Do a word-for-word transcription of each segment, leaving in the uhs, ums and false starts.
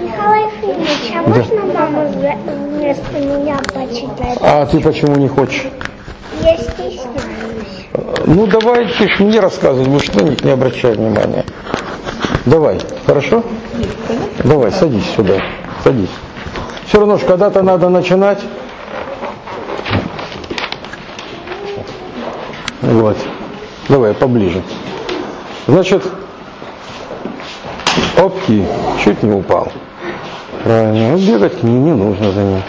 Михаил Ефимович, а Да. можно маму вместо меня почитать? А ты почему не хочешь? Я стесняюсь. Ну давай, ты ж мне рассказывай, будешь на них не обращай внимания. Давай, хорошо? Давай, садись сюда, садись. Все равно ж когда-то надо начинать. Вот. Давай, поближе. Значит, опки, чуть не упал. Правильно. Ну, бегать не, не нужно за ним.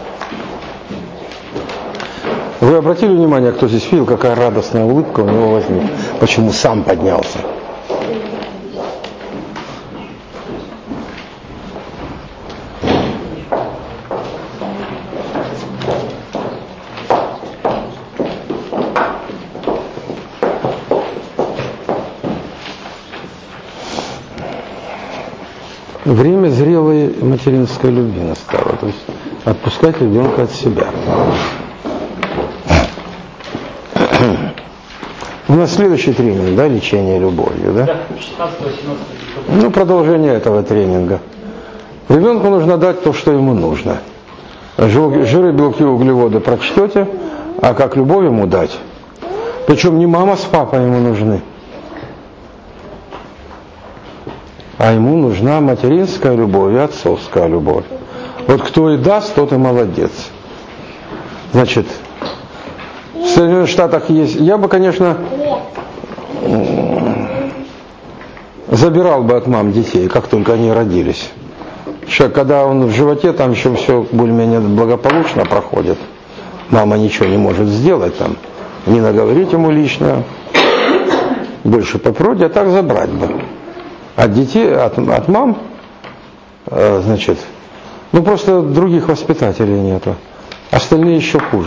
Вы обратили внимание, кто здесь видел, какая радостная улыбка у него возникла? Почему сам поднялся? Время зрелой материнской любви настало, то есть отпускать ребенка от себя. У нас следующий тренинг, да, лечение любовью, да? Ну, продолжение этого тренинга. Ребенку нужно дать то, что ему нужно. Жиры, белки, углеводы прочтете, а как любовь ему дать? Причем не мама с папой ему нужны, а ему нужна материнская любовь и отцовская любовь. Вот кто и даст, тот и молодец. Значит, в Соединенных Штатах есть... Я бы, конечно, забирал бы от мам детей, как только они родились. Что, когда он в животе, там еще все более-менее благополучно проходит. Мама ничего не может сделать там. Не наговорить ему лично. Больше по природе, а так забрать бы. От детей, от, от мам, э, значит, ну просто других воспитателей нету. Остальные еще хуже.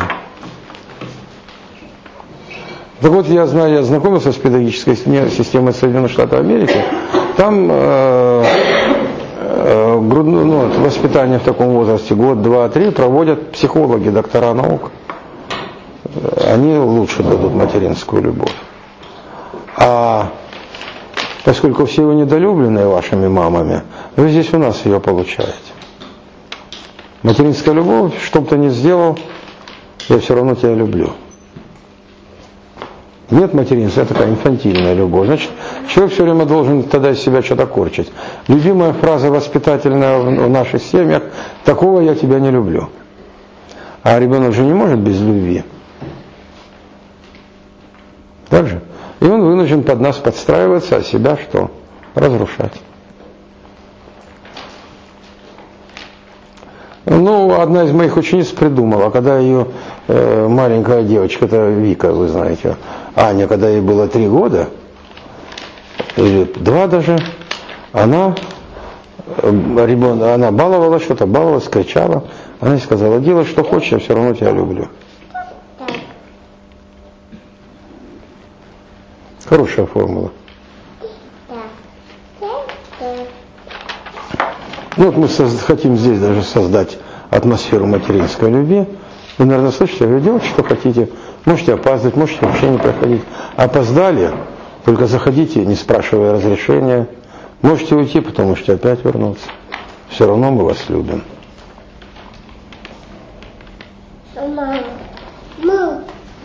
Так вот, я знаю, я знакомился с педагогической системой Соединенных Штатов Америки. Там э, э, грудное, ну, воспитание в таком возрасте, год, два, три, проводят психологи, доктора наук. Они лучше дадут материнскую любовь. А поскольку все вы недолюбленные вашими мамами, вы здесь у нас ее получаете. Материнская любовь, что бы ты ни сделал, я все равно тебя люблю. Нет материнства, это такая инфантильная любовь. Значит, человек все время должен тогда из себя что-то корчить. Любимая фраза воспитательная в наших семьях: такого я тебя не люблю. А ребенок же не может без любви. Так же? И он вынужден под нас подстраиваться, а себя что? Разрушать. Ну, одна из моих учениц придумала, когда ее э, маленькая девочка, это Вика, вы знаете, Аня, когда ей было три года, или два даже, она, э, ребенок, она баловала что-то, баловалась, кричала. Она ей сказала: делай, что хочешь, я все равно тебя люблю. Хорошая формула. Ну вот мы хотим здесь даже создать атмосферу материнской любви. Вы, наверное, слышите, вы делайте, что хотите. Можете опаздывать, можете вообще не проходить. Опоздали, только заходите, не спрашивая разрешения. Можете уйти, потом можете опять вернуться. Все равно мы вас любим. Мама. Мама.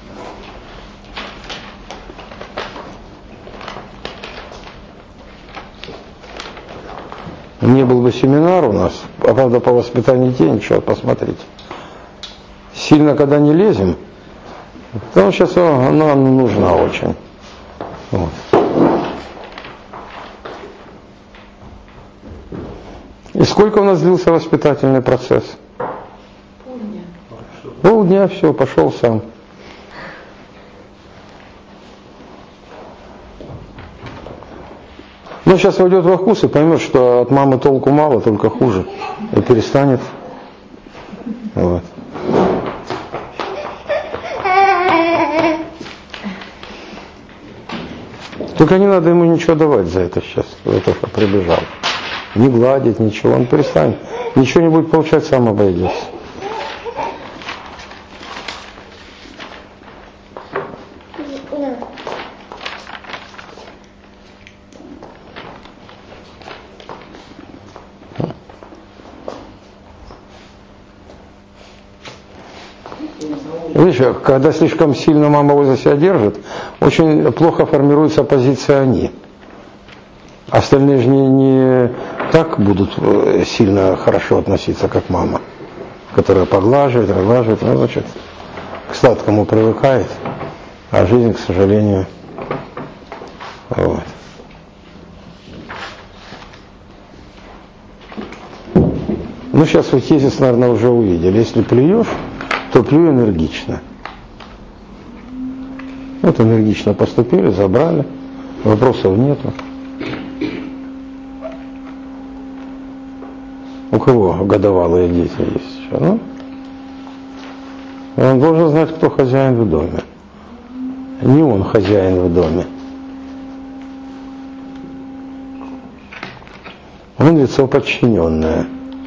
Не был бы семинар у нас, а правда по воспитанию детей, ничего, посмотрите. Сильно когда не лезем, то сейчас она нужна очень. Вот. И сколько у нас длился воспитательный процесс? Полдня. Полдня, все, пошел сам. Ну, сейчас войдет во вкус и поймет, что от мамы толку мало, только хуже. И перестанет. Вот. Только не надо ему ничего давать за это сейчас, за то, что прибежал. Не гладить, ничего, он перестанет. Ничего не будет получать, сам обойдется. Видишь, когда слишком сильно мама его за себя держит, очень плохо формируется позиция «они». Остальные же не, не так будут сильно хорошо относиться, как мама, которая поглаживает, разглаживает, ну, значит, к сладкому привыкает, а жизнь, к сожалению, вот. Ну, сейчас вы тезис, наверное, уже увидели. Если плюешь, то плюй энергично. Вот энергично поступили, забрали, вопросов нету. У кого годовалые дети есть еще? Ну, он должен знать, кто хозяин в доме. Не он хозяин в доме. Он лицо подчиненное.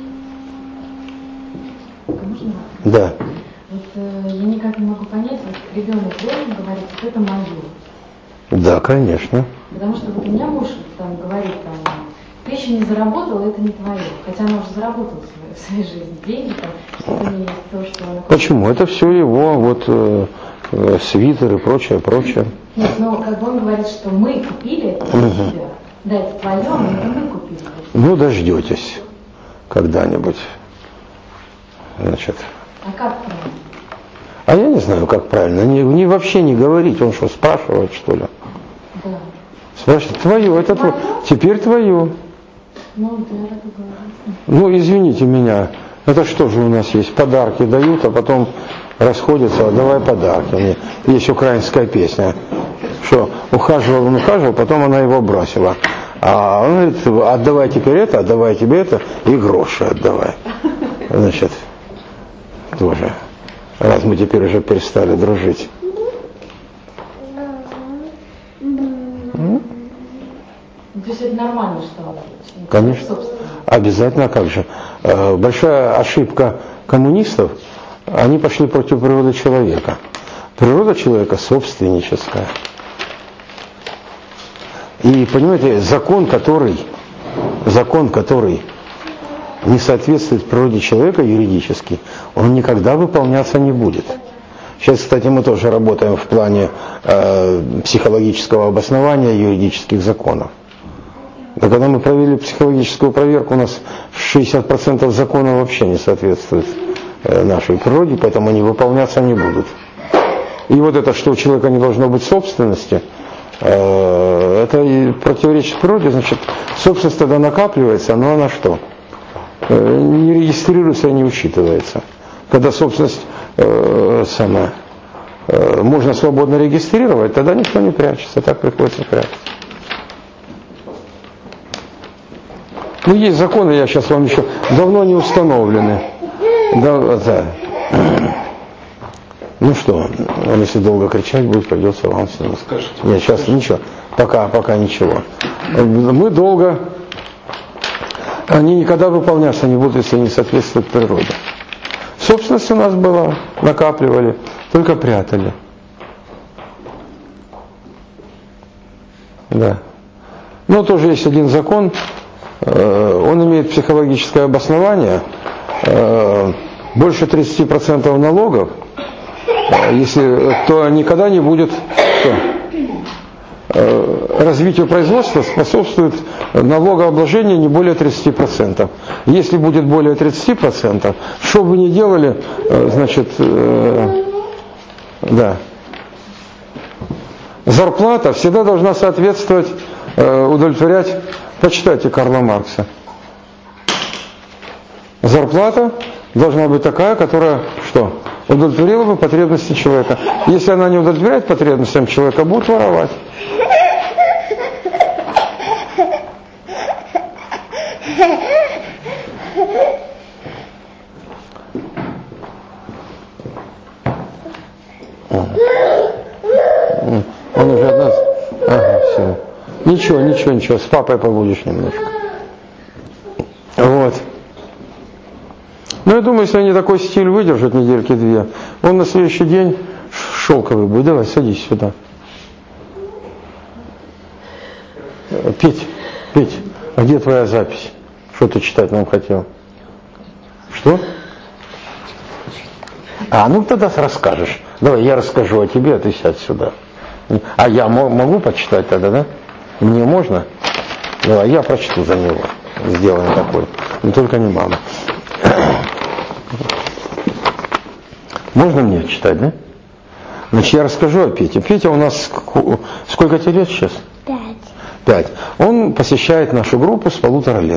Можно? Да. Вот э, я никак не могу понять, вот ребенок должен говорить, вот это мое. Да, конечно. Потому что вот у меня муж там говорит, там, ты еще не заработал, это не твое. Хотя она уже заработала в своей, в своей жизни деньги, там, это не то, что она... Почему? Это все его, вот э, э, свитер и прочее, прочее. Нет, но как бы он говорит, что мы купили это для Угу. себя. Да, это твое, но это мы купили. Ну, дождетесь когда-нибудь. Значит. А как правильно? А я не знаю, как правильно. Не, не вообще не говорить. Он что, спрашивает, что ли? Да. Спрашивает, твое, это твое. Теперь твое. Ну, да, я так и говорю. Ну, извините меня. Это что же у нас есть? Подарки дают, а потом расходятся, а давай подарки. Мне есть украинская песня, что ухаживал он, ухаживал, потом она его бросила. А он говорит, отдавай теперь это, отдавай тебе это, и гроши отдавай. Значит, тоже. Раз мы теперь уже перестали дружить. То есть это нормально, что... Конечно. Собственно. Обязательно, как же. Большая ошибка коммунистов, они пошли против природы человека. Природа человека собственническая. И, понимаете, закон, который, закон, который не соответствует природе человека юридически, он никогда выполняться не будет. Сейчас, кстати, мы тоже работаем в плане э, психологического обоснования юридических законов. Да когда мы провели психологическую проверку, у нас шестьдесят процентов законов вообще не соответствует э, нашей природе, поэтому они выполняться не будут. И вот это, что у человека не должно быть собственности, э, это и противоречит природе, значит, собственность тогда накапливается, но она что? Э, не регистрируется и не учитывается. Когда собственность э, сама, э, можно свободно регистрировать, тогда никто не прячется, так приходится прятаться. Ну, есть законы, я сейчас вам еще давно не установлены. Да, да. Ну что, он если долго кричать будет, придется вам с ним. Скажите. Нет, сейчас ничего. Пока, пока ничего. Мы долго, они никогда выполняться не будут, если не соответствуют природе. Собственность у нас была, накапливали, только прятали. Да. Но тоже есть один закон, он имеет психологическое обоснование. Больше тридцати процентов налогов, если, то никогда не будет что? Развитию производства способствует налогообложение не более тридцати процентов. Если будет более тридцати процентов, что бы вы ни делали, значит, да, зарплата всегда должна соответствовать, удовлетворять. Почитайте Карла Маркса. Зарплата должна быть такая, которая что? Удовлетворила бы потребности человека. Если она не удовлетворяет потребностям человека, будут воровать. Он уже от нас. Ага, все. Ничего, ничего, ничего, с папой побудешь немножко. Вот. Ну, я думаю, если они такой стиль выдержат недельки две, он на следующий день шелковый будет. Давай, садись сюда. Петь, Петь, а где твоя запись? Что ты читать нам хотел? Что? А, ну тогда расскажешь. Давай, я расскажу о тебе, а ты сядь сюда. А я могу почитать тогда, да? Мне можно? Давай, я прочту за него. Сделаем такой. Но только не мама. Можно мне читать, да? Значит, я расскажу о Пете. Петя у нас... Сколько тебе лет сейчас? Пять. Пять. Он посещает нашу группу с полутора лет.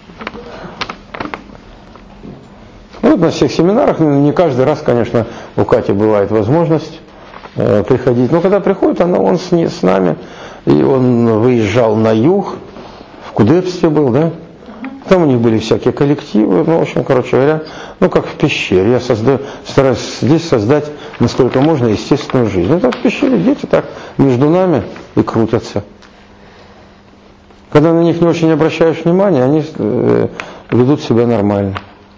Ну, вот на всех семинарах, не каждый раз, конечно, у Кати бывает возможность э, приходить. Но когда приходит, она, он с, не, с нами, и он выезжал на юг, в Кудепсте был, да? Там у них были всякие коллективы, ну, в общем, короче говоря, ну, как в пещере. Я создаю, стараюсь здесь создать, насколько можно, естественную жизнь. Ну, так в пещере дети так между нами и крутятся. Когда на них не очень обращаешь внимания, они э, ведут себя нормально.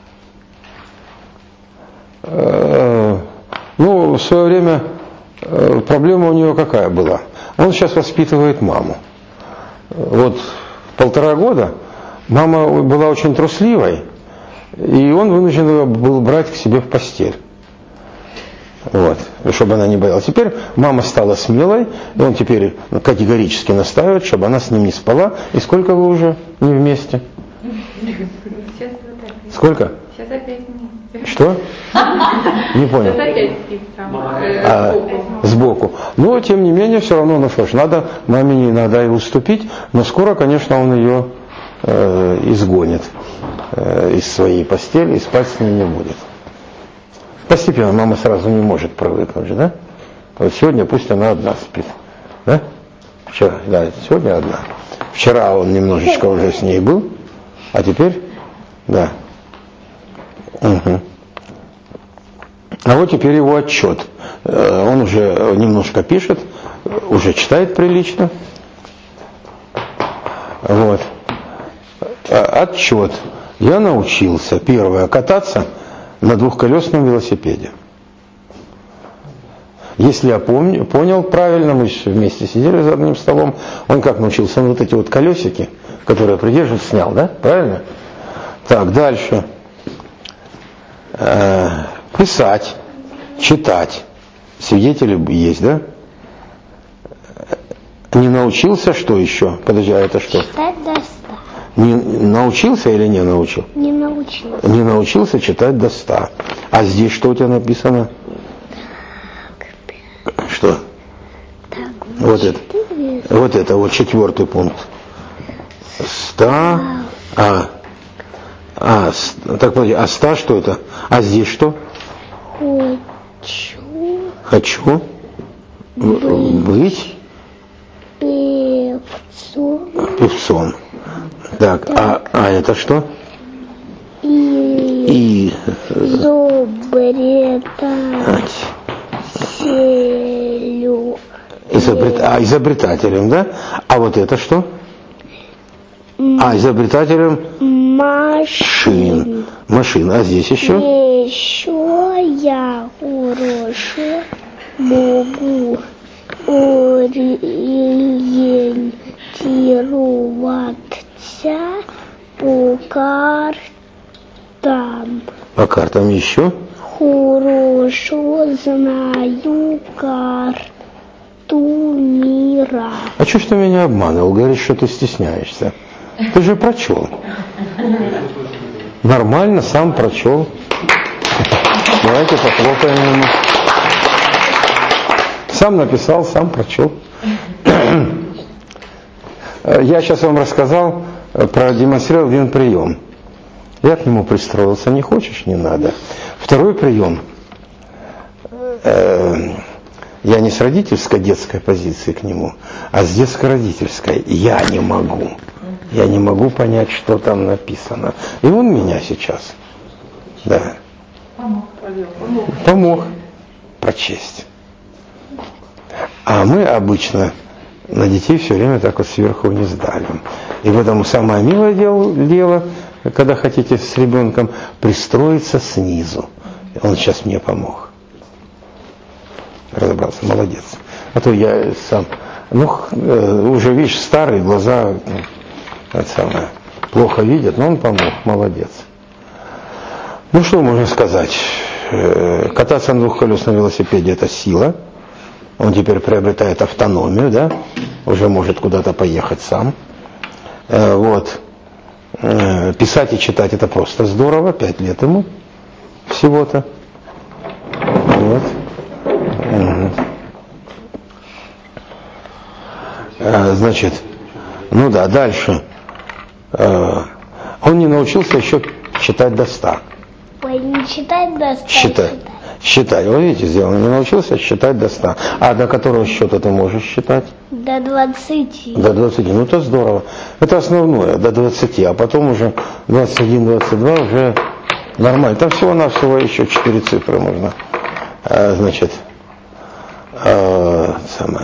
Э, ну, в свое время э, проблема у нее какая была? Он сейчас воспитывает маму. Вот полтора года мама была очень трусливой, и он вынужден был брать к себе в постель. Вот, чтобы она не боялась. Теперь мама стала смелой, и он теперь категорически настаивает, чтобы она с ним не спала. И сколько вы уже не вместе? Сейчас опять. Сколько? Сейчас опять нет. Что? Не понял. Сейчас опять спит там. э, А, сбоку. сбоку. Но, тем не менее, все равно, ну что ж, надо маме иногда и уступить, но скоро, конечно, он ее э, изгонит э, из своей постели и спать с ней не будет. Постепенно мама сразу не может привыкнуть же, да? Вот сегодня пусть она одна спит, да? Вчера, да, сегодня одна. Вчера он немножечко уже с ней был, а теперь, да. Угу. А вот теперь его отчет. Он уже немножко пишет, уже читает прилично. Вот. Отчет. Я научился, первое, кататься на двухколесном велосипеде. Если я помню, понял правильно, мы вместе сидели за одним столом, он как научился? Он вот эти вот колесики, которые придерживает, снял, да? Правильно? Так, дальше. Э, писать, читать. Свидетели есть, да? Не научился, что еще? Подожди, а это что? Читать до ста. Не научился или не научил? Не научился. Не научился читать до ста. А здесь что у тебя написано? Что? Так, Вот это. Вот это, вот четвертый пункт. Ста. А. А, с- так, подожди, а ста что это? А здесь что? хочу Хочу в- быть певцом певцом. Так, а, а это что? и И изобретателю. изобрет- а, изобретателем, да? А вот это что? А, изобретателем Машин. шин. Машин. А здесь еще? Еще я хорошо могу ориентироваться по картам. По картам еще? Хорошо знаю карту мира. А что ж ты меня обманывал? Говоришь, что ты стесняешься. Ты же прочел. Нормально, сам прочел. Давайте похлопаем ему. Сам написал, сам прочел. Я сейчас вам рассказал, продемонстрировал один прием. Я к нему пристроился. Не хочешь, не надо. Второй прием. Я не с родительской детской позиции к нему, а с детско-родительской. Я не могу. Я не могу понять, что там написано. И он меня сейчас. Да. Помог. Помог прочесть. А мы обычно на детей все время так вот сверху вниз давим. И поэтому самое милое дело, дело, когда хотите с ребенком, пристроиться снизу. Он сейчас мне помог. Разобрался, молодец. А то я сам, ну, уже, видишь, старые глаза, это самое, плохо видят, но он помог, молодец. Ну, что можно сказать? кататься на двухколесном велосипеде – это сила. Он теперь приобретает автономию, да, уже может куда-то поехать сам. Вот. Писать и читать – это просто здорово, пять лет ему всего-то. Вот. Значит, ну да, дальше. Он не научился еще считать до ста. Ой, не читать до ста. Считать. Считать. Вы видите, сделано. Не научился считать до ста. А до которого счета ты можешь считать? До двадцати. До двадцати. Ну, это здорово. Это основное, до двадцати. А потом уже двадцать один двадцать два уже нормально. Там всего-навсего еще четыре цифры можно. А, значит, а, самое.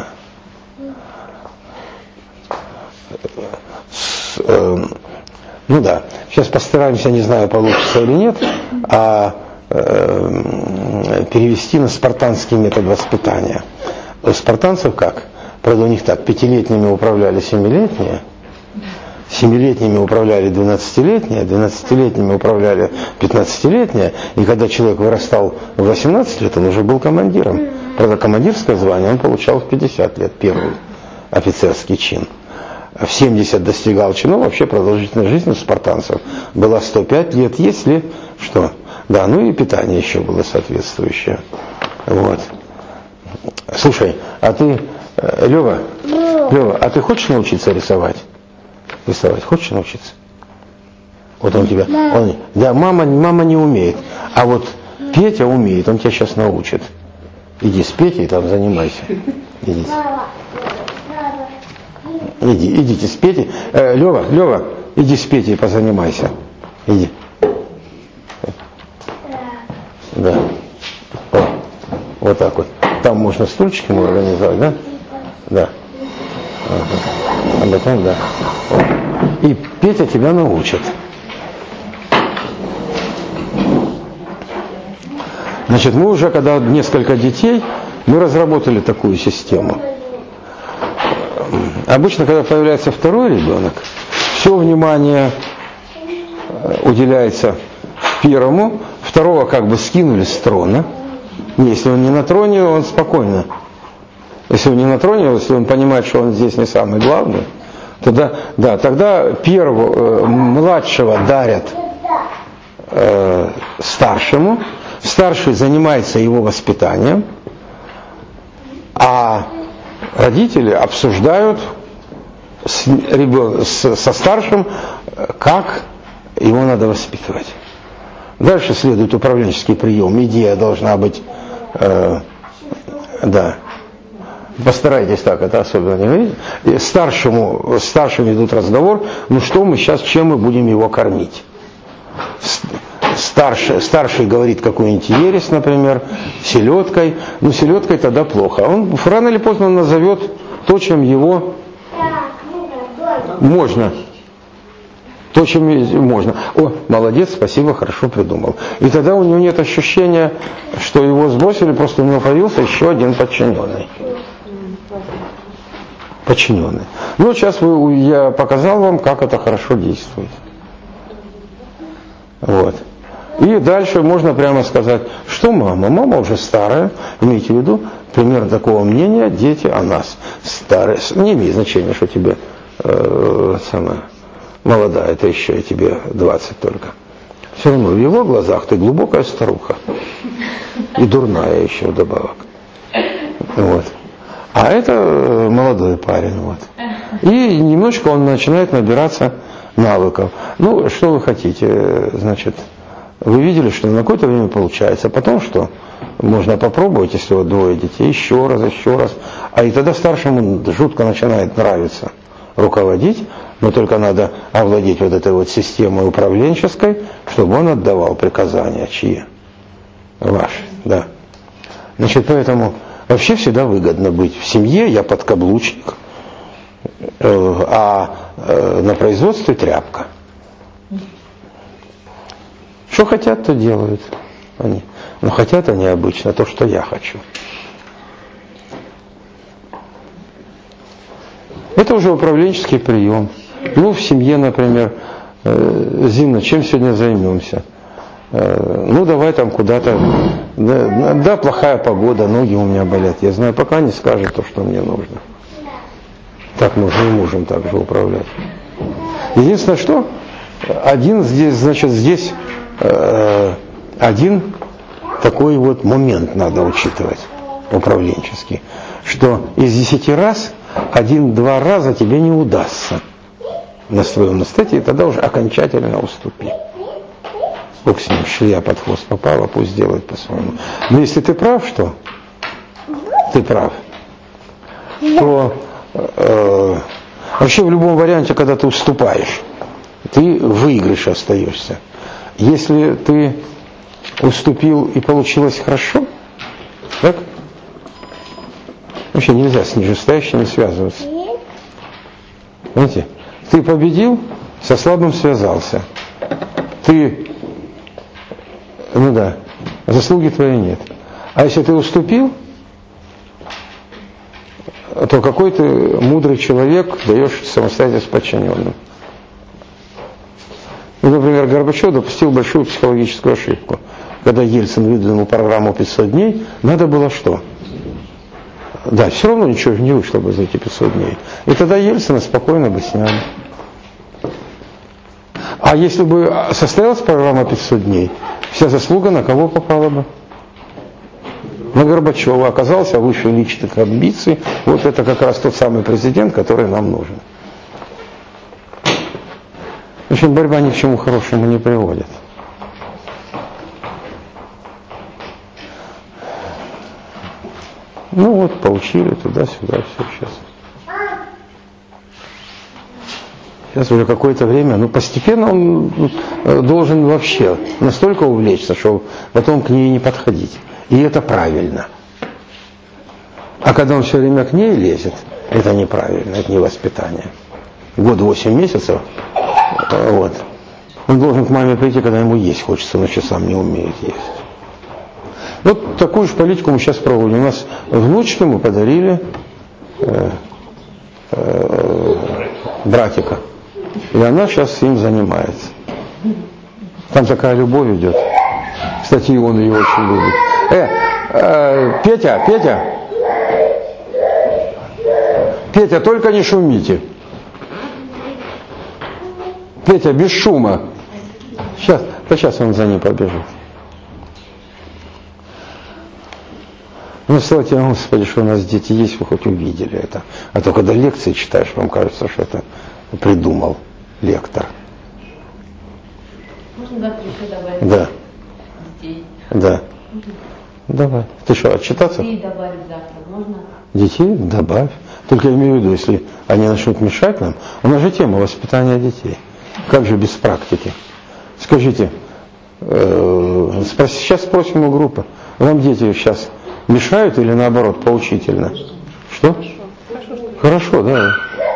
С, э, ну да, сейчас постараемся, не знаю, получится или нет, а э, перевести на спартанский метод воспитания. У спартанцев как? Правда, у них так, пятилетними управляли семилетние, семилетними управляли двенадцатилетние, двенадцатилетними управляли пятнадцатилетние, и когда человек вырастал в восемнадцать лет, он уже был командиром. Правда, командирское звание он получал в пятьдесят лет, первый офицерский чин. В семьдесят достигал чину, вообще продолжительность жизни у спартанцев была сто пять лет, если что. Да, ну и питание еще было соответствующее. Вот. Слушай, а ты, Лева, Лева, а ты хочешь научиться рисовать? Рисовать хочешь научиться? Вот он тебя, он, да, мама, мама не умеет, а вот Петя умеет, он тебя сейчас научит. Иди с Петей там занимайся. Идите. Иди, идите с Петей. Э, Лева, Лева, иди с Петей позанимайся. Иди. Да. Вот, вот так вот. Там можно стульчики организовать, да? Да. Ага. А потом, да. И Петя тебя научит. Значит, мы уже, когда несколько детей, мы разработали такую систему. Обычно, когда появляется второй ребенок, все внимание уделяется первому, второго как бы скинули с трона. Если он не на троне, он спокойно. Если он не на троне, если он понимает, что он здесь не самый главный, тогда, да, тогда первого, э, младшего дарят э, старшему, старший занимается его воспитанием, а родители обсуждают с ребен... с... со старшим, как его надо воспитывать. Дальше следует управленческий прием. Идея должна быть, э, да, постарайтесь так, это особенно не говорить. Старшему, старшим идут разговор, ну что мы сейчас, чем мы будем его кормить. Старший, старший говорит какую-нибудь ересь, например, селедкой. Ну, селедкой тогда плохо. Он рано или поздно назовет то, чем его можно. То, чем можно. О, молодец, спасибо, хорошо придумал. И тогда у него нет ощущения, что его сбросили, просто у него появился еще один подчиненный. Подчиненный. Ну, сейчас вы, я показал вам, как это хорошо действует. Вот. И дальше можно прямо сказать, что мама, мама уже старая, имейте в виду, примерно такого мнения дети о нас. Старые, не имеет значения, что тебе э, самое, молодая, это еще и тебе двадцать только. Все равно в его глазах ты глубокая старуха. И дурная еще вдобавок. Вот. А это молодой парень. Вот. И немножечко он начинает набираться навыков. Ну, что вы хотите, значит... Вы видели, что на какое-то время получается, потом что? Можно попробовать, если вот двое детей, еще раз, еще раз. А и тогда старшему жутко начинает нравиться руководить, но только надо овладеть вот этой вот системой управленческой, чтобы он отдавал приказания, чьи? Ваши, да. Значит, поэтому вообще всегда выгодно быть в семье, я подкаблучник, а на производстве тряпка. Что хотят, то делают они. Но хотят они обычно то, что я хочу. Это уже управленческий прием. Ну, в семье, например, Зина, чем сегодня займемся? ну давай там куда-то, да, да, плохая погода, ноги у меня болят, я знаю, пока не скажет то, что мне нужно. Так можно и мужем также управлять. Единственное, что один здесь, значит, здесь э, один такой вот момент надо учитывать, управленческий, что из десяти раз один-два раза тебе не удастся на своем настате, и тогда уже окончательно уступи. Бог с ним, швея под хвост попала, пусть делает по-своему. Но если ты прав, что ты прав, то э, вообще в любом варианте, когда ты уступаешь, ты в выигрыше остаешься. Если ты уступил и получилось хорошо, так? Вообще нельзя с нижестоящими связываться. Знаете, ты победил, со слабым связался. Ты, ну да, заслуги твоей нет. А если ты уступил, то какой ты мудрый человек даешь самостоятельность подчиненным. Ну, например, Горбачев допустил большую психологическую ошибку. Когда Ельцин выдвинул программу пятьсот дней, надо было что? Да, все равно ничего не вышло бы за эти пятьсот дней. И тогда Ельцина спокойно бы сняли. А если бы состоялась программа пятьсот дней, вся заслуга на кого попала бы? На Горбачева. Оказался выше личных амбиций. Вот это как раз тот самый президент, который нам нужен. В общем, борьба ни к чему хорошему не приводит. Ну вот, получили туда-сюда, все сейчас. Сейчас уже какое-то время, ну постепенно он должен вообще настолько увлечься, что потом к ней не подходить. И это правильно. А когда он все время к ней лезет, это неправильно, это не воспитание. Год восемь месяцев, вот. Он должен к маме прийти, когда ему есть хочется, но сейчас сам не умеет есть. Вот такую же политику мы сейчас проводим. У нас внучке мы подарили э, э, братика. И она сейчас им занимается. Там такая любовь идет. Кстати, и он ее очень любит. Э, э, Петя, Петя. Петя, только не шумите. Петя, без шума. Сейчас, да сейчас он за ним побежит. Ну, слава тебе, Господи, что у нас дети есть, вы хоть увидели это. А то, когда лекции читаешь, вам кажется, что это придумал лектор. Можно завтра еще добавить? Да. Детей. Да. Давай. Ты что, отчитаться? Детей добавить завтра можно? Детей добавь. Только я имею в виду, если они начнут мешать нам. У нас же тема воспитания детей. Как же без практики? Скажите, э, спроси, сейчас спросим у группы. Вам дети сейчас мешают или наоборот поучительно? Что? Хорошо, Хорошо да.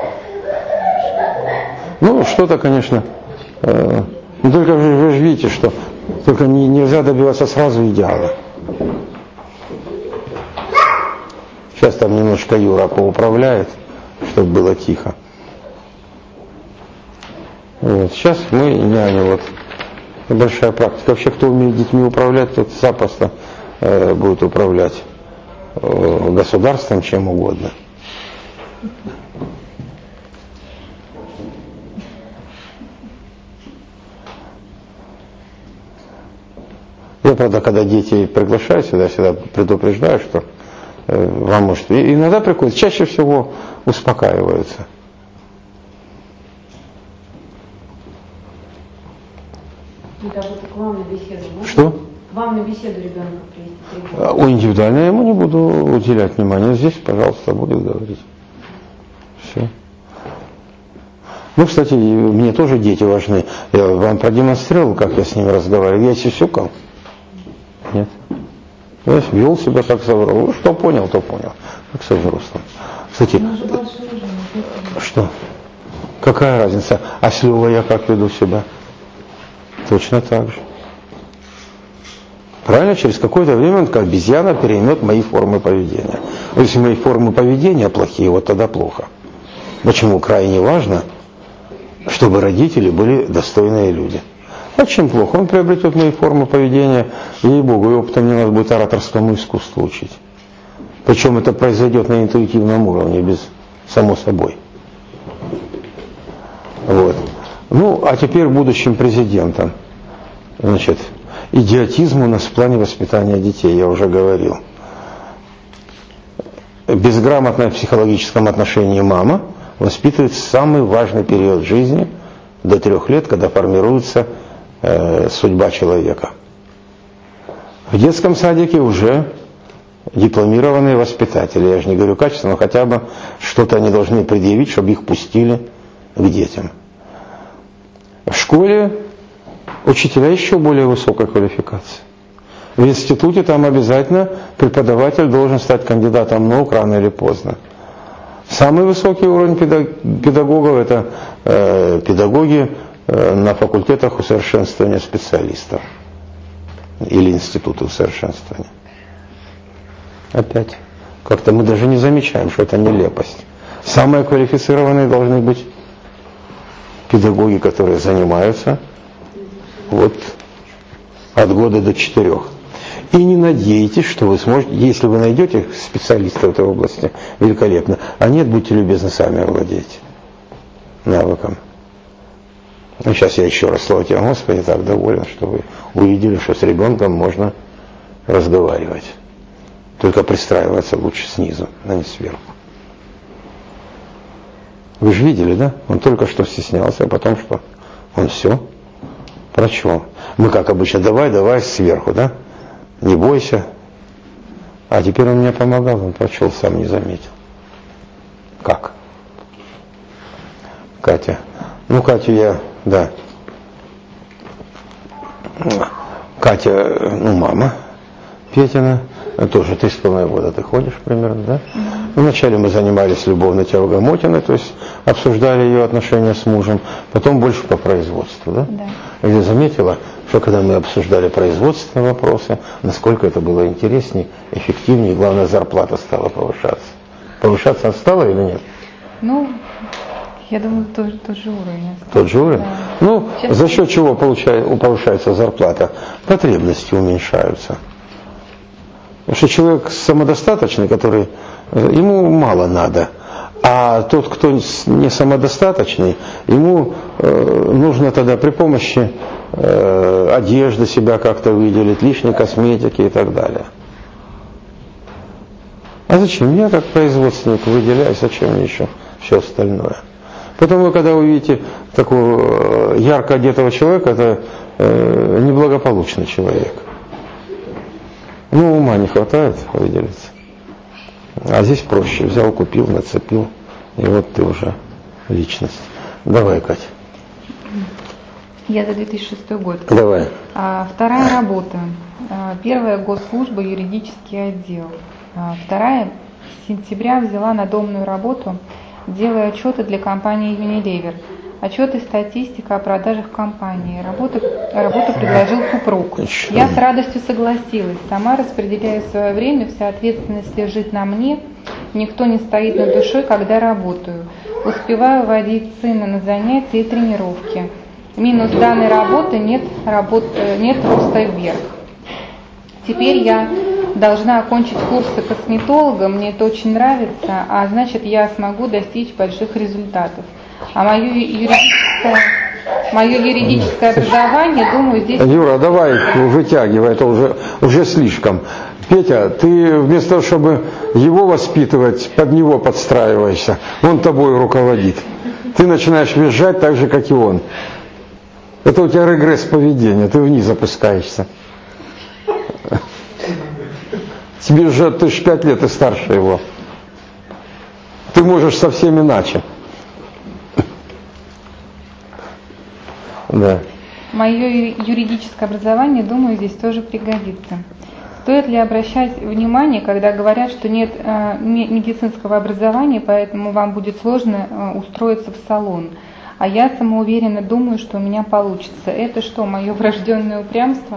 Ну, что-то, конечно, э, но только вы, вы же видите, что только не, нельзя добиваться сразу идеала. Сейчас там немножко Юра поуправляет, чтобы было тихо. Вот. Сейчас мы няни, вот, большая практика. Вообще, кто умеет детьми управлять, тот запросто э, будет управлять э, государством, чем угодно. Я, правда, когда дети приглашаю сюда, всегда предупреждаю, что э, вам может... И иногда приходят, чаще всего успокаиваются. Да, вот к вам на беседу можно? Что? К вам на беседу ребенка привести? О индивидуально я ему не буду уделять внимания. Здесь, пожалуйста, будет говорить. Все. Ну, кстати, мне тоже дети важны. Я вам продемонстрировал, как я с ними разговариваю. Я сюсюкал? Нет. Я вел себя как со взрослым. Ну, что понял, то понял. Как со взрослым. Кстати, что? Какая разница? А с Левой я как веду себя? Точно так же. Правильно, через какое-то время, как обезьяна, переймет мои формы поведения. Если мои формы поведения плохие, вот тогда плохо. Почему крайне важно, чтобы родители были достойные люди. А чем плохо? Он приобретет мои формы поведения, ей-богу, и опытом не надо будет ораторскому искусству учить. Причем это произойдет на интуитивном уровне, без само собой. Вот. Ну, а теперь будущим президентом. Значит, идиотизм у нас в плане воспитания детей, я уже говорил. Безграмотная в психологическом отношении мама воспитывает самый важный период жизни до трех лет, когда формируется э, судьба человека. В детском садике уже дипломированные воспитатели, я же не говорю качественно, но хотя бы что-то они должны предъявить, чтобы их пустили к детям. В школе учителя еще более высокой квалификации. В институте там обязательно преподаватель должен стать кандидатом наук рано или поздно. Самый высокий уровень педагогов – это э, педагоги э, на факультетах усовершенствования специалистов или институты усовершенствования. Опять. Как-то мы даже не замечаем, что это нелепость. Самые квалифицированные должны быть педагоги, которые занимаются вот от года до четырех. И не надейтесь, что вы сможете, если вы найдете специалистов в этой области, великолепно. А нет, будьте любезны, сами овладеть навыком. Ну, сейчас я еще раз, слава тебе, Господи, так доволен, что вы увидели, что с ребенком можно разговаривать. Только пристраиваться лучше снизу, а не сверху. Вы же видели, да? Он только что стеснялся, а потом что? Он все прочел. Мы, как обычно, давай, давай сверху, да? Не бойся. А теперь он мне помогал, он прочел, сам не заметил. Как? Катя. Ну, Катю я, да. Катя, ну, мама Петина. Тоже три с половиной года ты ходишь примерно, да? Mm-hmm. Вначале мы занимались любовно-тягомотиной, то есть обсуждали ее отношения с мужем, потом больше по производству, да? Да. Я заметила, что когда мы обсуждали производственные вопросы, насколько это было интереснее, эффективнее, и главное, зарплата стала повышаться. Повышаться стала или нет? Ну, я думаю, тот, тот же уровень. Тот же уровень? Да. Ну, сейчас за счет чего получается, повышается зарплата? Потребности уменьшаются. Потому что человек самодостаточный, который, ему мало надо, а тот, кто не самодостаточный, ему э, нужно тогда при помощи э, одежды себя как-то выделить, лишней косметики и так далее. А зачем? Я как производственник выделяю, зачем мне еще все остальное? Поэтому вы, когда увидите такого ярко одетого человека, это э, неблагополучный человек. Ну, ума не хватает выделиться. А здесь проще. Взял, купил, нацепил. И вот ты уже личность. Давай, Катя. Я за две тысячи шестой год. Давай. А, вторая работа. А, первая госслужба, юридический отдел. А, вторая с сентября взяла надомную работу, делая отчеты для компании Unilever. Отчеты, статистика о продажах компании. Работу, работу предложил супруг. Я с радостью согласилась. Сама распределяю свое время, вся ответственность лежит на мне. Никто не стоит над душой, когда работаю. Успеваю водить сына на занятия и тренировки. Минус данной работы нет, работ, нет роста вверх. Теперь я должна окончить курсы косметолога, мне это очень нравится, а значит я смогу достичь больших результатов. А мое юридическое, мое юридическое образование, думаю, здесь... Юра, давай вытягивай, это уже, уже слишком. Петя, ты вместо того, чтобы его воспитывать, под него подстраиваешься. Он тобой руководит. Ты начинаешь визжать так же, как и он. Это у тебя регресс поведения, ты вниз опускаешься. Тебе уже, ты же пять лет и старше его. Ты можешь совсем иначе. Да. Мое юридическое образование, думаю, здесь тоже пригодится. Стоит ли обращать внимание, когда говорят, что нет э, медицинского образования, поэтому вам будет сложно э, устроиться в салон? А я самоуверенно думаю, что у меня получится. Это что, мое врожденное упрямство?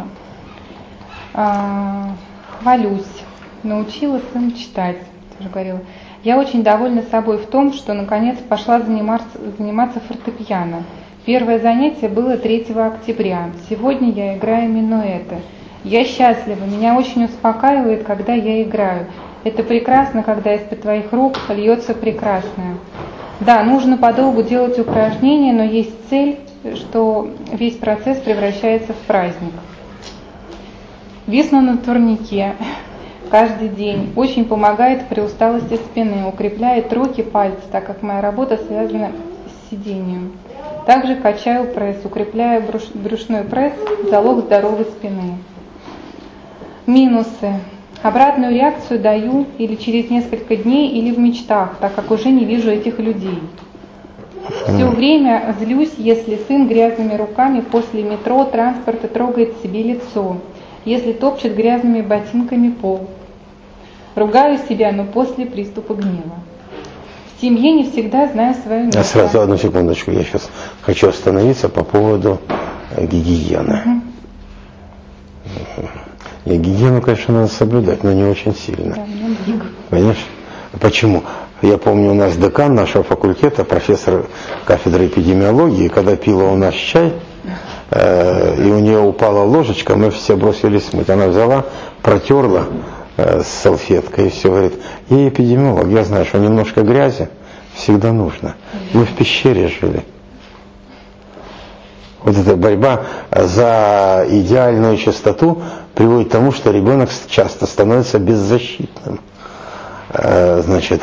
Э, хвалюсь. Научила сына читать, тоже говорила. Я очень довольна собой в том, что наконец пошла заниматься, заниматься фортепиано. Первое занятие было третьего октября. Сегодня я играю минуэты. Я счастлива, меня очень успокаивает, когда я играю. Это прекрасно, когда из-под твоих рук льется прекрасное. Да, нужно подолгу делать упражнения, но есть цель, что весь процесс превращается в праздник. Висну на турнике каждый день очень помогает при усталости спины, укрепляет руки, пальцы, так как моя работа связана с сидением. Также качаю пресс, укрепляю бруш, брюшной пресс, залог здоровой спины. Минусы. Обратную реакцию даю или через несколько дней, или в мечтах, так как уже не вижу этих людей. Все время злюсь, если сын грязными руками после метро, транспорта трогает себе лицо, если топчет грязными ботинками пол. Ругаю себя, но после приступа гнева. В семье не всегда знаю свое место. А сразу одну секундочку, я сейчас хочу остановиться по поводу гигиены. Угу. И гигиену, конечно, надо соблюдать, но не очень сильно. Да, понимаешь? Почему? Я помню, у нас декан нашего факультета, профессор кафедры эпидемиологии, когда пила у нас чай, э, и у нее упала ложечка, мы все бросились мыть. Она взяла, протерла э, с салфеткой и все, говорит, я эпидемиолог, я знаю, что немножко грязи всегда нужно. Мы в пещере жили. Вот эта борьба за идеальную чистоту приводит к тому, что ребенок часто становится беззащитным. Значит,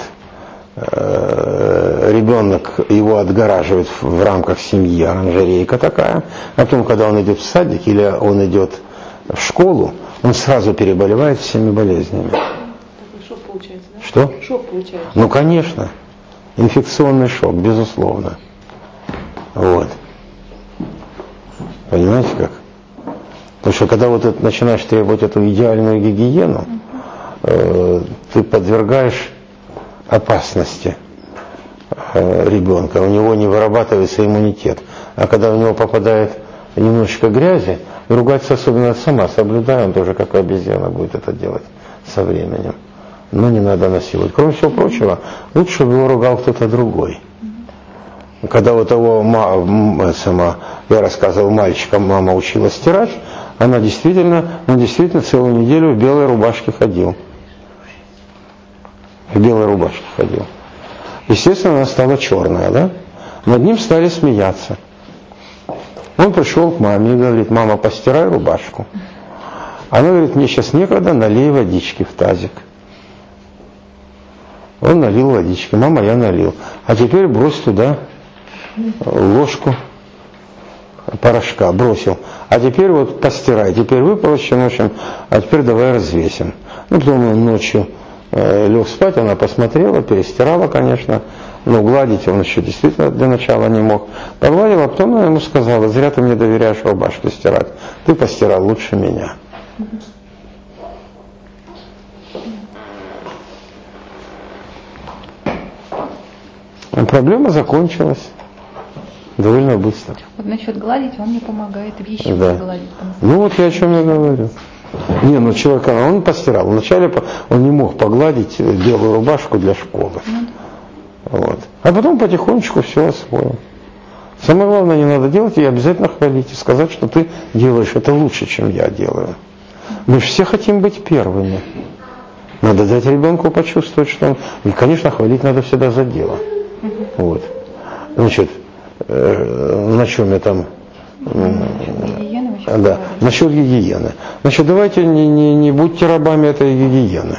ребенок его отгораживает в рамках семьи, оранжерейка такая, а потом, когда он идет в садик или он идет в школу, он сразу переболевает всеми болезнями. Такой шок получается, да? Что? Шок получается. Ну, конечно. Инфекционный шок, безусловно. Вот. Понимаете как? Потому что когда вот это, начинаешь требовать эту идеальную гигиену, э, ты подвергаешь опасности э, ребенка, у него не вырабатывается иммунитет. А когда у него попадает немножечко грязи, ругаться особенно сама соблюдая, он тоже как обезьяна будет это делать со временем. Но не надо насиловать. Кроме всего прочего, лучше чтобы его ругал кто-то другой. Когда вот того, сама, я рассказывал, мальчика мама учила стирать, она действительно, он действительно целую неделю в белой рубашке ходил. В белой рубашке ходил. Естественно, она стала черная, да? Над ним стали смеяться. Он пришел к маме и говорит, мама, постирай рубашку. Она говорит, мне сейчас некогда, налей водички в тазик. Он налил водички, мама, я налил. А теперь брось туда ложку порошка, бросил. А теперь вот постирай, теперь выпроще, в общем, а теперь давай развесим. Ну, потом он ночью э, лег спать, она посмотрела, перестирала, конечно, но гладить он еще действительно для начала не мог. Погладила, а потом она ему сказала, зря ты мне доверяешь рубашку стирать, ты постирал лучше меня. А проблема закончилась довольно быстро. Вот насчет гладить он мне помогает, вещи да. гладить. Ну вот я о чем я говорю. Не, ну человек, он постирал. Вначале он не мог погладить белую рубашку для школы. Mm. Вот. А потом потихонечку все освоил. Самое главное, не надо делать и обязательно хвалить. И сказать, что ты делаешь это лучше, чем я делаю. Мы же все хотим быть первыми. Надо дать ребенку почувствовать, что он... И, конечно, хвалить надо всегда за дело. Mm-hmm. Вот. Значит, э, на чем я там... Гигиена, да, насчет гигиены. Значит, давайте не, не, не будьте рабами этой гигиены.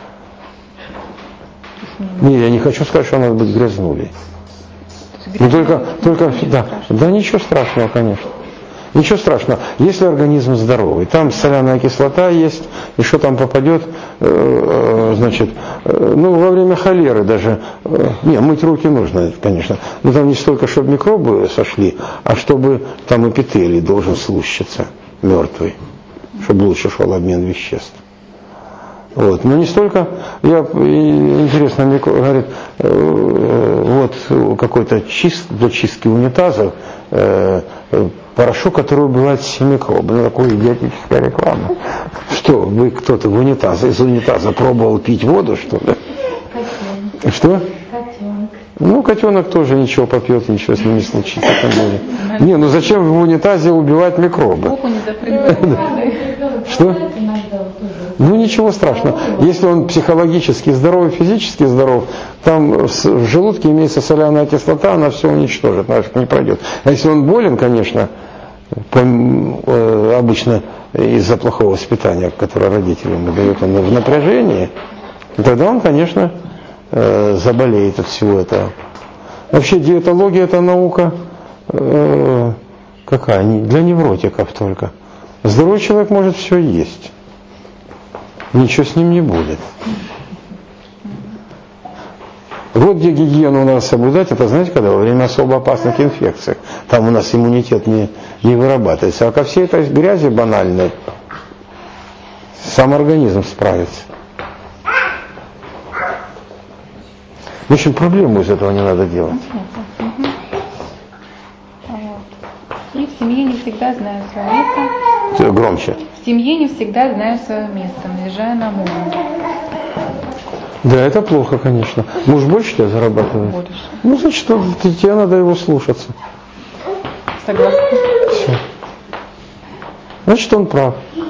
Не, я не хочу сказать, что надо быть грязнулей. Ну только, только да, да, ничего страшного, конечно. Ничего страшного, если организм здоровый. Там соляная кислота есть, и что там попадет, э, значит, э, ну во время холеры даже, э, не, мыть руки нужно, конечно, но там не столько, чтобы микробы сошли, а чтобы там эпителий должен слущиться, мертвый, чтобы лучше шел обмен веществ. Вот. Но не столько, я, интересно, мне говорит, э, вот какой-то чист, для чистки унитазов, э, порошок, который убивает все микробы. Ну, такая идиотическая реклама. Что, вы кто-то в унитаз, из унитаза пробовал пить воду, что ли? Котенок. Что? Котенок. Ну, котенок тоже ничего попьет, ничего с ним не случится. Тем более. Не, ну зачем в унитазе убивать микробы? Богу не запретили. Что? Ну ничего страшного. Если он психологически здоров, физически здоров, там в желудке имеется соляная кислота, она все уничтожит, нафиг не пройдет. А если он болен, конечно, обычно из-за плохого воспитания, которое родители ему дают, он в напряжении, тогда он, конечно, заболеет от всего этого. Вообще диетология это наука э, какая? Для невротиков только. Здоровый человек может все есть. Ничего с ним не будет. Вот где гигиену надо соблюдать, это знаете, когда во время особо опасных инфекций. Там у нас иммунитет не, не вырабатывается. А ко всей этой грязи банальной сам организм справится. В общем, проблему из этого не надо делать. И в семье не всегда знаю свое место. Громче. В семье не всегда знаю свое место, наезжая на мужа. Да, это плохо, конечно. Муж больше тебя зарабатывает? Больше. Ну, значит, что, тебе надо его слушаться. Согласна. Все. Значит, он прав.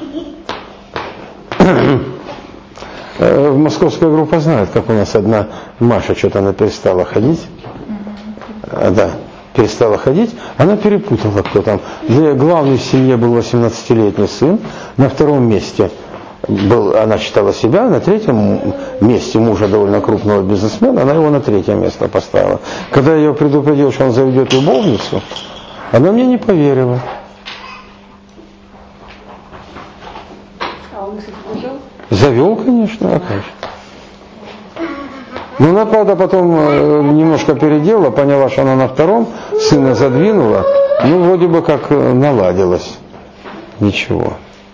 Московская группа знает, как у нас одна Маша что-то она перестала ходить. А, да, перестала ходить. Она перепутала, кто там. Для главной в семье был восемнадцатилетний сын. На втором месте был, она считала себя. На третьем месте мужа довольно крупного бизнесмена. Она его на третье место поставила. Когда я ее предупредил, что он заведет любовницу, она мне не поверила. А он, кстати, завел? Завел, конечно, а как же. Но она, правда, потом э, немножко переделала, поняла, что она на втором, сына задвинула, ну, вроде бы как наладилось. Ничего.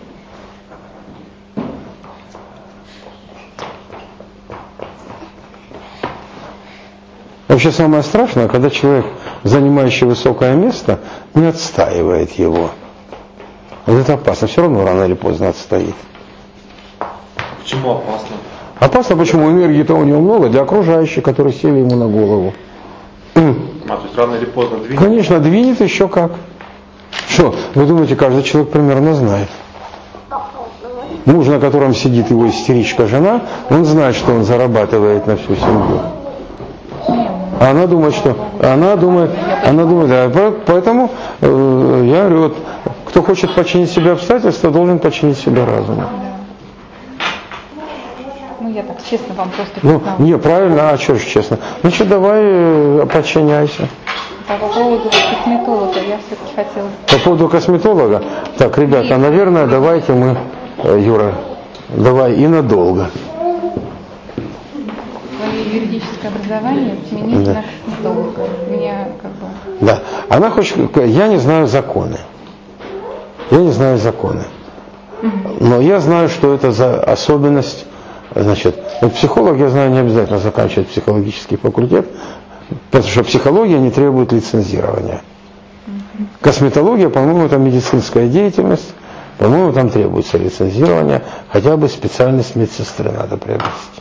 Вообще самое страшное, когда человек, занимающий высокое место, не отстаивает его. Вот это опасно, все равно рано или поздно отстоит. Почему опасно? Опасно, почему энергии-то у него много для окружающих, которые сели ему на голову. А, то есть рано или поздно двинет? Конечно, двинет еще как. Что, вы думаете, каждый человек примерно знает. Муж, на котором сидит его истеричка жена, он знает, что он зарабатывает на всю семью. А она думает, что... Она думает, она думает, да, поэтому э, я говорю, вот, кто хочет подчинить себе обстоятельства, должен подчинить себе разум. Ну, я так честно вам просто Ну, признала. не, правильно, а что же честно? Ну что, давай э, подчиняйся. А по поводу косметолога я все-таки хотела... По поводу косметолога. Так, ребята, наверное, давайте мы, э, Юра, давай и надолго. Свое юридическое образование сменить Да. на косметолога. Меня как бы... Да. Она хочет, я не знаю законы. Я не знаю законы. Но я знаю, что это за особенность. Значит, вот психолог, я знаю, не обязательно заканчивать психологический факультет, потому что психология не требует лицензирования. Косметология, по-моему, это медицинская деятельность, по-моему, там требуется лицензирование, хотя бы специальность медсестры надо приобрести.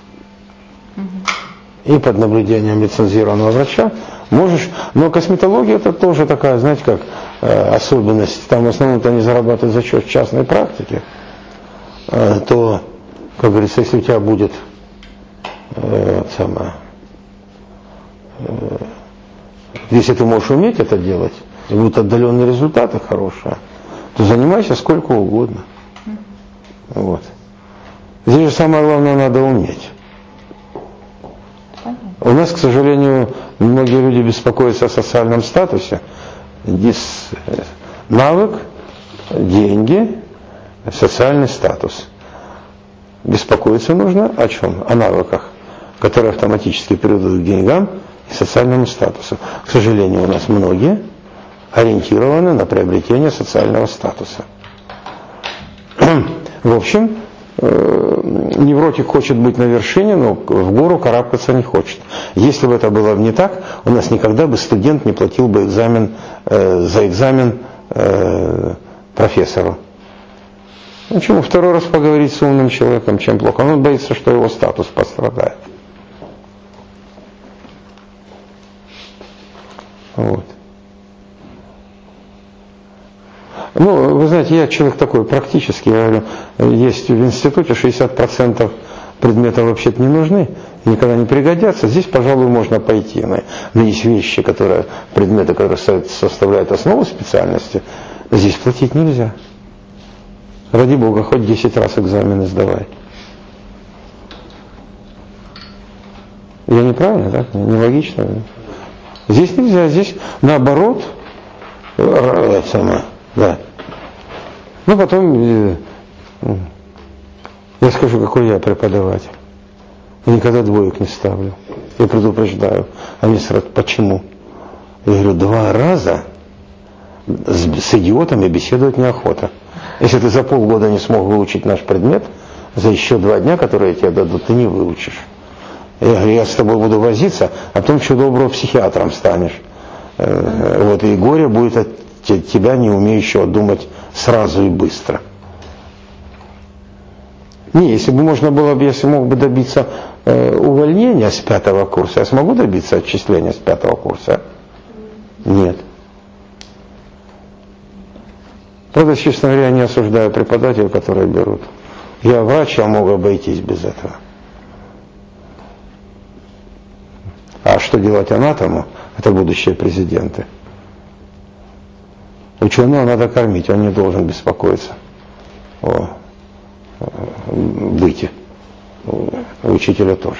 И под наблюдением лицензированного врача можешь, но косметология это тоже такая, знаете, как э, особенность, там в основном-то они зарабатывают за счет частной практики, э, то, как говорится, если у тебя будет э, самое, э, если ты можешь уметь это делать, и будут отдаленные результаты хорошие, то занимайся сколько угодно. Вот. Здесь же самое главное надо уметь. У нас, к сожалению, многие люди беспокоятся о социальном статусе. Здесь навык, деньги, социальный статус. Беспокоиться нужно о чем? О навыках, которые автоматически приведут к деньгам и социальному статусу. К сожалению, у нас многие ориентированы на приобретение социального статуса. В общем, невротик хочет быть на вершине, но в гору карабкаться не хочет. Если бы это было не так, у нас никогда бы студент не платил бы экзамен, э, за экзамен э, профессору. Ну, чему второй раз поговорить с умным человеком, чем плохо? Он боится, что его статус пострадает. Вот. Ну, вы знаете, я человек такой практический, я говорю, есть в институте шестьдесят процентов предметов вообще-то не нужны, никогда не пригодятся. Здесь, пожалуй, можно пойти. Но есть вещи, которые, предметы, которые составляют основу специальности, здесь платить нельзя. Ради Бога, хоть десять раз экзамены сдавай. Я неправильно, так? Нелогично. Здесь нельзя, здесь наоборот, это самое, да. Ну, потом я скажу, какой я преподаватель. Я никогда двоек не ставлю. Я предупреждаю. Они сразу, почему? Я говорю, два раза с, с идиотами беседовать неохота. Если ты за полгода не смог выучить наш предмет, за еще два дня, которые тебе дадут, ты не выучишь. Я говорю, я с тобой буду возиться, а потом что доброго психиатром станешь. Вот, и горе будет от тебя, не умеющего думать сразу и быстро. Не, если бы можно было, если мог бы добиться э, увольнения с пятого курса, я смогу добиться отчисления с пятого курса? Нет. Правда, честно говоря, я не осуждаю преподавателей, которые берут. Я врач, я мог обойтись без этого. А что делать анатому? Это будущие президенты. Ученого надо кормить, он не должен беспокоиться о быте. У учителя тоже.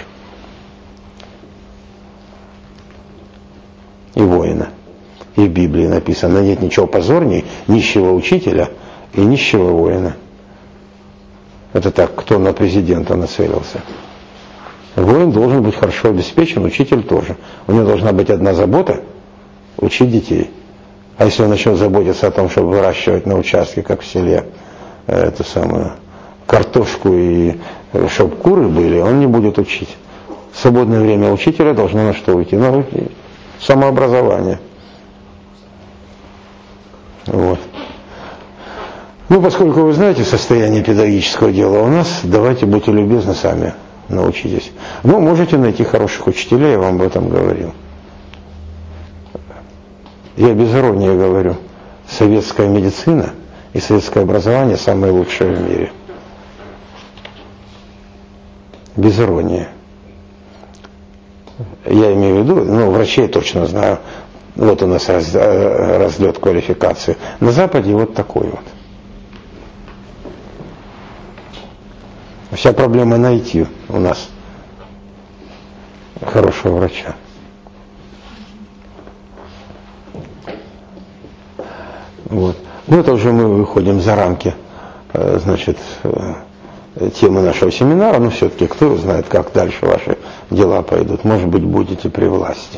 И воина. И в Библии написано, нет ничего позорней нищего учителя и нищего воина. Это так, кто на президента нацелился. Воин должен быть хорошо обеспечен, учитель тоже. У него должна быть одна забота – учить детей. А если он начнет заботиться о том, чтобы выращивать на участке, как в селе, эту самую картошку и чтобы куры были, он не будет учить. В свободное время учителя должно на что уйти? На самообразование. Вот. Ну, поскольку вы знаете состояние педагогического дела у нас, давайте, будьте любезны, сами научитесь. Ну, можете найти хороших учителей, я вам об этом говорил. Я без иронии говорю, советская медицина и советское образование самые лучшие в мире. Без иронии. Я имею в виду, ну, врачей точно знаю, вот у нас раз, разлет квалификации. На Западе вот такой вот. Вся проблема найти у нас хорошего врача. Вот. Ну, это уже мы выходим за рамки, значит, темы нашего семинара, но все-таки кто знает, как дальше ваши дела пойдут. Может быть, будете при власти.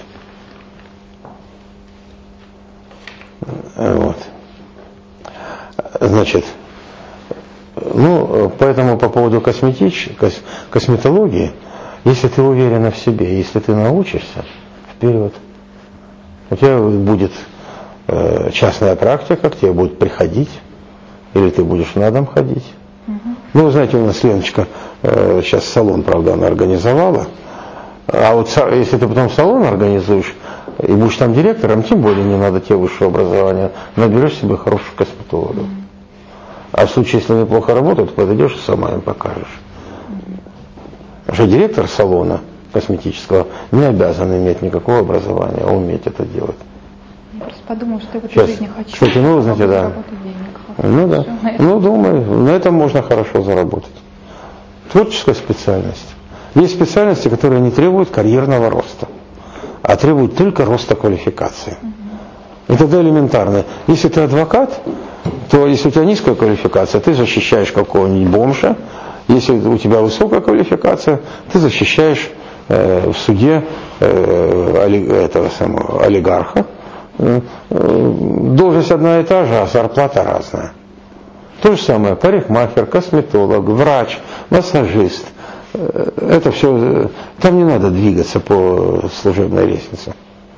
Вот. Значит, ну, поэтому по поводу косметич, кос, косметологии, если ты уверена в себе, если ты научишься, вперед. У тебя будет э, частная практика, к тебе будут приходить, или ты будешь на дом ходить. Угу. Ну, вы знаете, у нас Леночка э, сейчас салон, правда, она организовала. А вот если ты потом салон организуешь и будешь там директором, тем более не надо тебе высшее образование, наберешь себе хороших косметологов. А в случае, если они плохо работают, подойдешь и сама им покажешь. Потому что директор салона косметического не обязан иметь никакого образования, а уметь это делать. Я просто подумала, что я в этой Сейчас, жизни хочу. Кстати, ну, вы знаете, да. Ну да. Ну, думаю, на этом можно хорошо заработать. Творческая специальность. Есть специальности, которые не требуют карьерного роста, а требуют только роста квалификации. И тогда элементарно. Если ты адвокат, то если у тебя низкая квалификация, ты защищаешь какого-нибудь бомжа. Если у тебя высокая квалификация, ты защищаешь э, в суде э, оли, этого самого олигарха. Э, э, должность одна и та же, а зарплата разная. То же самое парикмахер, косметолог, врач, массажист. Э, это все, там не надо двигаться по служебной лестнице.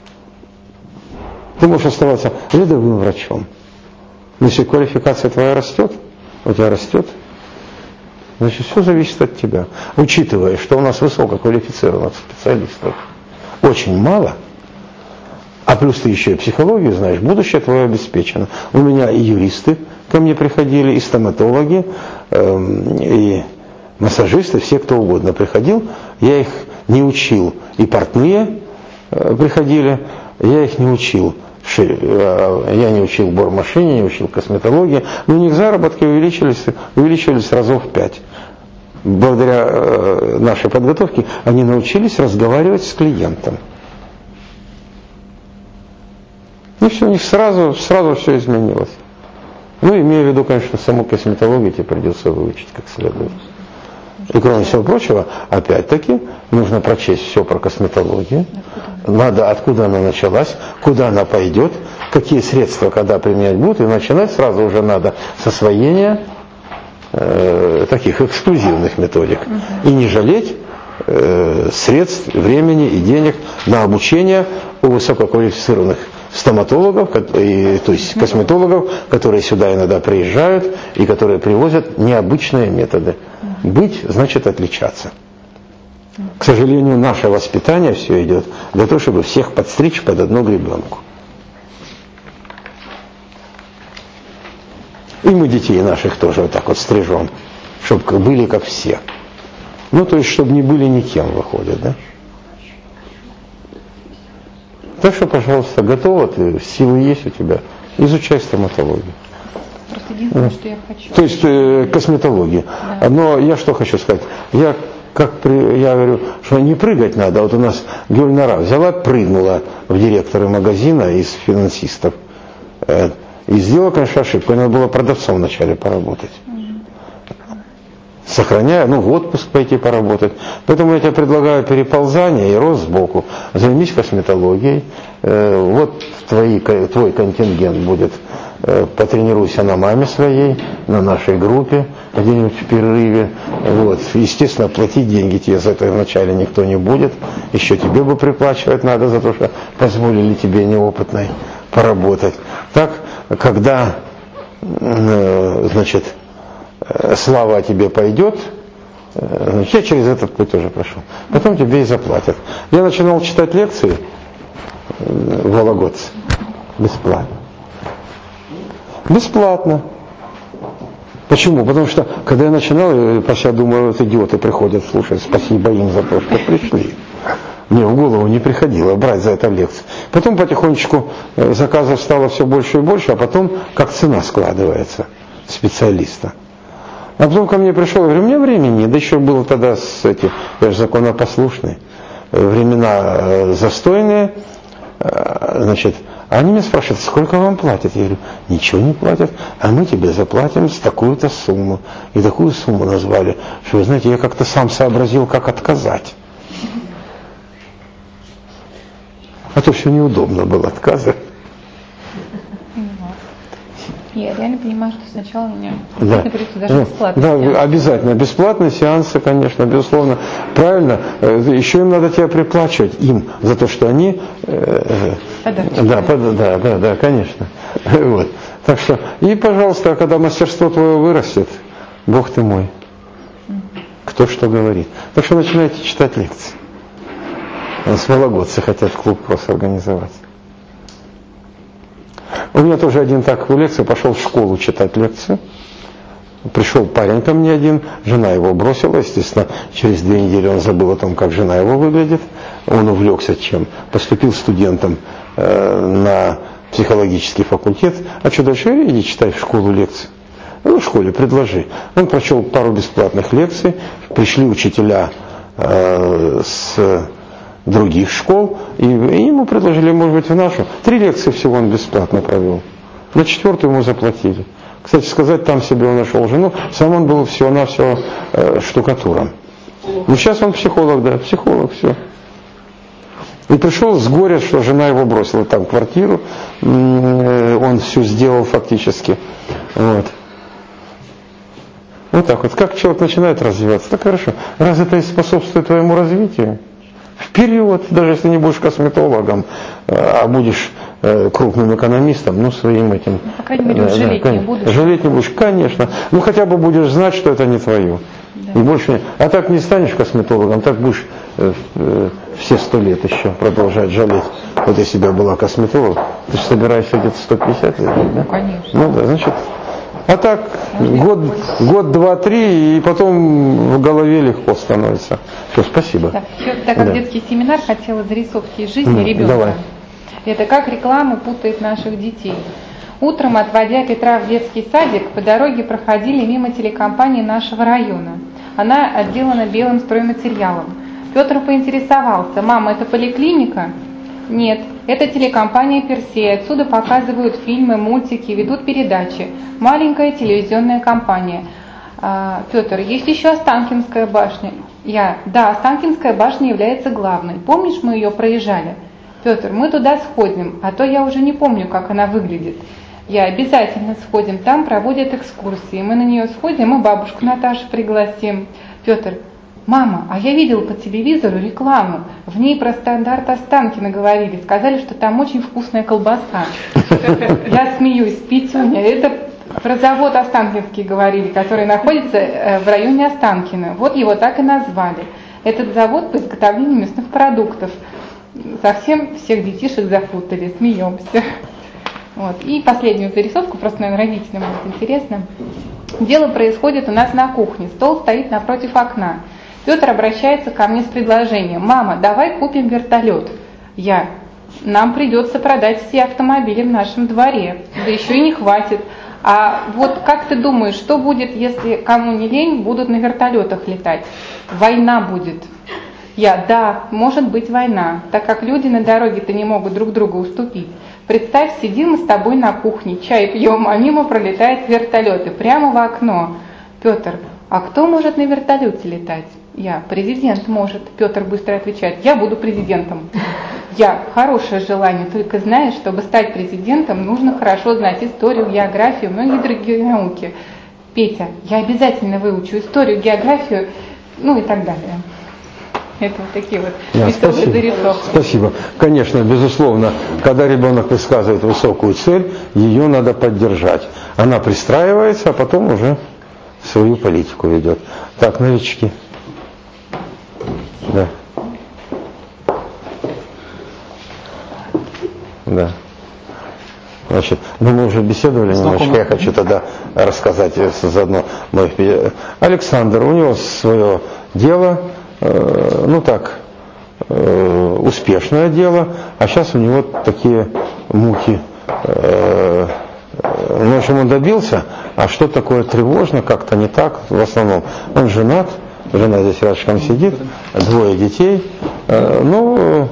Ты можешь оставаться рядовым врачом. Но если квалификация твоя растет, у тебя растет, значит, все зависит от тебя. Учитывая, что у нас высококвалифицированных специалистов очень мало, А плюс ты еще и психологию знаешь, будущее твое обеспечено. У меня и юристы ко мне приходили, и стоматологи, э, и массажисты, все кто угодно приходил. Я их не учил. И портные э, приходили, я их не учил. Я не учил бормашине, не учил косметологии, но у них заработки увеличились, увеличивались разов в пять. Благодаря э, нашей подготовке они научились разговаривать с клиентом. И все, у них сразу, сразу все изменилось. Ну, имея в виду, конечно, саму косметологию тебе придется выучить как следует. И кроме всего прочего, опять-таки, нужно прочесть все про косметологию. Надо, откуда она началась, куда она пойдет, какие средства, когда применять будут. И начинать сразу уже надо с освоения э, таких эксклюзивных методик. И не жалеть э, средств, времени и денег на обучение у высококвалифицированных стоматологов, и, то есть косметологов, которые сюда иногда приезжают и которые привозят необычные методы. Быть значит отличаться. К сожалению, наше воспитание все идет для того, чтобы всех подстричь под одну гребенку. И мы детей наших тоже вот так вот стрижем, чтобы были как все. Ну, то есть, чтобы не были никем, выходит, да? Так что, пожалуйста, готово, ты, силы есть у тебя, изучай стоматологию. Просто единственное, что я хочу. То есть э, косметология. Да. Но я что хочу сказать, я как при, я говорю, что не прыгать надо. Вот у нас Гюльнара взяла, прыгнула в директоры магазина из финансистов. Э, и сделала, конечно, ошибку. Надо было продавцом вначале поработать. Сохраняя, ну, в отпуск пойти поработать. Поэтому я тебе предлагаю переползание и рост сбоку. Займись косметологией. Э, вот твои, твой контингент будет. Э, потренируйся на маме своей, на нашей группе, где-нибудь в перерыве. Вот. Естественно, платить деньги тебе за это вначале никто не будет. Еще тебе бы приплачивать надо за то, что позволили тебе неопытной поработать. Так, когда, э, значит, слава о тебе пойдет, я через этот путь тоже прошел. Потом тебе и заплатят. Я начинал читать лекции в Вологодце бесплатно. Бесплатно. Почему? Потому что, когда я начинал, я думаю, вот идиоты приходят слушать, спасибо им за то, что пришли. Мне в голову не приходило брать за это лекции. Потом потихонечку заказов стало все больше и больше, а потом как цена складывается специалиста. А потом ко мне пришел, я говорю, у меня времени нет, да еще было тогда, с эти, я же законопослушный, времена застойные, значит, они меня спрашивают, сколько вам платят? Я говорю, ничего не платят, а мы тебе заплатим с такую-то сумму. И такую сумму назвали, что, вы знаете, я как-то сам сообразил, как отказать. А то все неудобно было отказывать. Я реально понимаю, что сначала меня да. придется даже да. бесплатно. Да, сеансы. обязательно. Бесплатные сеансы, конечно, безусловно. Правильно. Еще им надо тебя приплачивать, им, за то, что они... Э, да, под, да, да, да, конечно. Вот. Так что, и, пожалуйста, когда мастерство твое вырастет, Бог ты мой. Кто что говорит. Так что начинайте читать лекции. С вологодцы хотят клуб просто организовать. У меня тоже один так в лекции пошел в школу читать лекции. Пришел парень ко мне один, жена его бросила, естественно, через две недели он забыл о том, как жена его выглядит. Он увлекся чем? Поступил студентом э, на психологический факультет. А что дальше? Иди читай в школу лекции. Ну, в школе предложи. Он прочел пару бесплатных лекций, пришли учителя э, с других школ, и, и ему предложили, может быть, в нашу. Три лекции всего он бесплатно провел. На четвертую ему заплатили. Кстати сказать, там себе он нашел жену, сам он был всего-навсего э, штукатуром. Ну, сейчас он психолог, да, психолог, все. И пришел с горя, что жена его бросила там квартиру, э, он все сделал фактически. Вот. Вот так вот. Как человек начинает развиваться, так хорошо. Раз это и способствует твоему развитию, вперед, даже если не будешь косметологом, а будешь э, крупным экономистом, ну, своим этим... По крайней мере, да, жалеть да, не будешь. Жалеть не будешь, конечно. Ну, хотя бы будешь знать, что это не твое. Да. И больше не... А так не станешь косметологом, так будешь э, э, все сто лет еще продолжать жалеть Вот если бы я была косметолог, ты же собираешься где-то сто пятьдесят лет, да? Конечно. Ну да, значит, а так год, год, два, три, и потом в голове легко становится. Все, спасибо. Так, еще, так как Да. детский семинар, хотела зарисовки из жизни Mm, ребенка. давай. Это как реклама путает наших детей. Утром, отводя Петра в детский садик, по дороге проходили мимо телекомпании нашего района. Она отделана белым стройматериалом. Петр поинтересовался: «Мама, это поликлиника?» «Нет, это телекомпания «Персей». Отсюда показывают фильмы, мультики, ведут передачи. Маленькая телевизионная компания». А, Петр: «Есть еще Останкинская башня». Я: «Да, Останкинская башня является главной. Помнишь, мы ее проезжали?» Петр: «Мы туда сходим, а то я уже не помню, как она выглядит». Я: «Обязательно сходим, там проводят экскурсии. Мы на нее сходим и бабушку Наташу пригласим». Петр: «Мама, а я видел по телевизору рекламу. В ней про стандарт Останкино говорили. Сказали, что там очень вкусная колбаса». Я смеюсь: «Петюня, это про завод Останкинский говорили, который находится в районе Останкино. Вот его так и назвали. Этот завод по изготовлению мясных продуктов». Совсем всех детишек запутали, смеемся. Вот. И последнюю зарисовку, просто, наверное, родителям будет интересно. Дело происходит у нас на кухне. Стол стоит напротив окна. Петр обращается ко мне с предложением: «Мама, давай купим вертолет». Я: «Нам придется продать все автомобили в нашем дворе, да еще и не хватит. А вот как ты думаешь, что будет, если кому не лень, будут на вертолетах летать? Война будет». Я: «Да, может быть война, так как люди на дороге-то не могут друг другу уступить. Представь, сидим мы с тобой на кухне, чай пьем, а мимо пролетают вертолеты, прямо в окно». Петр: «А кто может на вертолете летать?» Я: «Президент может». Петр быстро отвечает: «Я буду президентом». Я: «Хорошее желание, только знаешь, чтобы стать президентом, нужно хорошо знать историю, географию, многие другие науки». Петя: «Я обязательно выучу историю, географию», ну и так далее. Это вот такие вот Да, веселые спасибо. зарисовки. Спасибо. Конечно, безусловно, когда ребенок высказывает высокую цель, ее надо поддержать. Она пристраивается, а потом уже свою политику ведет. Так, новички. Да. Да. Значит, ну мы уже беседовали немножко, я хочу тогда рассказать заодно. Александр, у него свое дело, э, ну так, э, успешное дело, а сейчас у него такие муки. Э, ну, в общем, он добился, а что такое тревожно, как-то не так, в основном. Он женат, жена здесь рядышком сидит, двое детей, э, ну...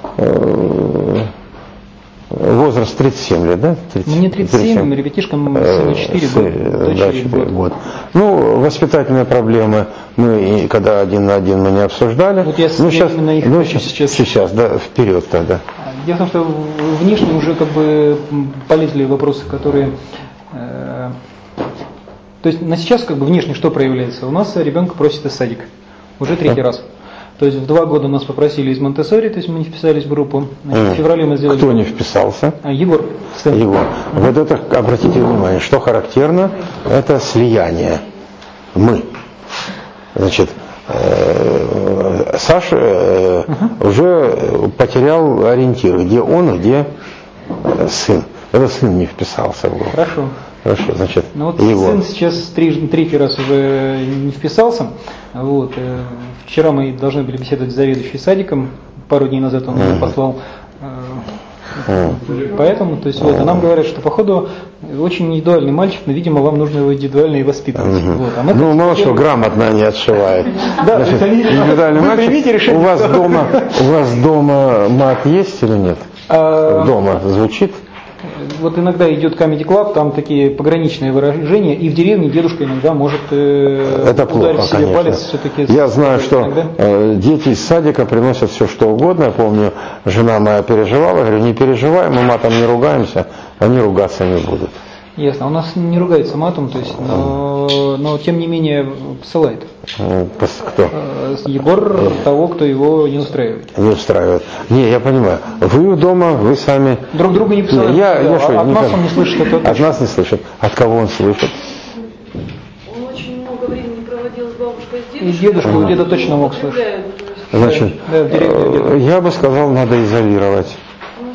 Э, возраст тридцать семь лет, да? тридцать, Мне тридцать семь, тридцать семь. Ребятишкам сыну четыре года, дочери год. год. Ну, воспитательные проблемы мы, когда один на один мы не обсуждали. Вот я ну, сейчас, именно их ну, хочу сейчас. Сейчас, да, вперед тогда. Дело в том, что внешне уже как бы полезли вопросы, которые... Э, то есть на сейчас как бы внешне что проявляется? У нас ребенка просит из садика. Уже третий да. раз. То есть в два года нас попросили из Монтессори, то есть мы не вписались в группу. Значит, в феврале мы сделали... Кто не вписался? А, Егор. Кстати. Егор. Mm-hmm. Вот это, обратите внимание, что характерно, это слияние. Мы. Значит, э, Саша э, uh-huh. уже потерял ориентир, где он, где э, сын. Этот сын не вписался в группу. Хорошо. Хорошо, значит, ну вот Егор. Сын сейчас три, третий раз уже не вписался. Вот. Вчера мы должны были беседовать с заведующей садиком, пару дней назад он mm-hmm. послал. Mm-hmm. Поэтому, то есть, вот, а нам говорят, что походу очень индивидуальный мальчик, но, видимо, вам нужно его индивидуально и воспитывать. Mm-hmm. Вот. А мы ну, мало что, грамотно не отшивает. Да, значит, индивидуальный мальчик. У вас дома, у вас дома мат есть или нет? Дома звучит? Вот иногда идет Comedy Club, там такие пограничные выражения, и в деревне дедушка иногда может э, это плохо, себе конечно. палец все-таки. Я знаю, что э, дети из садика приносят все, что угодно. Я помню, жена моя переживала, я говорю, не переживай, мы матом не ругаемся, они ругаться не будут. Ясно, у нас не ругается матом, то есть, но, но тем не менее посылает. Кто? Егор того, кто его не устраивает. Не устраивает. Не, я понимаю. Вы дома, вы сами... Друг друга не посылаете. Я, я, я что, от нас он не слышит. Это от точно. Нас не слышит. От кого он слышит? Он очень много времени проводил с бабушкой, с дедушкой. И дедушка у деда точно мог слышать. Значит, да, я бы сказал, надо изолировать.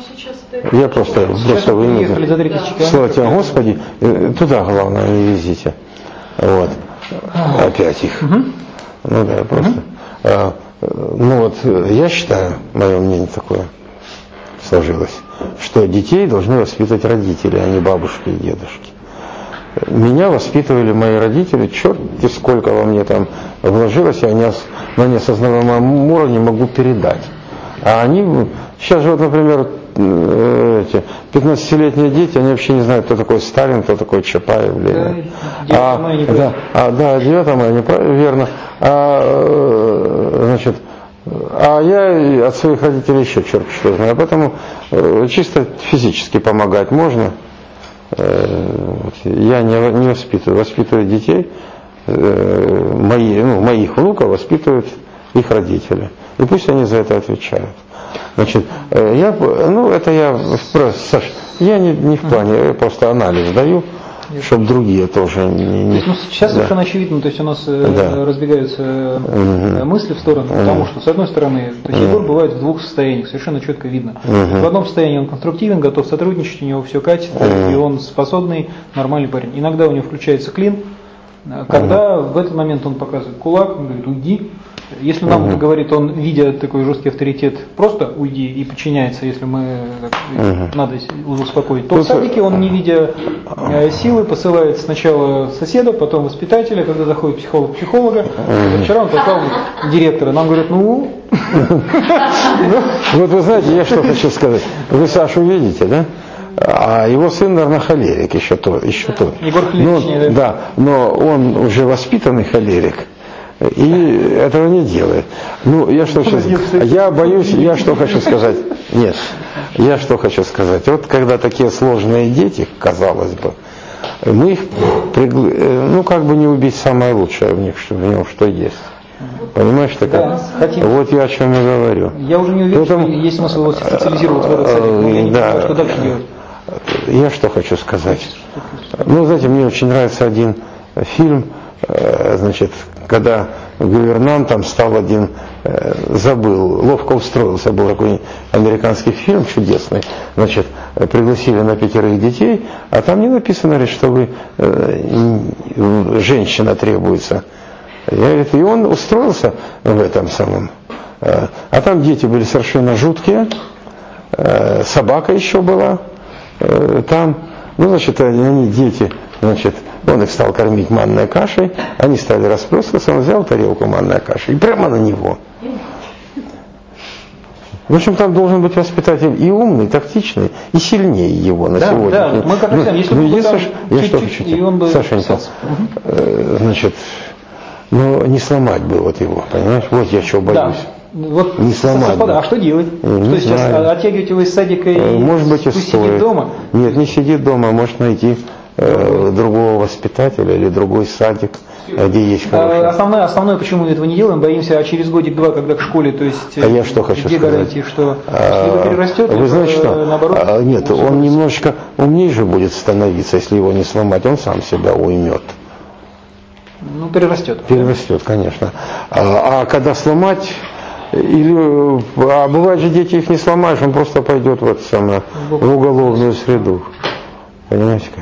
Я просто, просто приехали за три тысячи вынужден. Слава тебе, Господи, э, туда, главное, не везите. Вот. Опять их. Угу. Ну да, просто. Угу. А, ну вот, я считаю, мое мнение такое сложилось, что детей должны воспитывать родители, а не бабушки и дедушки. Меня воспитывали мои родители, черти сколько во мне там вложилось, я не, на неосознаваемом уровне могу передать. А они, сейчас же вот, например, эти пятнадцатилетние дети, они вообще не знают, кто такой Сталин, кто такой Чапаев. Да, а, да, а, да, девятое мая, верно. А, значит, а я от своих родителей еще черт что знаю. Поэтому чисто физически помогать можно. Я не, не воспитываю, воспитываю детей, мои, ну, моих внуков воспитывают их родители. И пусть они за это отвечают. Значит, я, ну, это я, Саш, я не, не в плане, я просто анализ даю, чтобы другие тоже не... не то есть, ну, сейчас да. совершенно очевидно, то есть у нас да. разбегаются угу. мысли в сторону, угу. потому что, с одной стороны, то есть Егор бывает в двух состояниях, совершенно четко видно. Угу. В одном состоянии он конструктивен, готов сотрудничать, у него все катится, угу. и он способный, нормальный парень. Иногда у него включается клин, когда угу. в этот момент он показывает кулак, он говорит, уйди. Если нам угу. говорит, он, видя такой жесткий авторитет, просто уйди и подчиняется, если мы угу. надо успокоить, то в садике он, не видя э, силы, посылает сначала соседа, потом воспитателя, когда заходит психолог психолога. Угу. Вчера он послал директора, нам говорят, ну... Вот вы знаете, я что хочу сказать. Вы Сашу видите, да? А его сын, наверное, холерик еще тот. Еще тот. Егор Клиничный, да? Да, но он уже воспитанный холерик. И этого не делает. Ну, я что сейчас... Я боюсь, я что хочу сказать. Нет, я что хочу сказать. Вот когда такие сложные дети, казалось бы, мы их, пригла... ну, как бы не убить самое лучшее в них, что в нем что есть. Понимаешь, такая? Да, вот я о чем и говорю. Я уже не уверен, Поэтому... что есть смысл его специализировать в этот садик, но я не да. знаю, что дальше делать. Я что хочу сказать. Ну, знаете, мне очень нравится один фильм, значит, когда гувернантом стал один, э, забыл, ловко устроился, был такой американский фильм чудесный, значит, пригласили на пятерых детей, а там не написано, говорит, что вы, э, женщина требуется. Я, говорит, и он устроился в этом самом, э, а там дети были совершенно жуткие, э, собака еще была, э, там, ну, значит, они, они дети, значит, он их стал кормить манной кашей, они стали расплескиваться, он взял тарелку манной каши и прямо на него. В общем, там должен быть воспитатель и умный, и тактичный, и сильнее его на да, сегодня. Да, мы как раз, если ну, бы Саш, я что чуть-чуть, хочу, и он бы... Сашенька, угу. значит, ну, не сломать бы вот его, понимаешь? Вот я что боюсь. Да. Вот не сломать. А что делать? Не что сейчас знаю. Оттягивать его из садика и может быть, и пусть стоит. сидит дома? Нет, не сидит дома, может найти э, другого воспитателя или другой садик, где есть хороший. Основное, основное, почему мы этого не делаем, боимся, а через годик-два, когда к школе, то есть, а я что хочу где сказать? гарантии, что если его перерастет, вы знаете что? наоборот, а, нет, он будет. Немножечко умнее же будет становиться, если его не сломать, он сам себя уймет. Ну, перерастет. Перерастет, конечно. А, а когда сломать, или, а бывает же дети их не сломаешь, он просто пойдет в, это самое, в уголовную среду. Понимаете как?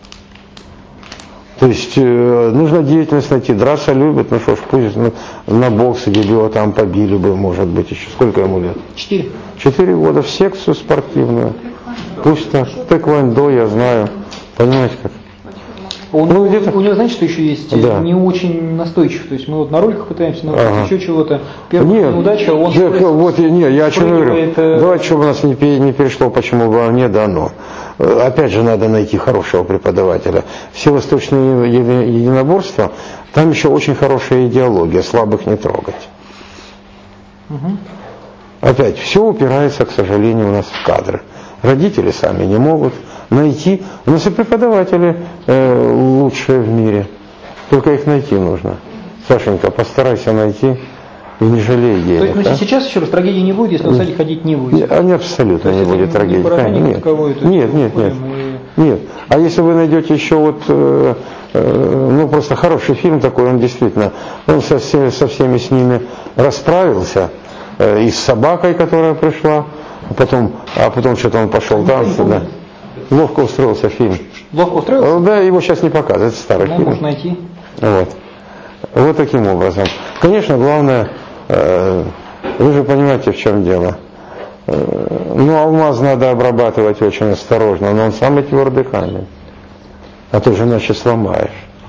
То есть э, нужно деятельность найти. Драться любит, ну что ж, пусть ну, на бокс, где его там побили бы, может быть, еще. Сколько ему лет? Четыре. Четыре года в секцию спортивную. Пусть так. Тэквондо, я знаю. Понимаете как? Он, ну, у, у него, знаете, что еще есть? Да. Не очень настойчив. То есть мы вот на роликах пытаемся научить ага. еще чего-то. Первая нет, неудача, он я, вот, не, я о чем говорю. Это... Давайте, чтобы у нас не, не перешло, почему бы не дано. Опять же, надо найти хорошего преподавателя. Все восточные единоборства, там еще очень хорошая идеология, слабых не трогать. Угу. Опять, все упирается, к сожалению, у нас в кадры. Родители сами не могут найти. У нас и преподаватели э, лучшие в мире. Только их найти нужно. Сашенька, постарайся найти и не жалей денег. То есть, ну, а? Сейчас еще раз трагедии не будет, если он в садик ходить не будет? Они абсолютно не будет трагедии. Нет, нет, нет, нет. И... нет. А если вы найдете еще вот, э, э, ну просто хороший фильм такой, он действительно, он со, со всеми с ними расправился, э, и с собакой, которая пришла, потом, а потом что-то он пошел танцы, да. Ловко устроился фильм. Ловко устроился? Да, его сейчас не показывают, это старый Ну, фильм. можно найти. Вот. Вот таким образом. Конечно, главное, э, вы же понимаете, в чем дело. Э, ну, алмаз надо обрабатывать очень осторожно, но он самый твердый камень. А ты же иначе сломаешь.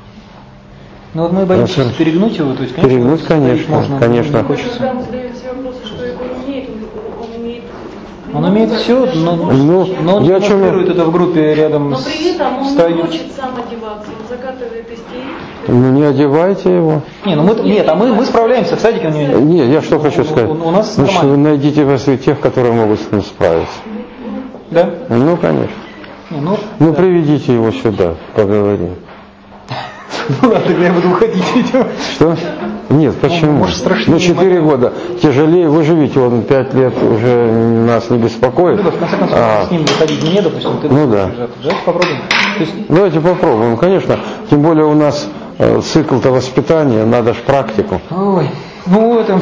Ну вот мы боимся Ну, перегнуть его, то есть, конечно, перегнуть, конечно, можно, конечно. не хочется. Когда мы задаем себе вопросы, что Егор умеет, он, он умеет. Он умеет все, но, Ну, но он я чем- демонстрирует это в группе рядом Но с при этом он стою. не хочет сам одеваться, он закатывает истерику. Ну, не одевайте его. Не, ну мы, нет, а мы, мы справляемся, в садике он не... Не, я что хочу У- сказать. у- у нас Значит, вы нормально. найдите после тех, которые могут с ним справиться. Да? Ну, конечно. Не, ну, Ну, да. приведите его сюда, поговорим. Ну ладно, тогда я буду уходить, видимо. Что? Нет, почему? может, страшнее Ну, четыре года. Тяжелее, вы же видите, он пять лет уже нас не беспокоит. Люба, в конце концов, А, с ним выходить мне, допустим, ты Ну да. Давайте попробуем. То есть, Давайте попробуем, конечно. Тем более у нас э, цикл-то воспитания, надо ж практику. ой, ну это...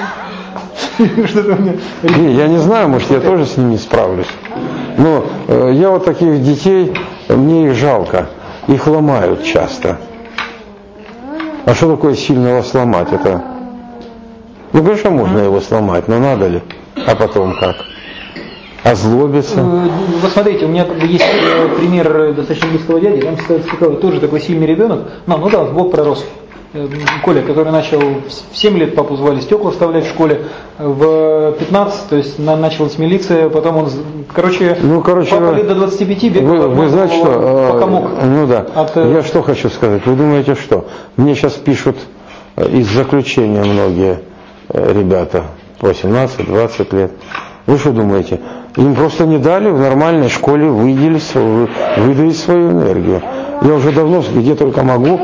Что-то мне... Не, я не знаю, может, я тоже с ним не справлюсь. Но э, я вот таких детей, мне их жалко. Их ломают часто. А что такое сильного сломать? Это... Ну, конечно, можно его сломать, но надо ли? А потом как? Озлобиться? Э, Вот смотрите, у меня как бы есть э, пример достаточно близкого дяди, там Стекова тоже такой сильный ребенок, ну, ну да, в бок пророс. Э, Коля, который начал в семь лет, папу звали, стекла вставлять в школе, в пятнадцать, то есть на, началась милиция, потом он, короче, Ну, короче, папа лет до двадцати пяти бегал, Вы, вы знаете что? пока э, мог. Ну да. От, э, Я что хочу сказать? Вы думаете, что? Мне сейчас пишут э, из заключения многие э, ребята, восемнадцать-двадцать лет. Вы что думаете? Им просто не дали в нормальной школе выделить свою, выдавить свою энергию. Я уже давно, где только могу,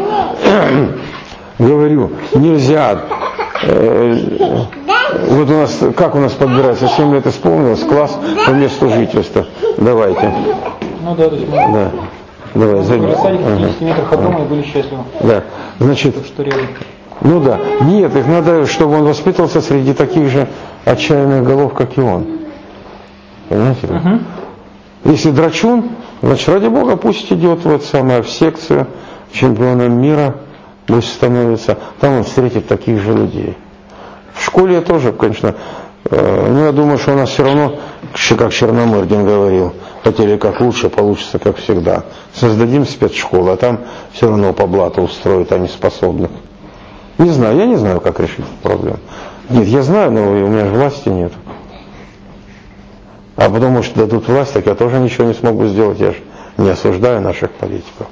говорю, нельзя. Э, вот у нас, как у нас подбирается, семь лет исполнилось, класс по месту жительства. Давайте. Ну да, то есть мы Да. Давай, были забей. в садике в Ага. пятидесяти метрах от дома и были счастливы, Да. Значит, что рядом. ну да. Нет, их надо, чтобы он воспитывался среди таких же отчаянных голов, как и он. Понимаете? Угу. Если драчун, значит, ради Бога, пусть идет вот самое в секцию чемпионом мира, пусть становится, там он встретит таких же людей. В школе я тоже, конечно, э, но я думаю, что у нас все равно, как Черномырдин говорил, хотели как лучше, получится как всегда. Создадим спецшколу, а там все равно по блату устроят, они способны. Не знаю, я не знаю, как решить эту проблему. Нет, я знаю, но у меня же власти нет. А потому что дадут власть, так я тоже ничего не смогу сделать, я же не осуждаю наших политиков.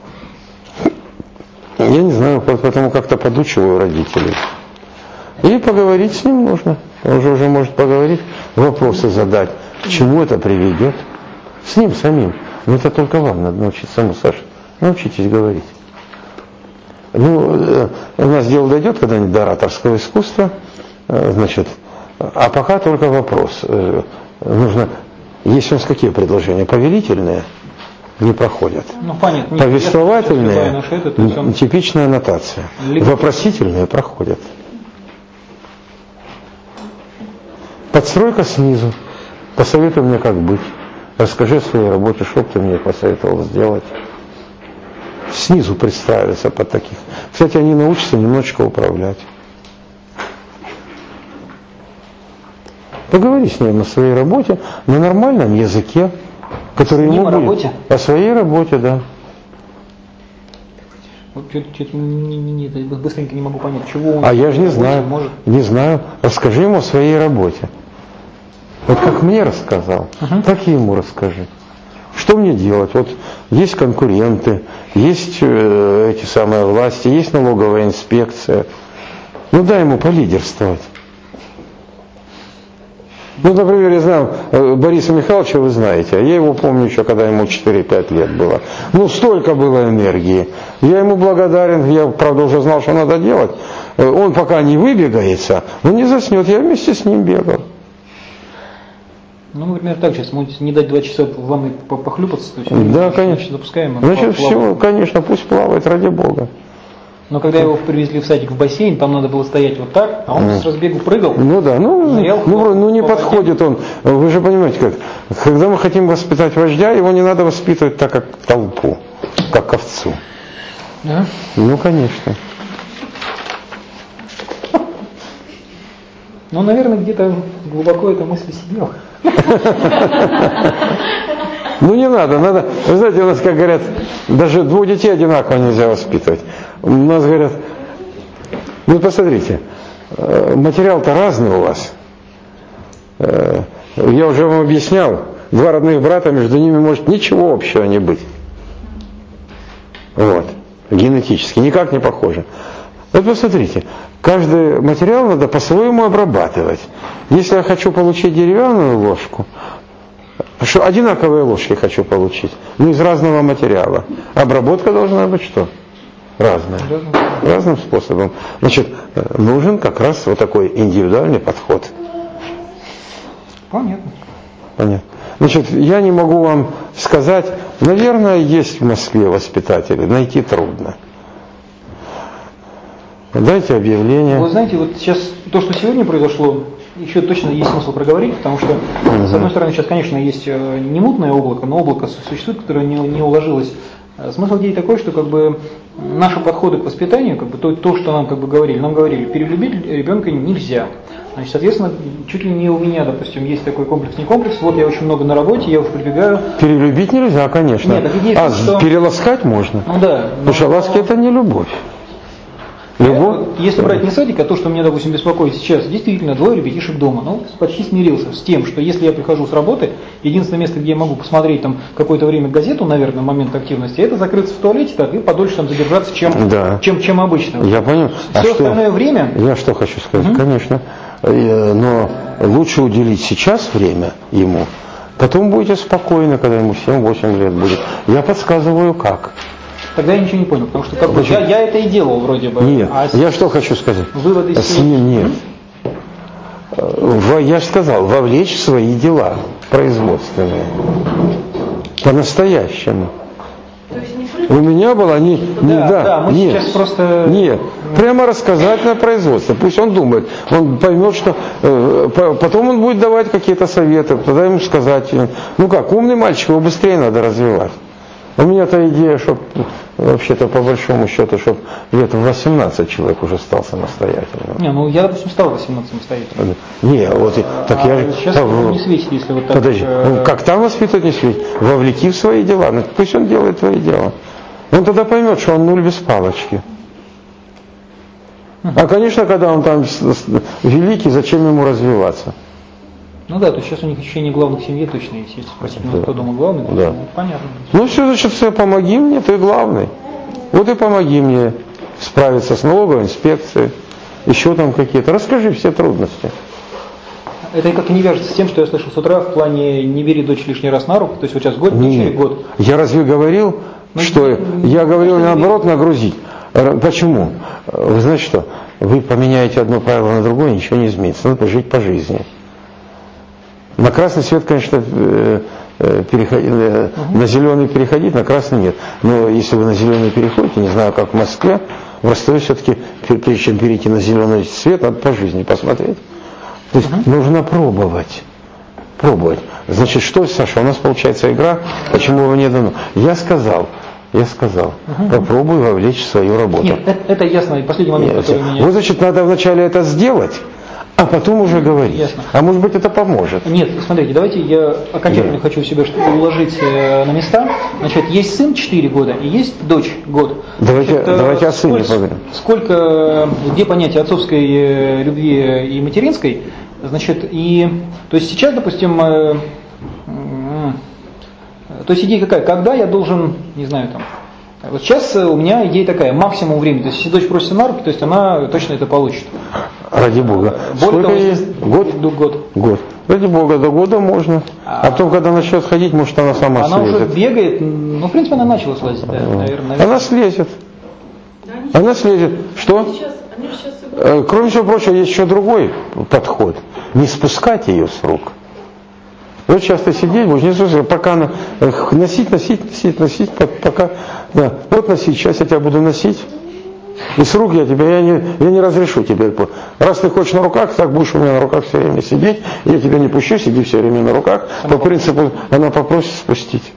Я не знаю, поэтому как-то подучиваю родителей. И поговорить с ним нужно. Он же уже может поговорить, вопросы задать, к чему это приведет. С ним самим. Но это только вам надо научиться самому, Саша. Научитесь говорить. Ну, у нас дело дойдет когда-нибудь до ораторского искусства, значит, а пока только вопрос. Нужно, есть у нас какие предложения? Повелительные не проходят. Ну, понятно. Нет, Повествовательные, я сейчас это, то есть он... типичная нотация. Легко. Вопросительные проходят. Подстройка снизу. Посоветуй мне, как быть. Расскажи о своей работе, что бы ты мне посоветовал сделать. Снизу представиться под таких. Кстати, они научатся немножечко управлять. Поговори с ним о своей работе на нормальном языке, который С ним ему о будет. работе? О своей работе, да. Вот что-то, что-то не, не, не, не, быстренько не могу понять, чего он... А я же не знаю. Может. Не знаю. Расскажи ему о своей работе. Вот как мне рассказал, Ага. так и ему расскажи. Что мне делать? Вот есть конкуренты, есть э, эти самые власти, есть налоговая инспекция. Ну дай ему полидерствовать. Ну, например, я знаю, э, Бориса Михайловича вы знаете, а я его помню еще, когда ему четыре-пять лет было. Ну, столько было энергии. Я ему благодарен, я, правда, уже знал, что надо делать. Э, Он пока не выбегается, он не заснет, я вместе с ним бегал. Ну, например, так сейчас, можете не дать два часа в ванной похлюпаться, то есть, Да, значит, конечно. запускаем. он Значит, плавает. все, конечно, пусть плавает, ради Бога. Но когда его привезли в садик в бассейн, там надо было стоять вот так, а он mm. с разбегу прыгал. Ну да, ну, нырял, ну, ну не по подходит он. Вы же понимаете, как, когда мы хотим воспитать вождя, его не надо воспитывать так, как толпу, как овцу. Да? Ну, конечно. Ну, наверное, где-то глубоко эта мысль сидела. Ну не надо, надо. Вы знаете, у нас, как говорят, даже двух детей одинаково нельзя воспитывать. У нас говорят, ну посмотрите, материал-то разный у вас. Я уже вам объяснял, два родных брата, между ними может ничего общего не быть. Вот, генетически, никак не похоже. Вот посмотрите, каждый материал надо по-своему обрабатывать. Если я хочу получить деревянную ложку, что одинаковые ложки хочу получить, но из разного материала. Обработка должна быть что? Разная. Разным способом. Значит, нужен как раз вот такой индивидуальный подход. Понятно. Понятно. Значит, я не могу вам сказать, наверное, есть в Москве воспитатели, найти трудно. Дайте объявление. Вы знаете, вот сейчас то, что сегодня произошло, еще точно есть смысл проговорить, потому что, угу. с одной стороны, сейчас, конечно, есть не мутное облако, но облако существует, которое не, не уложилось. Смысл идеи такой, что как бы наши подходы к воспитанию, как бы то, то, что нам как бы говорили, нам говорили, перелюбить ребенка нельзя. Значит, соответственно, чуть ли не у меня, допустим, есть такой комплекс, не комплекс, вот я очень много на работе, я уж прибегаю. Перелюбить нельзя, конечно. Нет, так идея, а что... переласкать можно. Ну да. Потому что ласки это не любовь. Любовь? Если брать не садик, а то, что меня, допустим, беспокоит сейчас, действительно, двое ребятишек дома. Ну, почти смирился с тем, что если я прихожу с работы, единственное место, где я могу посмотреть там какое-то время газету, наверное, в момент активности, это закрыться в туалете так и подольше там задержаться, чем, да. чем, чем обычно. Я понял. Все а остальное что? время... Я что хочу сказать, угу. конечно. Но лучше уделить сейчас время ему, потом будете спокойны, когда ему семь-восемь лет будет. Я подсказываю как. Тогда я ничего не понял, потому что как бы, я, я это и делал вроде бы. Нет, а я что хочу сказать. Выводы с ним нет. Я же сказал, вовлечь в свои дела производственные. По-настоящему. У меня было не, не да, да, да, мы нет, сейчас просто... нет, прямо рассказать на производство. Пусть он думает, он поймет, что э, потом он будет давать какие-то советы, тогда ему сказать, ну как, умный мальчик, его быстрее надо развивать. У меня-то идея, чтобы вообще-то по большому счету, чтобы лет в восемнадцать человек уже стал самостоятельным. Не, ну я, допустим, стал восемнадцать самостоятельным. Не, вот так а я же... Сейчас по, не светит, если вот так... Подожди, ну, как там воспитывать не светит? Вовлеки в свои дела, ну, пусть он делает твои дела. Он тогда поймет, что он нуль без палочки. А, конечно, когда он там великий, зачем ему развиваться? Ну да, то сейчас у них ощущение главных в семье точно есть. Если спросить, ну, да. кто дома главный, да. ну, понятно. Ну все, значит, все, помоги мне, ты главный. Вот и помоги мне справиться с налоговой инспекцией, еще там какие-то. Расскажи все трудности. Это как-то не вяжется с тем, что я слышал с утра в плане не бери дочь лишний раз на руку, то есть вот сейчас год, не год. Я разве говорил, ну, что не, я говорил не наоборот нагрузить. Почему? Вы знаете что? Вы поменяете одно правило на другое, ничего не изменится. Надо жить по жизни. На красный свет, конечно, переходить, угу. на зеленый переходить, на красный нет. Но если вы на зеленый переходите, не знаю, как в Москве, в Ростове все-таки, прежде чем перейти на зеленый свет, надо по жизни посмотреть. То есть угу. нужно пробовать. Пробовать. Значит, что, Саша, у нас получается игра, почему его не дано? Я сказал, я сказал, угу. попробуй вовлечь в свою работу. Нет, это, это ясно, и последний момент, Нет, который меня... Вот, значит, надо вначале это сделать, а потом уже говорить. Ясно. А может быть, это поможет. Нет, смотрите, давайте я окончательно да. хочу себя уложить на места. Значит, есть сын четыре года и есть дочь год. Давайте, Значит, давайте о сыне сколько, поговорим. Сколько, где понятие отцовской любви и материнской, значит, и, то есть сейчас, допустим, то есть идея какая, когда я должен, не знаю, там, вот сейчас у меня идея такая, максимум времени, то есть если дочь просится на руки, то есть она точно это получит. Ради Бога. Более того, есть? Год? Год. Год. Ради Бога, до года можно. А, а потом, когда начнет ходить, может, она сама она слезет. Она уже бегает, ну, в принципе, она начала слазить, да, наверное, наверное. Она слезет. Да, она слезет. Что? Они сейчас, они сейчас... Кроме всего прочего, есть еще другой подход. Не спускать ее с рук. Вот часто сидеть, будешь не спускать, пока она носить, носить, носить, носить, пока, да. Вот носить, сейчас я тебя буду носить. И с рук я тебя, я не, я не разрешу тебе. Раз ты хочешь на руках, так будешь у меня на руках все время сидеть, я тебя не пущу, сиди все время на руках. По принципу, она попросит спустить.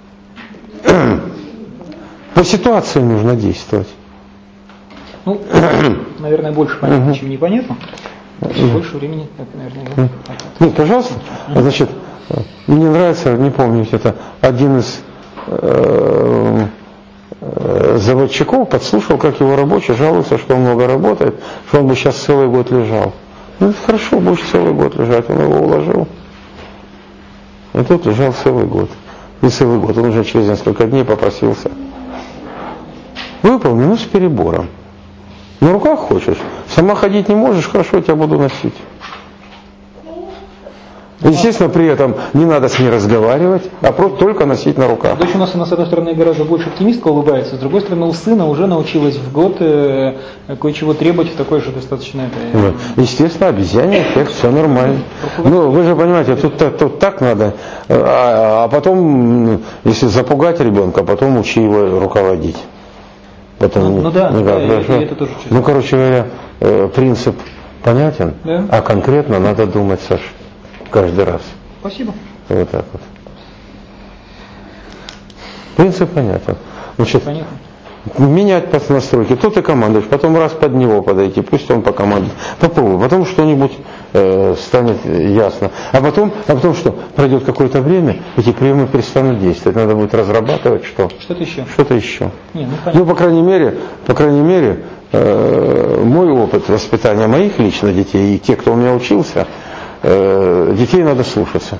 По ситуации нужно действовать. Ну, наверное, больше понятно, чем непонятно. Больше времени, наверное. Нет, пожалуйста. Значит, мне нравится, не помню, это один из э, э, заводчиков подслушал, как его рабочий жалуется, что он много работает, что он бы сейчас целый год лежал. Ну, хорошо, будешь целый год лежать, он его уложил. И тут лежал целый год. Не целый год, он уже через несколько дней попросился. Выполнил, ну, с перебором. На руках хочешь, сама ходить не можешь, хорошо, я тебя буду носить. Естественно, при этом не надо с ней разговаривать, а просто только носить на руках. Дочь у нас, она, с одной стороны, гораздо больше оптимистка улыбается, с другой стороны, у сына уже научилась в год э, кое-чего требовать в такой же достаточно... Это, да. Естественно, обезьяний эффект, все нормально. Ну, вы же понимаете, тут, тут так надо, а, а потом, если запугать ребенка, потом учи его руководить. Потом, ну, ну да, ну, да, да, и, и это тоже чувствую. Ну, короче говоря, э, принцип понятен, да? А конкретно надо думать, Саш, каждый раз. Спасибо. Вот так вот. Принцип понятен. Значит, понятно. Менять по настройке. Тут ты командуешь, потом раз под него подойти, пусть он покомандует. Попробуй, потом что-нибудь э, станет ясно. А потом, а потом что? Пройдет какое-то время, эти приемы перестанут действовать. Надо будет разрабатывать что? Что-то еще. Что-то еще. Не, ну, понятно. Ну, по крайней мере, по крайней мере, э, мой опыт воспитания моих лично детей и те, кто у меня учился, э, детей надо слушаться.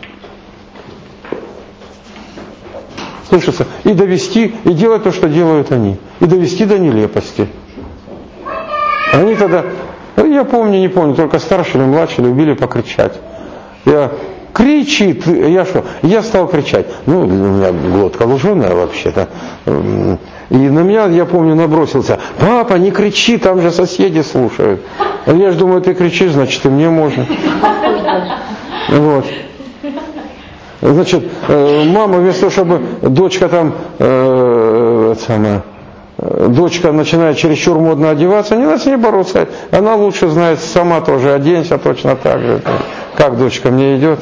Слушаться и довести, и делать то, что делают они. И довести до нелепости. Они тогда, я помню, не помню, только старшие или младшие любили покричать. Я кричит, я что? Я стал кричать. Ну, у меня глотка луженая вообще-то. И на меня, я помню, набросился. Папа, не кричи, там же соседи слушают. А я же думаю, ты кричишь, значит, и мне можно. Вот. Значит, мама вместо того, чтобы дочка там, э, самое, дочка начинает чересчур модно одеваться, не надо с ней бороться. Она лучше знает, сама тоже оденься точно так же. Как дочка мне идет?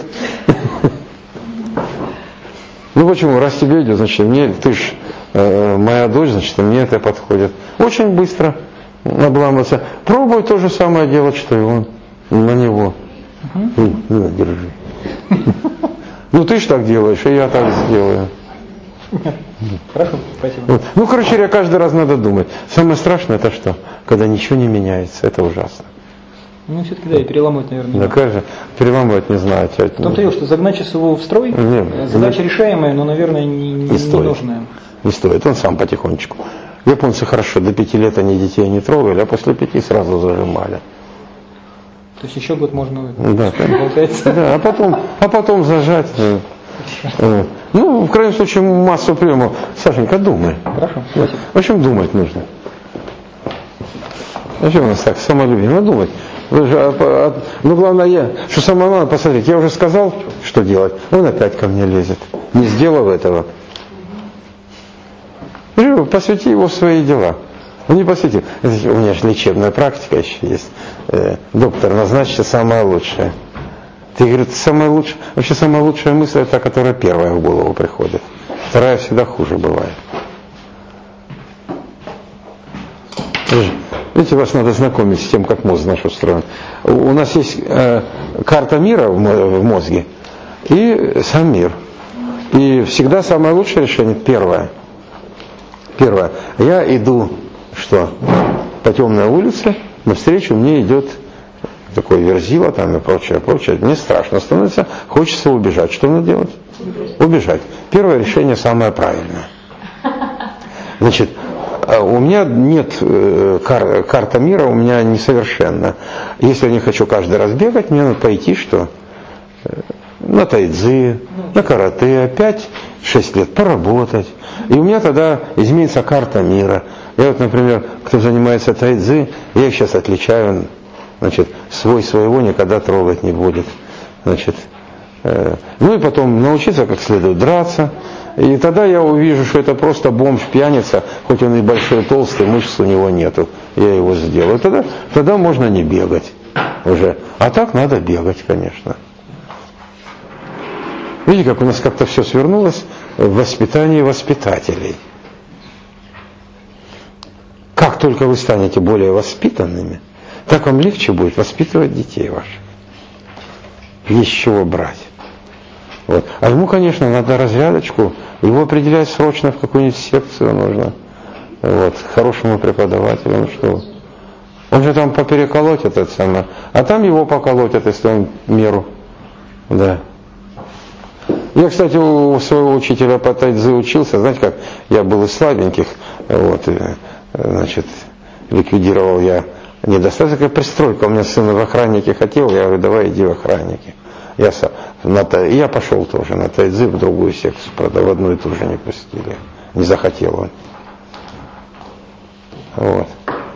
Ну почему? Раз тебе идет, значит, мне, ты ж моя дочь, значит, мне это подходит. Очень быстро обламываться. Пробуй то же самое делать, что и он на него. Ну, держи. Ну ты ж так делаешь, и я так сделаю. Хорошо, спасибо. Вот. Ну, короче говоря, каждый раз надо думать. Самое страшное это что? Когда ничего не меняется. Это ужасно. Ну, все-таки да, и переломать, наверное, не да, надо. каждый переломать не знаю. В том-то дело, что загнать часового в строй, нет, задача нет. решаемая, но, наверное, не, не, не, не стоит. нужная. Не стоит, он сам потихонечку. Японцы хорошо, до пяти лет они детей не трогали, а после пяти сразу зажимали. То есть еще год можно да, болтать. Да, а потом, а потом зажать. Ну, в крайнем случае, массу приемов. Сашенька, думай. Хорошо, спасибо. В общем, думать нужно. А что у нас так, самолюбие? Ну, думать. Ну, главное, я, что самое главное, посмотреть, я уже сказал, что делать, он опять ко мне лезет, не сделав этого. Посвяти его в свои дела. Он не посвятил. У меня же лечебная практика еще есть. Доктор, назначьте самое лучшее. Ты говоришь, самое лучшее, вообще самая лучшая мысль это та, которая первая в голову приходит. Вторая всегда хуже бывает. Видите, вас надо знакомить с тем, как мозг наш устроен. У нас есть э, карта мира в мозге и сам мир. И всегда самое лучшее решение первое. Первое. Я иду, что, по темной улице, навстречу мне идет такой верзила там и прочее, прочее. Мне страшно становится, хочется убежать. Что надо делать? Убежать. Первое решение самое правильное. Значит, у меня нет кар, карта мира, у меня несовершенна. Если я не хочу каждый раз бегать, мне надо пойти что? На тайцзи, на карате, пять-шесть лет поработать. И у меня тогда изменится карта мира. Я вот, например, кто занимается тайцзи, я их сейчас отличаю. Значит, свой своего никогда трогать не будет. Значит, э, ну и потом научиться как следует драться, И тогда я увижу, что это просто бомж, пьяница, хоть он и большой, толстый, мышц у него нету. Я его сделаю. Тогда, тогда можно не бегать уже. А так надо бегать, конечно. Видите, как у нас как-то все свернулось в воспитании воспитателей. Как только вы станете более воспитанными, так вам легче будет воспитывать детей ваших. Есть с чего брать. Вот. А ему, конечно, надо разрядочку, его определять срочно в какую-нибудь секцию нужно. Вот, хорошему преподавателю, ну что. Он же там попереколоть этот самый, а там его поколотят, если он меру. Да. Я, кстати, у своего учителя по тайцзи учился, знаете как, я был из слабеньких, вот, и, значит, ликвидировал я недостаток, такая пристройка, у меня сын в охраннике хотел, я говорю, давай иди в охранники. Я, на, я пошел тоже на тайцзи в другую секцию, правда, в одну и ту же не пустили, не захотел он. Вот.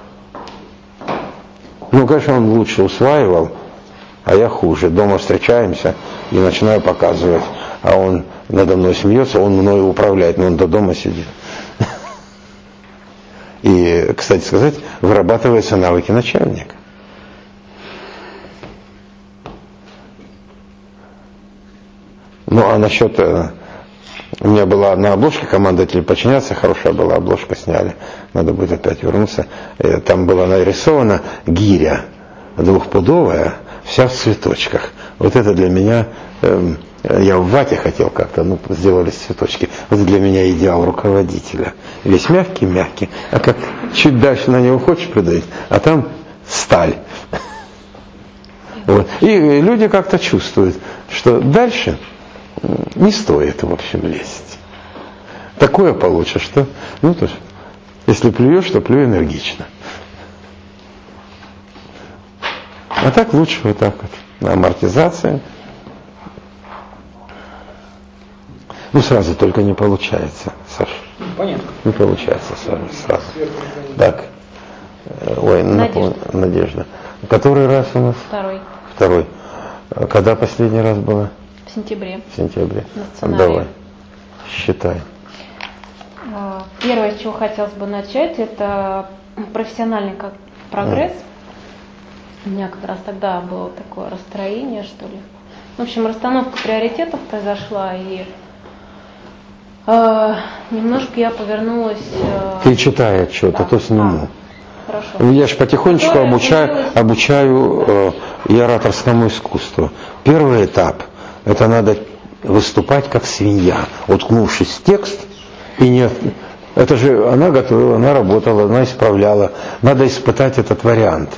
Ну, конечно, он лучше усваивал, а я хуже. Дома встречаемся и начинаю показывать, а он надо мной смеется, он мною управляет, но он до дома сидит. И, кстати сказать, вырабатываются навыки начальника. Ну, а насчет... У меня была на обложке «Командователь подчиняться», хорошая была обложка, сняли. Надо будет опять вернуться. Там была нарисована гиря двухпудовая, вся в цветочках. Вот это для меня... Я в вате хотел как-то, ну, сделались цветочки. Вот для меня идеал руководителя. Весь мягкий-мягкий, а как чуть дальше на него хочешь придавить, а там сталь. Вот. И люди как-то чувствуют, что дальше не стоит, в общем, лезть. Такое получишь, что, ну, то есть, если плюешь, то плюй энергично. А так лучше вот так вот, на амортизации. Ну, сразу только не получается, Саша. Понятно. Не получается сразу. сразу. Так. Ой, Надежда. Напом... Надежда. Который раз у нас? Второй. Второй. Когда последний раз было? В сентябре. В сентябре. На сценарии. Давай. Считай. Первое, с чего хотелось бы начать, это профессиональный как прогресс. У меня как раз тогда было такое расстроение, что ли. В общем, расстановка приоритетов произошла, и э, немножко я повернулась... Э, Ты читай отчет, да. а то сниму. А, хорошо. Я же потихонечку Которая обучаю, появилась... обучаю э, и ораторскому искусству. Первый этап – это надо выступать как свинья, уткнувшись в текст, и не... Это же она готовила, она работала, она исправляла. Надо испытать этот вариант.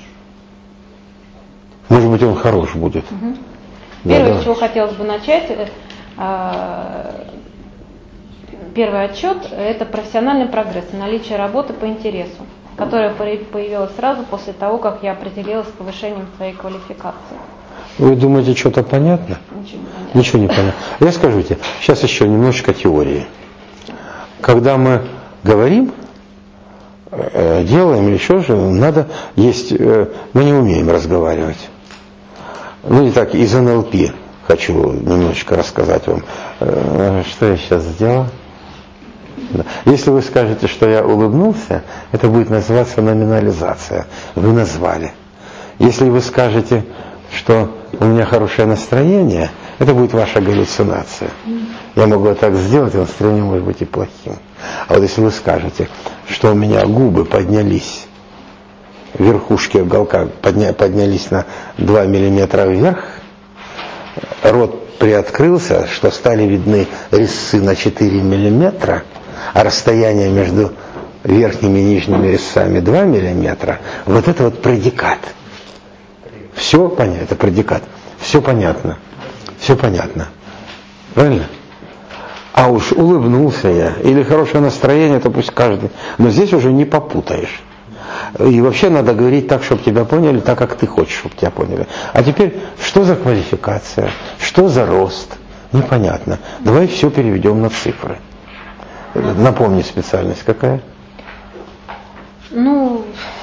Может быть, он хорош будет. Угу. Да, Первое, да. с чего хотелось бы начать, э, первый отчет – это профессиональный прогресс, наличие работы по интересу, которая появилась сразу после того, как я определилась с повышением своей квалификации. Вы думаете, что-то понятно? Ничего не понятно. Ничего не понятно. Я скажу тебе, сейчас еще немножечко теории. Когда мы говорим, э, делаем или еще же, надо есть, э, мы не умеем разговаривать. Ну и так, из эн эл пи хочу немножечко рассказать вам, э, что я сейчас сделал. Да. Если вы скажете, что я улыбнулся, это будет называться номинализация. Вы назвали. Если вы скажете, что у меня хорошее настроение, это будет ваша галлюцинация. Я могу так сделать, и настроение может быть и плохим. А вот если вы скажете, что у меня губы поднялись, верхушки уголка подня, поднялись на два миллиметра вверх, рот приоткрылся, что стали видны резцы на четыре миллиметра, а расстояние между верхними и нижними резцами два миллиметра, вот это вот предикат. Все понятно, это предикат. Все понятно. Все понятно. Правильно? А уж улыбнулся я, или хорошее настроение, то пусть каждый. Но здесь уже не попутаешь. И вообще надо говорить так, чтобы тебя поняли, так, как ты хочешь, чтобы тебя поняли. А теперь, что за квалификация? Что за рост? Непонятно. Давай все переведем на цифры. Напомни, специальность какая? Ну,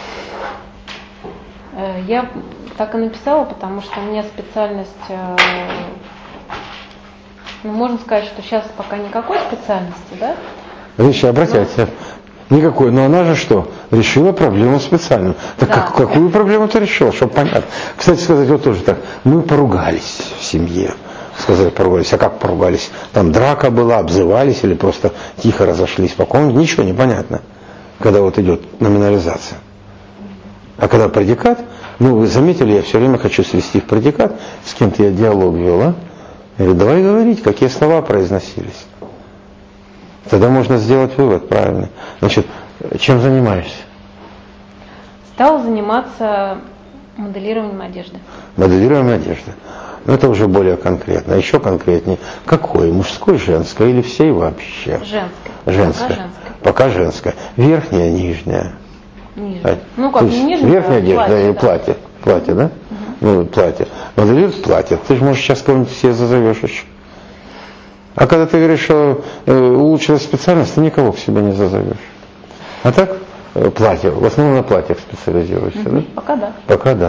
я так и написала, потому что у меня специальность Ну, можно сказать, что сейчас пока никакой специальности, да? Видите, обратите. Никакой. Но она же что? Решила проблему специальную. Так Да. как, какую проблему ты решила, чтобы понятно. Кстати сказать, вот тоже так. Мы поругались в семье. Сказали, поругались. А как поругались? Там драка была, обзывались или просто тихо разошлись по комнате. Ничего не понятно, когда вот идет номинализация. А когда предикат, ну вы заметили, я все время хочу свести в предикат, с кем-то я диалог вел, а? Я говорю, давай говорить, какие слова произносились. Тогда можно сделать вывод правильный. Значит, чем занимаешься? Стала заниматься моделированием одежды. Моделированием одежды. Но это уже более конкретно. А еще конкретнее, какой? Мужской, женской или всей вообще? Женская. Женская. Пока женская. Пока женская. Верхняя, нижняя. Нижняя. Ну как, То есть не нижняя, верхняя а одежда платье, и да. платье. Платье, да? Угу. Ну, платье. Моделирует платье. Ты же, может, сейчас кого-нибудь себе зазовешь еще. А когда ты говоришь, что э, улучшилась специальность, ты никого к себе не зазовешь. А так, э, платье, в основном на платьях специализируешься, угу. Да? Пока да. Пока да.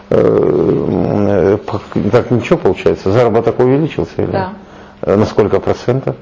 Э, э, так ничего получается? Заработок увеличился? Или? Да. Э, на сколько процентов?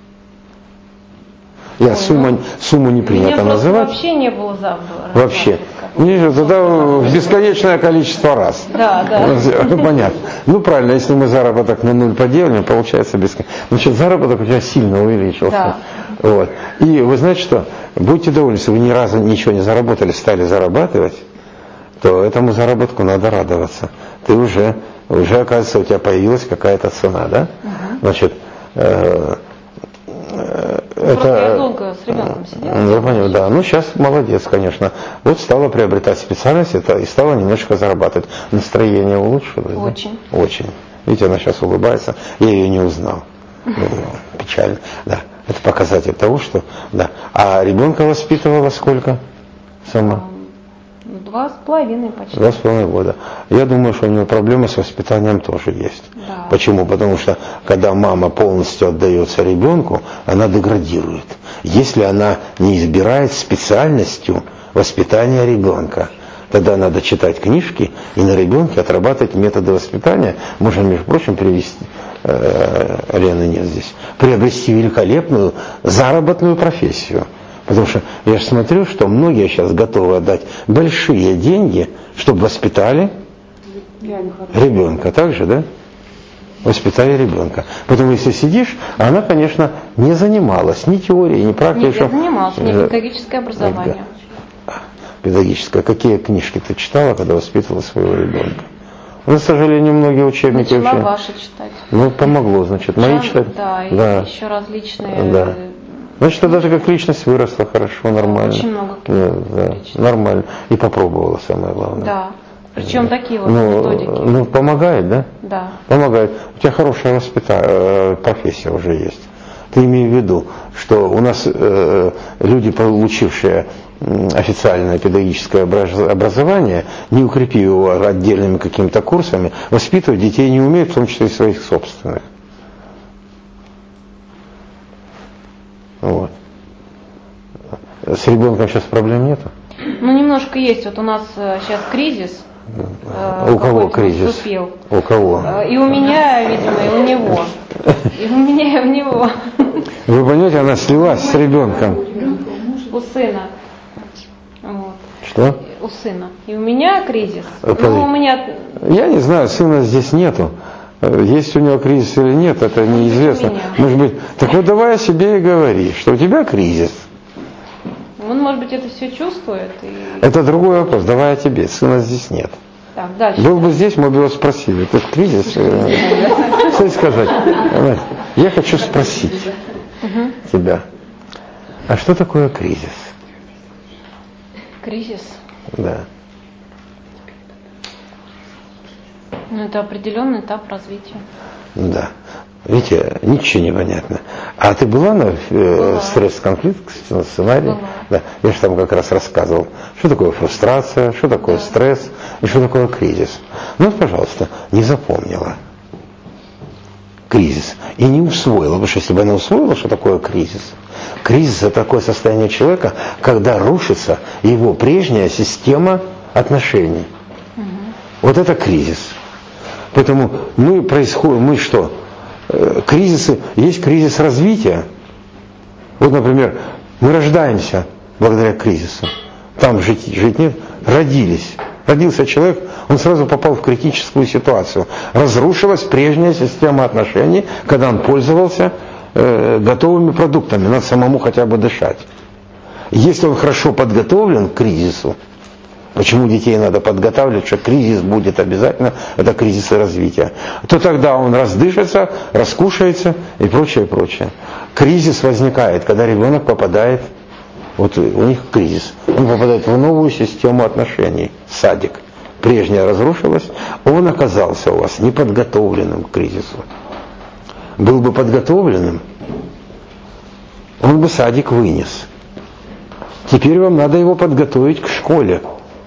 Я Ой, сумму, ну, сумму не принято меня называть. Вообще не было заработка. Вообще. Не, тогда в бесконечное количество раз. Да, да. Ну, понятно. Ну, правильно, если мы заработок на нуль поделим, получается бесконечно. Значит, заработок у тебя сильно увеличился. Да. Вот. И вы знаете что? Будьте довольны, если вы ни разу ничего не заработали, стали зарабатывать, то этому заработку надо радоваться. Ты уже, уже оказывается, у тебя появилась какая-то цена, да? Угу. Значит, э, Просто это, я долго с ребенком сидела. Я понял, да. Ну, сейчас молодец, конечно. Вот стала приобретать специальность это, и стала немножко зарабатывать. Настроение улучшилось? Очень. Да? Очень. Видите, она сейчас улыбается. Я ее не узнал. Печально. Да. Это показатель того, что... Да. А ребенка воспитывала сколько сама? Два с половиной почти. Два с половиной года. Я думаю, что у него проблемы с воспитанием тоже есть. Да. Почему? Потому что когда мама полностью отдается ребенку, она деградирует. Если она не избирает специальностью воспитания ребенка, тогда надо читать книжки и на ребенке отрабатывать методы воспитания. Можно, между прочим, привести, э, Лены нет здесь, приобрести великолепную заработную профессию. Потому что я же смотрю, что многие сейчас готовы отдать большие деньги, чтобы воспитали ребенка. Так же, да? Воспитали ребенка. Поэтому если сидишь, она, конечно, не занималась ни теорией, ни практикой. Нет, я занималась, у меня педагогическое образование. Педагогическое. Какие книжки ты читала, когда воспитывала своего ребенка? Ну, к сожалению, многие учебники Начала вообще... ваши читать. Ну, помогло, значит. Мои Жан, читать... Да, и да. еще различные... Да. Значит, тогда ты как личность выросла хорошо, нормально. Очень много Нет, да, нормально. И попробовала, самое главное. Да. Причем да. такие вот ну, методики. Ну, помогает, да? Да. Помогает. У тебя хорошая воспита... профессия уже есть. Ты имей в виду, что у нас э, люди, получившие официальное педагогическое образование, не укрепив его отдельными какими-то курсами, воспитывать детей не умеют, в том числе и своих собственных. Вот. С ребенком сейчас проблем нету? Ну, немножко есть. Вот у нас сейчас кризис. У кого кризис? Наступил. У кого? И у меня, видимо, и у него. И у меня, и у него. Вы понимаете, она слилась с ребенком. У сына. Вот. Что? У сына. И у меня кризис. Подожди. Ну, у меня... Я не знаю, сына здесь нету. Есть у него кризис или нет, это неизвестно. Может быть, так вот давай о себе и говори, что у тебя кризис. Он, может быть, это все чувствует. И... Это другой вопрос, давай о тебе, сына здесь нет. Так, дальше. Был бы здесь, мы бы его спросили, это кризис? Что сказать? Я хочу спросить тебя, а что такое кризис? Кризис? Да. Ну, это определенный этап развития. Да. Видите, ничего не понятно. А ты была на э, стресс-конфликт сценарии? Была. Да. Я же там как раз рассказывал, что такое фрустрация, что такое да. стресс и что такое кризис. Ну, пожалуйста, не запомнила кризис и не усвоила, потому что если бы она усвоила, что такое кризис, кризис это такое состояние человека, когда рушится его прежняя система отношений. Угу. Вот это кризис. Поэтому мы происходим, мы что? кризисы, есть кризис развития. Вот, например, мы рождаемся благодаря кризису. Там жить, жить нет, родились. Родился человек, он сразу попал в критическую ситуацию. Разрушилась прежняя система отношений, когда он пользовался э, готовыми продуктами, надо самому хотя бы дышать. Если он хорошо подготовлен к кризису, почему детей надо подготавливать, что кризис будет обязательно, это кризисы развития, то тогда он раздышится, раскушается и прочее, прочее. Кризис возникает, когда ребенок попадает, вот у них кризис, он попадает в новую систему отношений, садик. Прежняя разрушилась, он оказался у вас неподготовленным к кризису. Был бы подготовленным, он бы садик вынес. Теперь вам надо его подготовить к школе.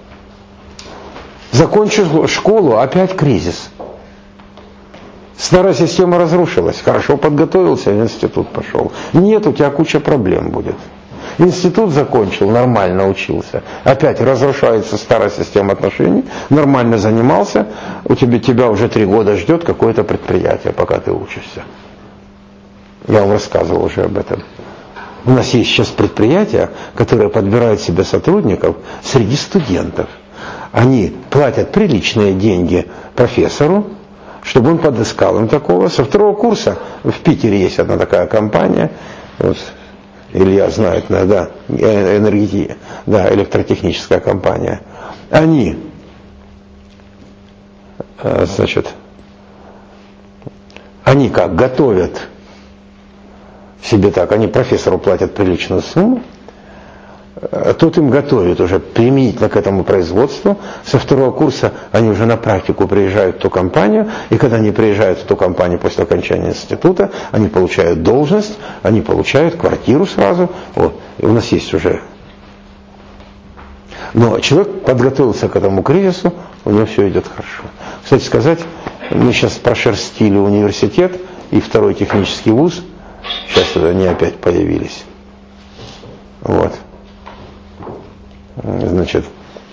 Закончил школу, опять кризис. Старая система разрушилась, хорошо подготовился, в институт пошел. Нет, у тебя куча проблем будет. Институт закончил, нормально учился. Опять разрушается старая система отношений, нормально занимался, у тебя, тебя уже три года ждет какое-то предприятие, пока ты учишься. Я вам рассказывал уже об этом. У нас есть сейчас предприятия, которые подбирают себе сотрудников среди студентов. Они платят приличные деньги профессору, чтобы он подыскал им такого. Со второго курса в Питере есть одна такая компания, вот, Илья знает, да, энергетия, да, электротехническая компания. Они, значит, они как готовят себе так, они профессору платят приличную сумму, тот им готовит уже применительно к этому производству. Со второго курса они уже на практику приезжают в ту компанию, и когда они приезжают в ту компанию после окончания института, они получают должность, они получают квартиру сразу. Вот. И у нас есть уже. Но человек подготовился к этому кризису, у него все идет хорошо. Кстати сказать, мы сейчас прошерстили университет и второй технический вуз, сейчас они опять появились. Вот. Значит,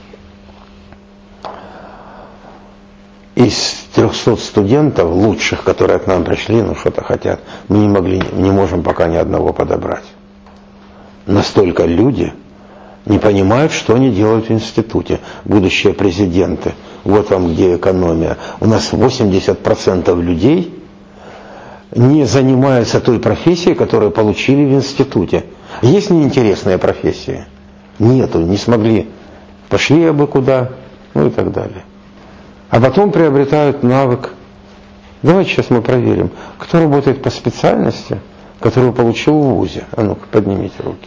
из трехсот студентов лучших, которые к нам пришли, ну что-то хотят, мы не могли, не можем пока ни одного подобрать. Настолько люди не понимают, что они делают в институте. Будущие президенты, вот вам где экономия. У нас восемьдесят процентов людей не занимаются той профессией, которую получили в институте. Есть неинтересные профессии? Нету, не смогли, пошли абы куда, ну и так далее. А потом приобретают навык. Давайте сейчас мы проверим, кто работает по специальности, которую получил в вузе. А ну-ка, поднимите руки.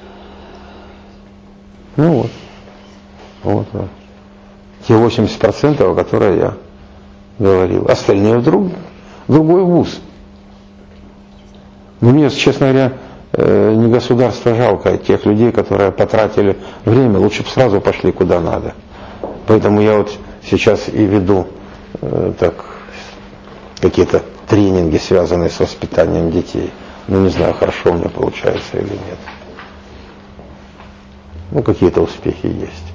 Ну вот. Вот, вот. Те восемьдесят процентов, о которых я говорил. Остальные вдруг другой вуз. Но мне, честно говоря, не государство жалко, а тех людей, которые потратили время, лучше бы сразу пошли куда надо. Поэтому я вот сейчас и веду э, так, какие-то тренинги, связанные с воспитанием детей. Ну не знаю, хорошо у меня получается или нет. Ну какие-то успехи есть.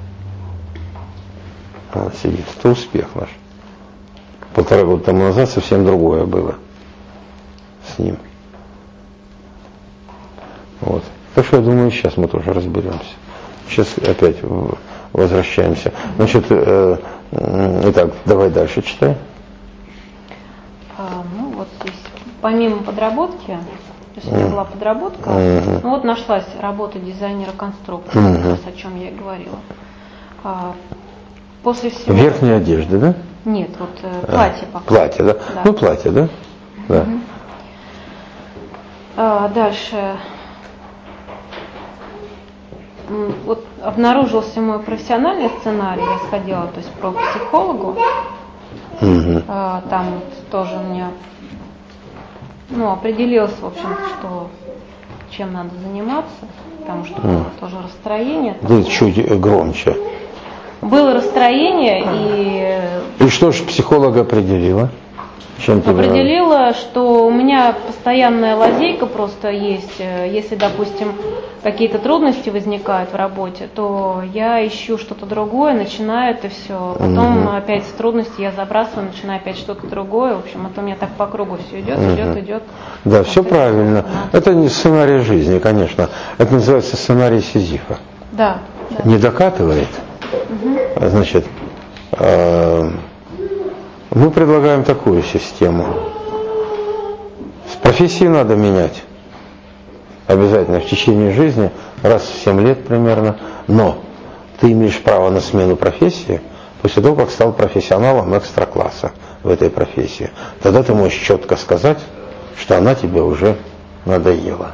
Он сидит, это успех наш. Полтора года тому назад совсем другое было с ним. Вот. Так что я думаю, сейчас мы тоже разберемся. Сейчас опять возвращаемся. Значит, э, э, итак, давай дальше читай. А, ну вот здесь, помимо подработки, то есть это была подработка, uh-huh. ну вот нашлась работа дизайнера-конструктора, uh-huh. как раз о чем я и говорила. А, после всего... Верхней одежды, да? Нет, вот э, платье пока. Платье, да? да? Ну, платье, да? Да. Uh-huh. А, дальше... Вот обнаружился мой профессиональный сценарий, я сходила, то есть про психологу, угу. а, там вот тоже у меня, ну, определилось, в общем, что чем надо заниматься, потому что было тоже расстроение. Да, чуть громче. Было расстроение и... И что же психолог определила? Чем тебе Определила, что у меня постоянная лазейка просто есть. Если, допустим, какие-то трудности возникают в работе, то я ищу что-то другое, начинаю это все. Потом угу. опять с трудностей я забрасываю, начинаю опять что-то другое. В общем, это у меня так по кругу все идет, угу. идет, идет. Да, все правильно. Да. Это не сценарий жизни, конечно. Это называется сценарий Сизифа. Да. да. Не докатывает. Угу. Значит, э- мы предлагаем такую систему. С профессией надо менять. Обязательно в течение жизни, раз в семь лет примерно. Но ты имеешь право на смену профессии после того, как стал профессионалом экстра-класса в этой профессии. Тогда ты можешь четко сказать, что она тебе уже надоела.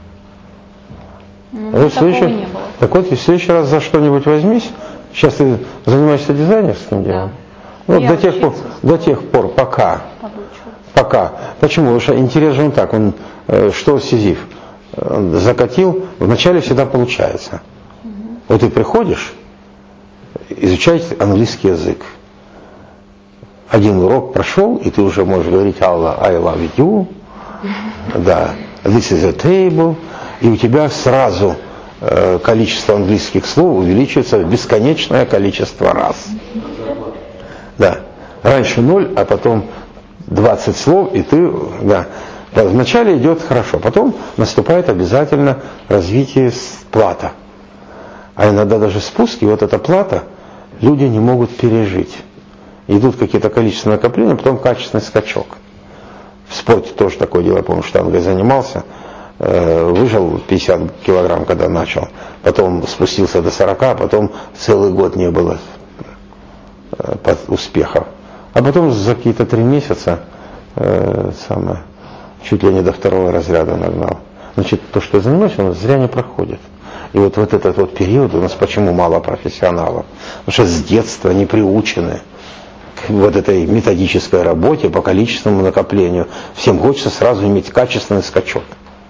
Ну, вот следующий, так вот, в следующий раз за что-нибудь возьмись. Сейчас ты занимаешься дизайнерским делом. Да. Ну, до тех, пор, до тех пор, пока. Пока. Почему? Потому что интерес же он так, он, э, что Сизиф э, закатил, вначале всегда получается. Угу. Вот ты приходишь, изучать английский язык. Один урок прошел, и ты уже можешь говорить Allah, I love you, да, this is a table, и у тебя сразу э, количество английских слов увеличивается в бесконечное количество раз. Да. Раньше ноль, а потом двадцать слов, и ты, да. да. Вначале идет хорошо, потом наступает обязательно развитие плата. А иногда даже спуски, вот эта плата, люди не могут пережить. Идут какие-то количественные накопления, потом качественный скачок. В спорте тоже такое дело, я помню, штангой занимался, э, выжил пятьдесят килограмм, когда начал, потом спустился до сорока, потом целый год не было успехов. А потом за какие-то три месяца э, самое, чуть ли не до второго разряда нагнал. Значит, то, что я занимаюсь, у нас зря не проходит. И вот, вот этот вот период у нас почему мало профессионалов? Потому что с детства не приучены к вот этой методической работе по количественному накоплению. Всем хочется сразу иметь качественный скачок.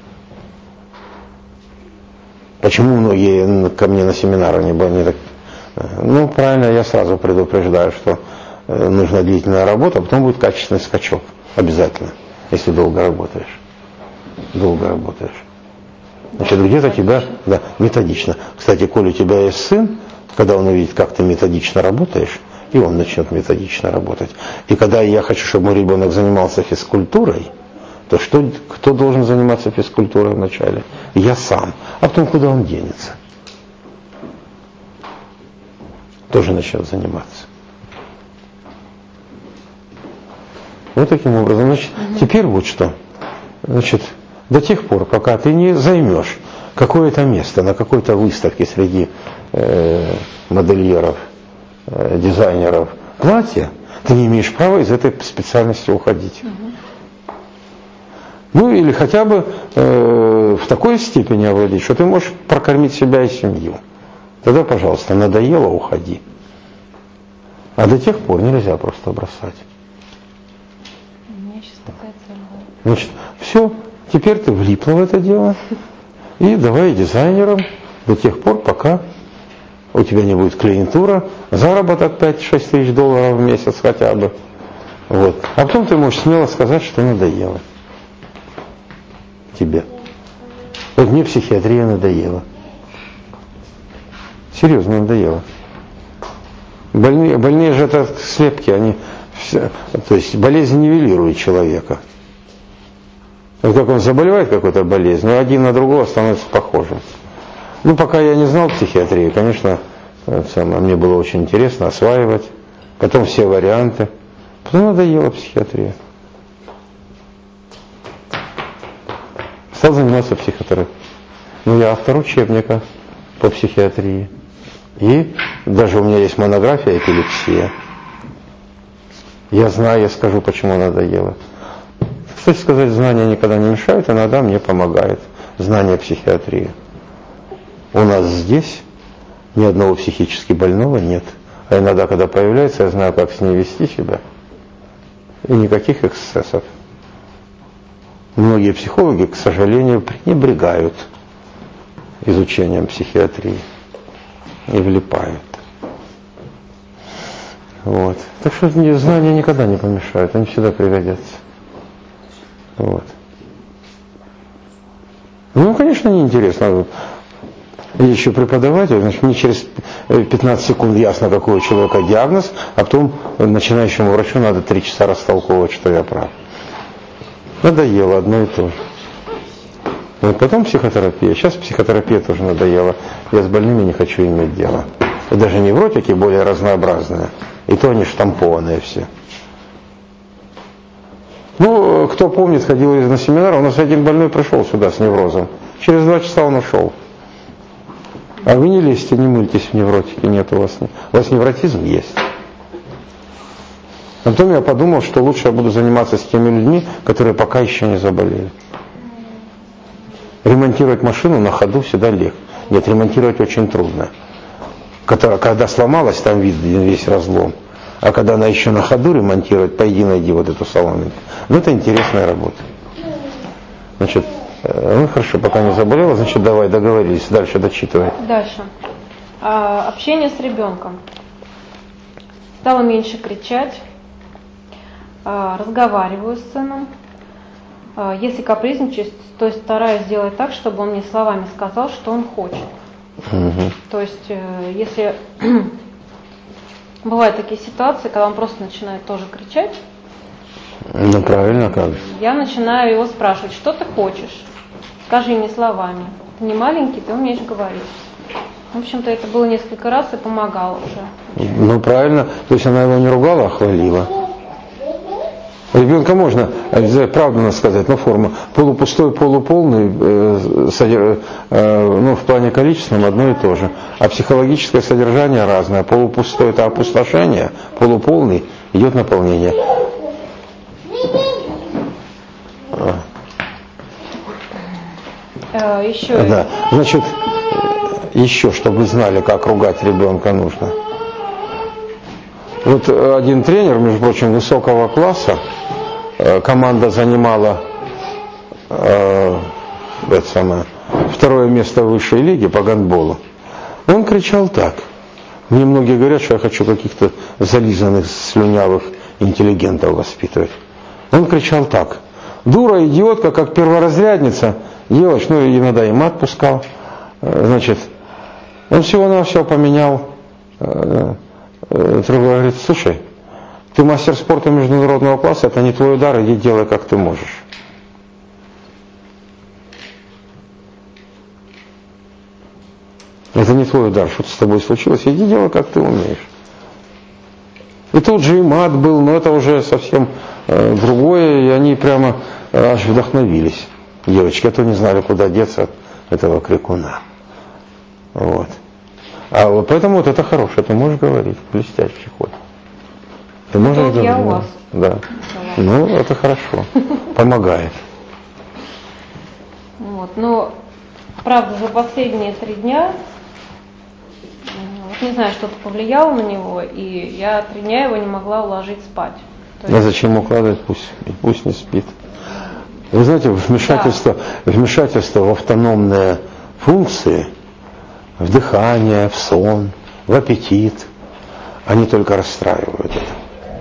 Почему многие ко мне на семинары не были не так? Ну, правильно, я сразу предупреждаю, что нужна длительная работа, а потом будет качественный скачок. Обязательно, если долго работаешь. Долго работаешь. Значит, где-то тебя, да, методично. Кстати, коль у тебя есть сын, когда он увидит, как ты методично работаешь, и он начнет методично работать. И когда я хочу, чтобы мой ребенок занимался физкультурой, то что, кто должен заниматься физкультурой вначале? Я сам. А потом куда он денется? Тоже начнет заниматься. Вот таким образом. Значит, угу. Теперь вот что. Значит, до тех пор, пока ты не займешь какое-то место на какой-то выставке среди э, модельеров, э, дизайнеров платья, ты не имеешь права из этой специальности уходить. Угу. Ну или хотя бы э, в такой степени овладеть, что ты можешь прокормить себя и семью. Тогда, пожалуйста, надоело, уходи. А до тех пор нельзя просто бросать. У меня сейчас такая цель. Значит, все, теперь ты влипла в это дело. И давай дизайнером до тех пор, пока у тебя не будет клиентура, заработок пять-шесть тысяч долларов в месяц хотя бы. Вот. А потом ты можешь смело сказать, что надоело тебе. Вот мне психиатрия надоела. Серьезно надоело. Больные, больные же это слепки, они все, то есть болезнь нивелирует человека. Вот как он заболевает какой-то болезнью, один на другого становится похожим. Ну, пока я не знал психиатрии, конечно, самое, мне было очень интересно осваивать, потом все варианты. Потом надоела психиатрия. Стал заниматься психотерапией. Ну, я автор учебника по психиатрии. И даже у меня есть монография «Эпилепсия». Я знаю, я скажу, почему надоело. Кстати сказать, знания никогда не мешают, иногда мне помогает знание психиатрии. У нас здесь ни одного психически больного нет. А иногда, когда появляется, я знаю, как с ней вести себя. И никаких эксцессов. Многие психологи, к сожалению, пренебрегают изучением психиатрии и влипают. Вот. Так что знания никогда не помешают, они всегда пригодятся. Вот. Ну, конечно, неинтересно. Еще преподаватель, значит, мне через пятнадцать секунд ясно, какой у человека диагноз, а потом начинающему врачу надо три часа растолковывать, что я прав. Надоело одно и то же. Вот потом психотерапия. Сейчас психотерапия тоже надоела. Я с больными не хочу иметь дело. И даже невротики более разнообразные. И то они штампованные все. Ну, кто помнит, ходил на семинар, у нас один больной пришел сюда с неврозом. Через два часа он ушел. А вы не лезьте, не мыльтесь в невротики, нет у вас. У вас невротизм есть. А потом я подумал, что лучше я буду заниматься с теми людьми, которые пока еще не заболели. Ремонтировать машину на ходу всегда легче. Нет, ремонтировать очень трудно. Когда сломалась, там видно весь разлом. А когда она еще на ходу ремонтировать, пойди найди вот эту соломинку. Ну, это интересная работа. Значит, ну хорошо, пока не заболела, значит, давай, договорились. Дальше дочитывай. Дальше. А, общение с ребенком. Стала меньше кричать. А, разговариваю с сыном. А, если капризничаю, то есть стараюсь сделать так, чтобы он мне словами сказал, что он хочет. Угу. То есть, если бывают такие ситуации, когда он просто начинает тоже кричать, ну правильно, как? Я начинаю его спрашивать, что ты хочешь? Скажи мне словами. Ты не маленький, ты умеешь говорить. В общем-то, это было несколько раз и помогало уже. Ну правильно, то есть она его не ругала, а хвалила. Ребенка можно, правду надо сказать, но форма полупустой, полуполный, э, содер, э, ну, в плане количественном одно и то же. А психологическое содержание разное. Полупустой – это опустошение, полуполный – идет наполнение. А. Еще. Да. Значит, еще, чтобы вы знали, как ругать ребенка нужно. Вот один тренер, между прочим, высокого класса, команда занимала э, это самое, второе место в высшей лиге по гандболу. Он кричал так. Мне многие говорят, что я хочу каких-то зализанных, слюнявых интеллигентов воспитывать. Он кричал так. Дура, идиотка, как перворазрядница. Делаешь, ну иногда и мат пускал. Значит, он всего-навсего поменял. Другой говорит, слушай, ты мастер спорта международного класса, это не твой удар, иди делай, как ты можешь. Это не твой удар, что-то с тобой случилось, иди делай, как ты умеешь. И тут же и мат был, но это уже совсем э, другое, и они прямо э, аж вдохновились. Девочки, а то не знали, куда деться от этого крикуна. Вот. А вот поэтому вот это хорошее, ты можешь говорить, блестящий ход. Ты можешь вот говорить? Я у вас. Да. Ну, это хорошо. Помогает. Вот. Но, правда, за последние три дня, вот не знаю, что-то повлияло на него, и я три дня его не могла уложить спать. То есть... А зачем укладывать? Пусть, пусть не спит. Вы знаете, вмешательство, да. вмешательство в автономные функции, в дыхание, в сон, в аппетит, они только расстраивают это.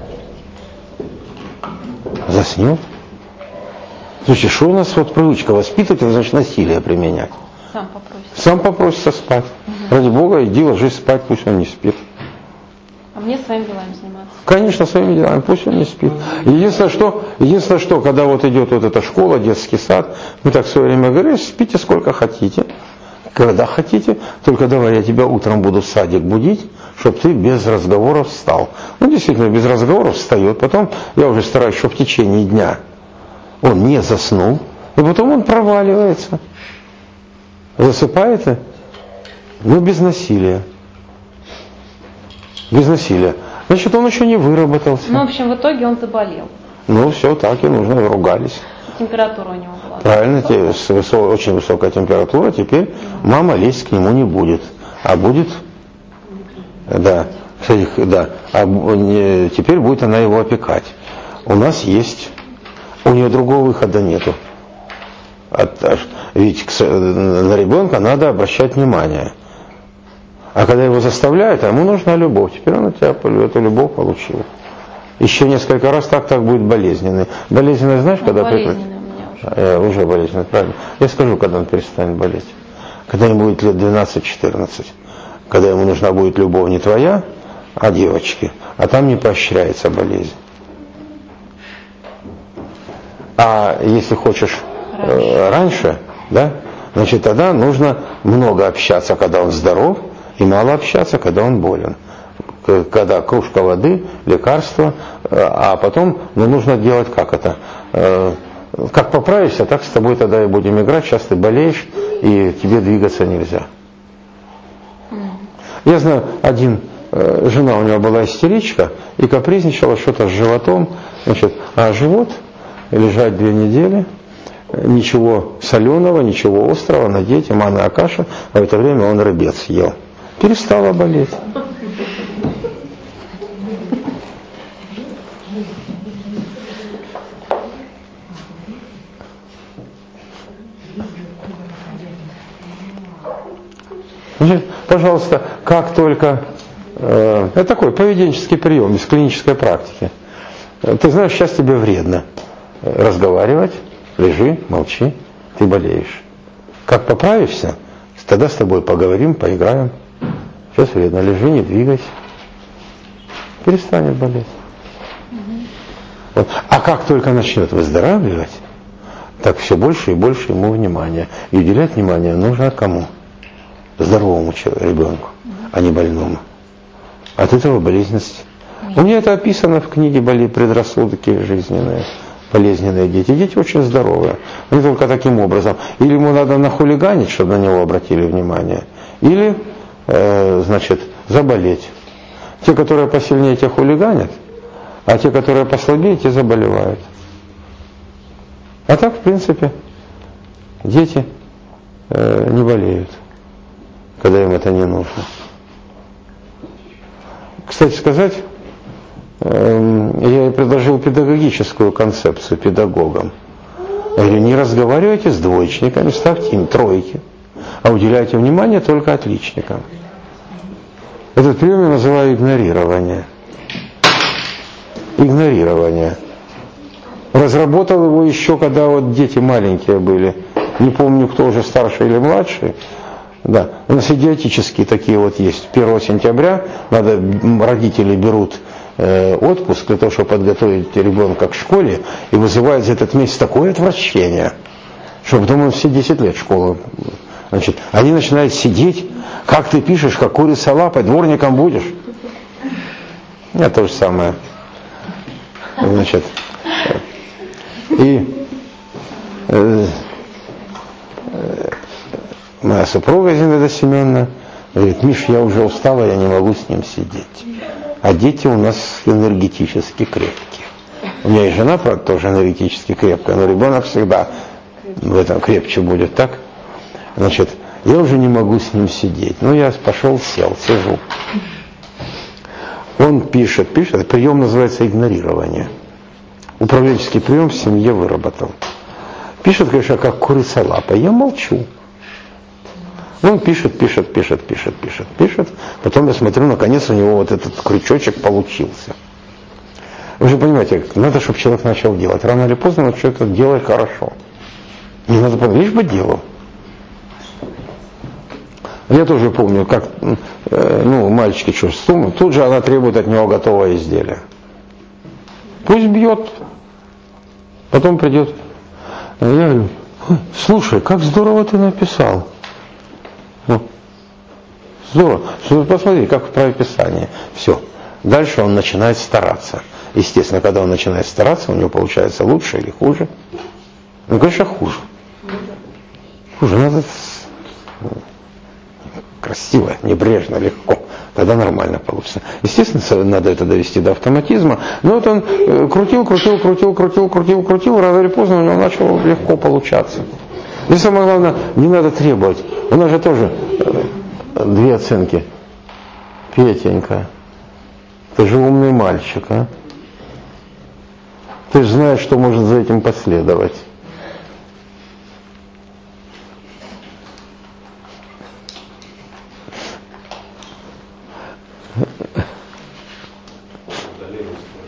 Заснет? Слушайте, что у нас вот привычка воспитывать, это значит насилие применять. Сам попросится. Сам попросится спать. Угу. Ради Бога, иди ложись спать, пусть он не спит. А мне своими делами заниматься? Конечно, своими делами, пусть он не спит. Единственное, что, единственное, что когда вот идет вот эта школа, детский сад, мы так в свое время говорили, спите сколько хотите, когда хотите, только давай я тебя утром буду в садик будить, чтобы ты без разговоров встал. Ну, действительно, без разговоров встает. Потом я уже стараюсь, чтобы в течение дня он не заснул, и потом он проваливается. Засыпает, но без насилия. Без насилия. Значит, он еще не выработался. Ну, в общем, в итоге он заболел. Ну, все, так и нужно, ругались. Температура у него была. Правильно, те, с высо, очень высокая температура, теперь мама лезть к нему не будет. А будет, да, кстати, да, а не, теперь будет она его опекать. У нас есть, у нее другого выхода нету. От, ведь к, на ребенка надо обращать внимание. А когда его заставляют, а ему нужна любовь. Теперь он от тебя эту любовь получил. Еще несколько раз так, так будет болезненный. Болезненный знаешь, когда прекратит? Э, уже болезненный, правильно. Я скажу, когда он перестанет болеть. Когда ему будет лет двенадцать-четырнадцать. Когда ему нужна будет любовь не твоя, а девочки. А там не поощряется болезнь. А если хочешь э, раньше, да, значит, тогда нужно много общаться, когда он здоров, и мало общаться, когда он болен. Когда кружка воды, лекарство, а потом, ну, нужно делать как это? Э, как поправишься, так с тобой тогда и будем играть. Сейчас ты болеешь, и тебе двигаться нельзя. Я знаю, один, э, жена у него была истеричка, и капризничала что-то с животом, значит, а живот лежать две недели, ничего соленого, ничего острого, надеть, манная каша, а в это время он рыбец ел. Перестала болеть. Значит, пожалуйста, как только... Э, это такой поведенческий прием из клинической практики. Ты знаешь, сейчас тебе вредно разговаривать, лежи, молчи, ты болеешь. Как поправишься, тогда с тобой поговорим, поиграем. Сейчас вредно, лежи, не двигайся. Перестанет болеть. Вот. А как только начнет выздоравливать, так все больше и больше ему внимания. И уделять внимание нужно кому? Здоровому ребенку, а не больному. От этого болезненность. У меня это описано в книге «Предрассудки жизненные». Болезненные дети. Дети очень здоровые. Не только таким образом. Или ему надо нахулиганить, чтобы на него обратили внимание. Или, э, значит, заболеть. Те, которые посильнее, те хулиганят, а те, которые послабее, те заболевают. А так, в принципе, дети э, не болеют, когда им это не нужно. Кстати сказать, я предложил педагогическую концепцию педагогам. Я говорю, не разговаривайте с двоечниками, ставьте им тройки, а уделяйте внимание только отличникам. Этот прием я называю игнорирование. Игнорирование. Разработал его еще, когда вот дети маленькие были. Не помню, кто уже старший или младший. Да, у нас идиотические такие вот есть. первого сентября надо, родители берут отпуск для того, чтобы подготовить ребенка к школе, и вызывает за этот месяц такое отвращение, что потом он все десять лет школу. Значит, они начинают сидеть, как ты пишешь, как курица лапой, дворником будешь. Это то же самое. Значит, и э, э, моя супруга Зинаида Семеновна говорит, Миш, я уже устала, я не могу с ним сидеть. А дети у нас энергетически крепкие. У меня и жена, правда, тоже энергетически крепкая, но ребенок всегда в этом крепче будет, так? Значит, я уже не могу с ним сидеть. Ну, я пошел, сел, сижу. Он пишет, пишет, прием называется игнорирование. Управленческий прием в семье выработал. Пишет, конечно, как курица лапой. Я молчу. Он пишет, пишет, пишет, пишет, пишет, пишет. Потом я смотрю, наконец у него вот этот крючочек получился. Вы же понимаете, надо, чтобы человек начал делать. Рано или поздно он что-то делает хорошо. Не надо, лишь бы делал. Я тоже помню, как, ну, мальчики что, тут же она требует от него готовое изделие. Пусть бьет. Потом придет. Я говорю, слушай, как здорово ты написал. Ну, здорово. Посмотри, как в правописании. Все. Дальше он начинает стараться. Естественно, когда он начинает стараться, у него получается лучше или хуже. Ну, конечно, хуже. Хуже. Надо красиво, небрежно, легко. Тогда нормально получится. Естественно, надо это довести до автоматизма. Но вот он крутил, крутил, крутил, крутил, крутил, крутил. Рано или поздно у него начало легко получаться. И самое главное, не надо требовать. У нас же тоже две оценки. Петенька, ты же умный мальчик, а? Ты же знаешь, что может за этим последовать.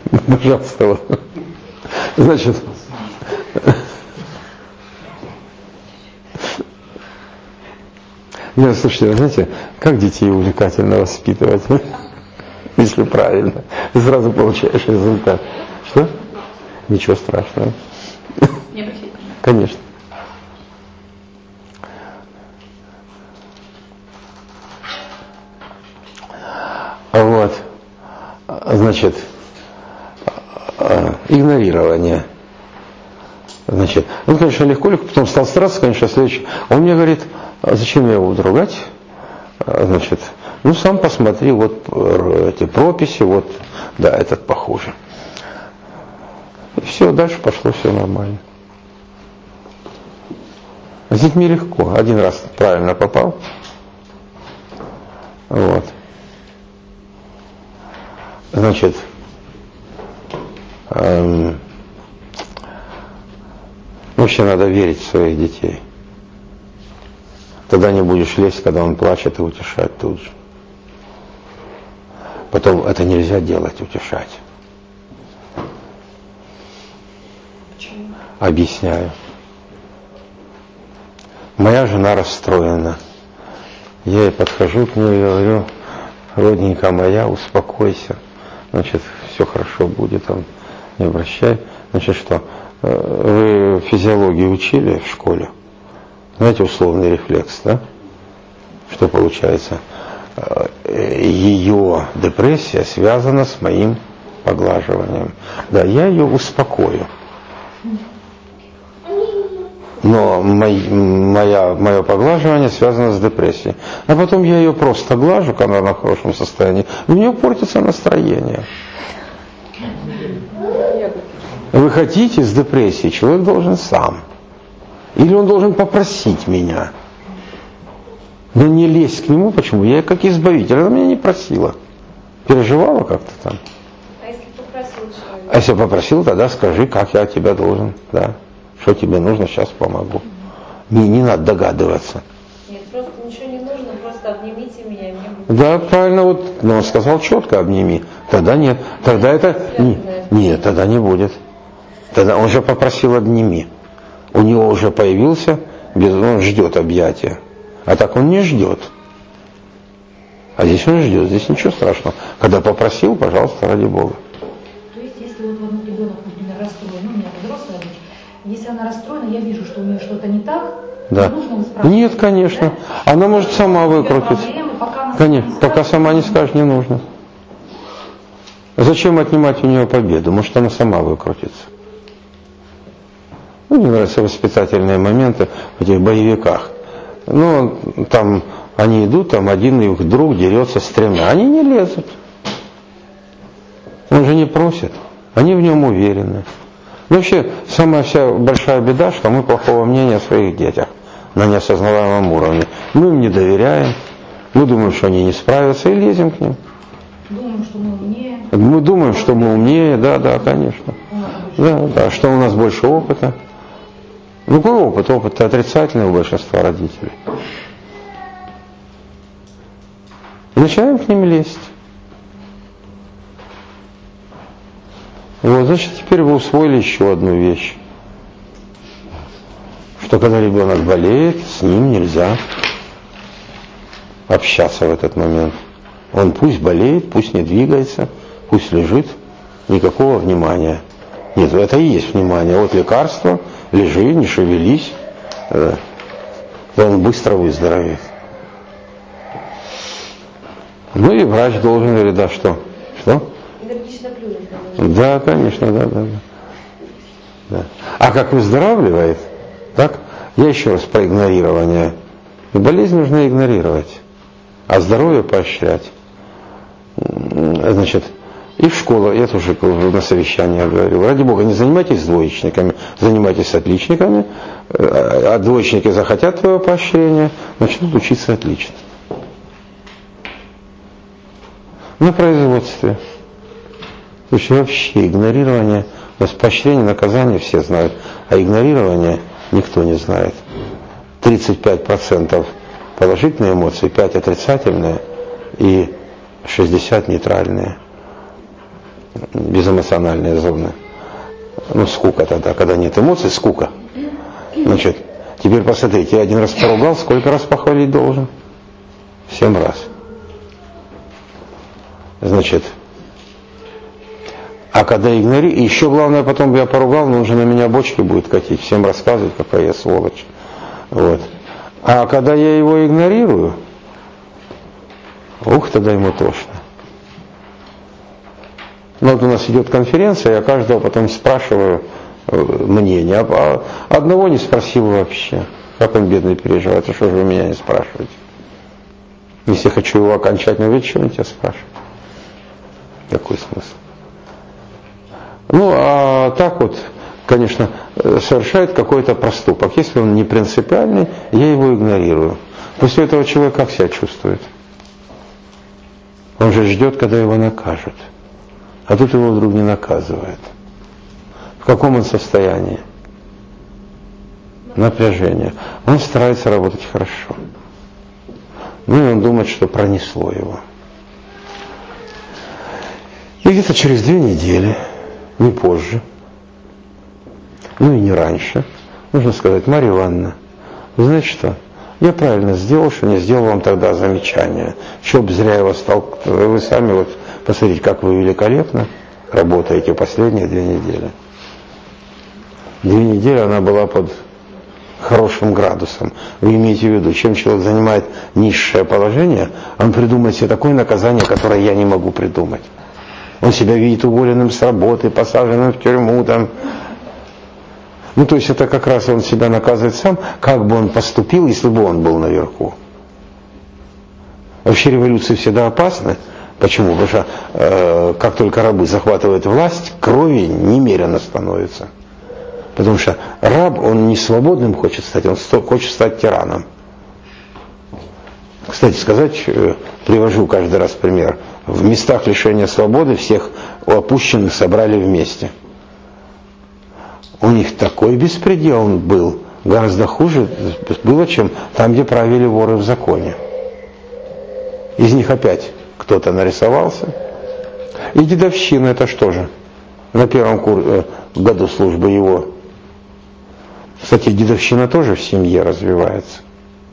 Пожалуйста, вот. Значит, я, слушайте, вы знаете, как детей увлекательно воспитывать, если правильно, и сразу получаешь результат. Что? Ничего страшного. Конечно. Вот. Значит, игнорирование. Значит, ну, конечно, легко-легко, потом стал стараться, конечно, следующий. Он мне говорит, а зачем я его буду ругать? Значит, ну, сам посмотри, вот эти прописи, вот, да, этот похуже. И все, дальше пошло все нормально. С детьми легко. Один раз правильно попал. Вот. Значит, эм, вообще надо верить в своих детей. Тогда не будешь лезть, когда он плачет, и утешать тут же. Потом это нельзя делать, утешать. Почему? Объясняю. Моя жена расстроена. Я ей подхожу к ней и говорю, родненькая моя, успокойся. Значит, все хорошо будет, там, не обращай. Значит, что, вы физиологию учили в школе? Знаете, условный рефлекс, да? Что получается? Ее депрессия связана с моим поглаживанием. Да, я ее успокою. Но мой, моя, мое поглаживание связано с депрессией. А потом я ее просто глажу, когда она в хорошем состоянии, у нее портится настроение. Вы хотите с депрессией, человек должен сам. Или он должен попросить меня. Но не лезть к нему, почему? Я как избавитель, она меня не просила. Переживала как-то там. А если попросил человек? А если попросил, тогда скажи, как я тебя должен, да. Что тебе нужно, сейчас помогу. Мне не надо догадываться. Нет, просто ничего не нужно, просто обнимите меня, и мне будет. Да, правильно, вот, но он сказал четко, обними. Тогда нет, тогда это, не, нет, тогда не будет. Тогда он же попросил обними. У него уже появился, он ждет объятия. А так он не ждет. А здесь он ждет, здесь ничего страшного. Когда попросил, пожалуйста, ради Бога. То есть, если вот ребенок, например, расстроен, ну, у меня взрослая дочь, если она расстроена, я вижу, что у нее что-то не так, да. не нужно спрашивать. Нет, конечно. Да? Она может сама выкрутиться. Пока конечно, пока сама не скажет, не нужно. Зачем отнимать у нее победу? Может, она сама выкрутится. Ну, мне нравятся воспитательные моменты в этих боевиках. Ну, там они идут, там один их друг дерется с тремя. Они не лезут. Он же не просит. Они в нем уверены. Ну, вообще, самая вся большая беда, что мы плохого мнения о своих детях на неосознаваемом уровне. Мы им не доверяем, мы думаем, что они не справятся, и лезем к ним. Думаем, что мы умнее. Мы думаем, что мы умнее, да, да, конечно. Да, да, что у нас больше опыта. Ну, какой опыт? Опыт отрицательный у большинства родителей. И начинаем к ним лезть. Вот, значит, теперь вы усвоили еще одну вещь. Что когда ребенок болеет, с ним нельзя общаться в этот момент. Он пусть болеет, пусть не двигается, пусть лежит, никакого внимания. Нет, это и есть внимание. Вот лекарство, лежи, не шевелись, да. И он быстро выздоровеет. Ну и врач должен говорить, да, что? Что? Да, конечно, да, да, да. да. А как выздоравливает, так? Я еще раз про игнорирование. Болезнь нужно игнорировать, а здоровье поощрять. Значит, и в школу, я тоже на совещании говорил, ради Бога, не занимайтесь с двоечниками, занимайтесь с отличниками, а двоечники захотят твоего поощрения, начнут учиться отлично. На производстве. То есть вообще игнорирование, то есть поощрение, наказание все знают, а игнорирование никто не знает. тридцать пять процентов положительные эмоции, пять процентов отрицательные и шестьдесят процентов нейтральные. безэмоциональные зоны. Ну, скука тогда, когда нет эмоций, скука. Значит, теперь посмотрите, я один раз поругал, сколько раз похвалить должен? Семь раз. Значит, а когда игнорирую, и еще главное, потом я поругал, но он же на меня бочки будет катить, всем рассказывать, какая я сволочь. Вот. А когда я его игнорирую, ух, тогда ему тошно. Ну вот у нас идет конференция, я каждого потом спрашиваю мнение. А одного не спросил вообще, как он бедный переживает, а что же вы меня не спрашиваете? Если хочу его окончательно увидеть, что он тебя спрашивает? Какой смысл? Ну, а так вот, конечно, совершает какой-то проступок. Если он не принципиальный, я его игнорирую. После этого человек как себя чувствует? Он же ждет, когда его накажут. А тут его вдруг не наказывают. В каком он состоянии? Напряжение. Он старается работать хорошо. Ну и он думает, что пронесло его. И где-то через две недели, не позже, ну и не раньше, нужно сказать: Марья Ивановна, вы знаете что? Я правильно сделал, что не сделал вам тогда замечание. Чтоб зря его стал. Вы сами вот посмотрите, как вы великолепно работаете последние две недели. Две недели она была под хорошим градусом. Вы имеете в виду, чем человек занимает низшее положение, он придумает себе такое наказание, которое я не могу придумать. Он себя видит уволенным с работы, посаженным в тюрьму там. Ну, то есть это как раз он себя наказывает сам, как бы он поступил, если бы он был наверху. Вообще революции всегда опасны. Почему? Потому что э, как только рабы захватывают власть, крови немерено становится. Потому что раб, он не свободным хочет стать, он хочет стать тираном. Кстати сказать, э, привожу каждый раз пример. В местах лишения свободы всех опущенных собрали вместе. У них такой беспредел был, гораздо хуже было, чем там, где правили воры в законе. Из них опять кто-то нарисовался. И дедовщина, это что же? На первом кур... э, году службы его. Кстати, дедовщина тоже в семье развивается.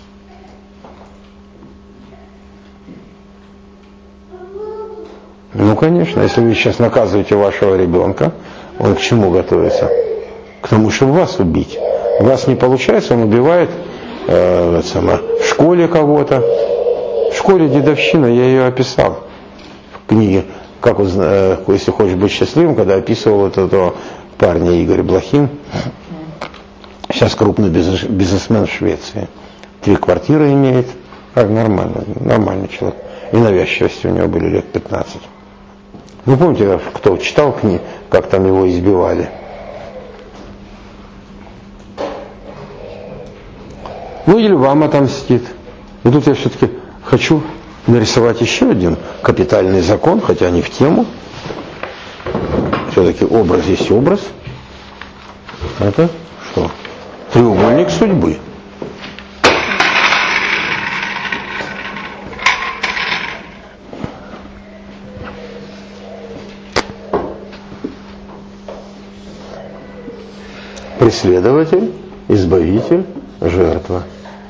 Ну, конечно, если вы сейчас наказываете вашего ребенка, он к чему готовится? К тому, чтобы вас убить. У вас не получается, он убивает э, само, в школе кого-то. В школе дедовщина, я ее описал в книге «Как, э, если хочешь быть счастливым», когда описывал вот этого парня Игорь Блохин. Сейчас крупный бизнесмен в Швеции. Три квартиры имеет. Как нормально, нормальный человек. И навязчивости у него были лет пятнадцать. Вы помните, кто читал книгу, как там его избивали? Ну или вам отомстит. И тут я все-таки хочу нарисовать еще один капитальный закон, хотя не в тему. Все-таки образ есть образ. Это что? Треугольник судьбы. Преследователь, избавитель, жертва.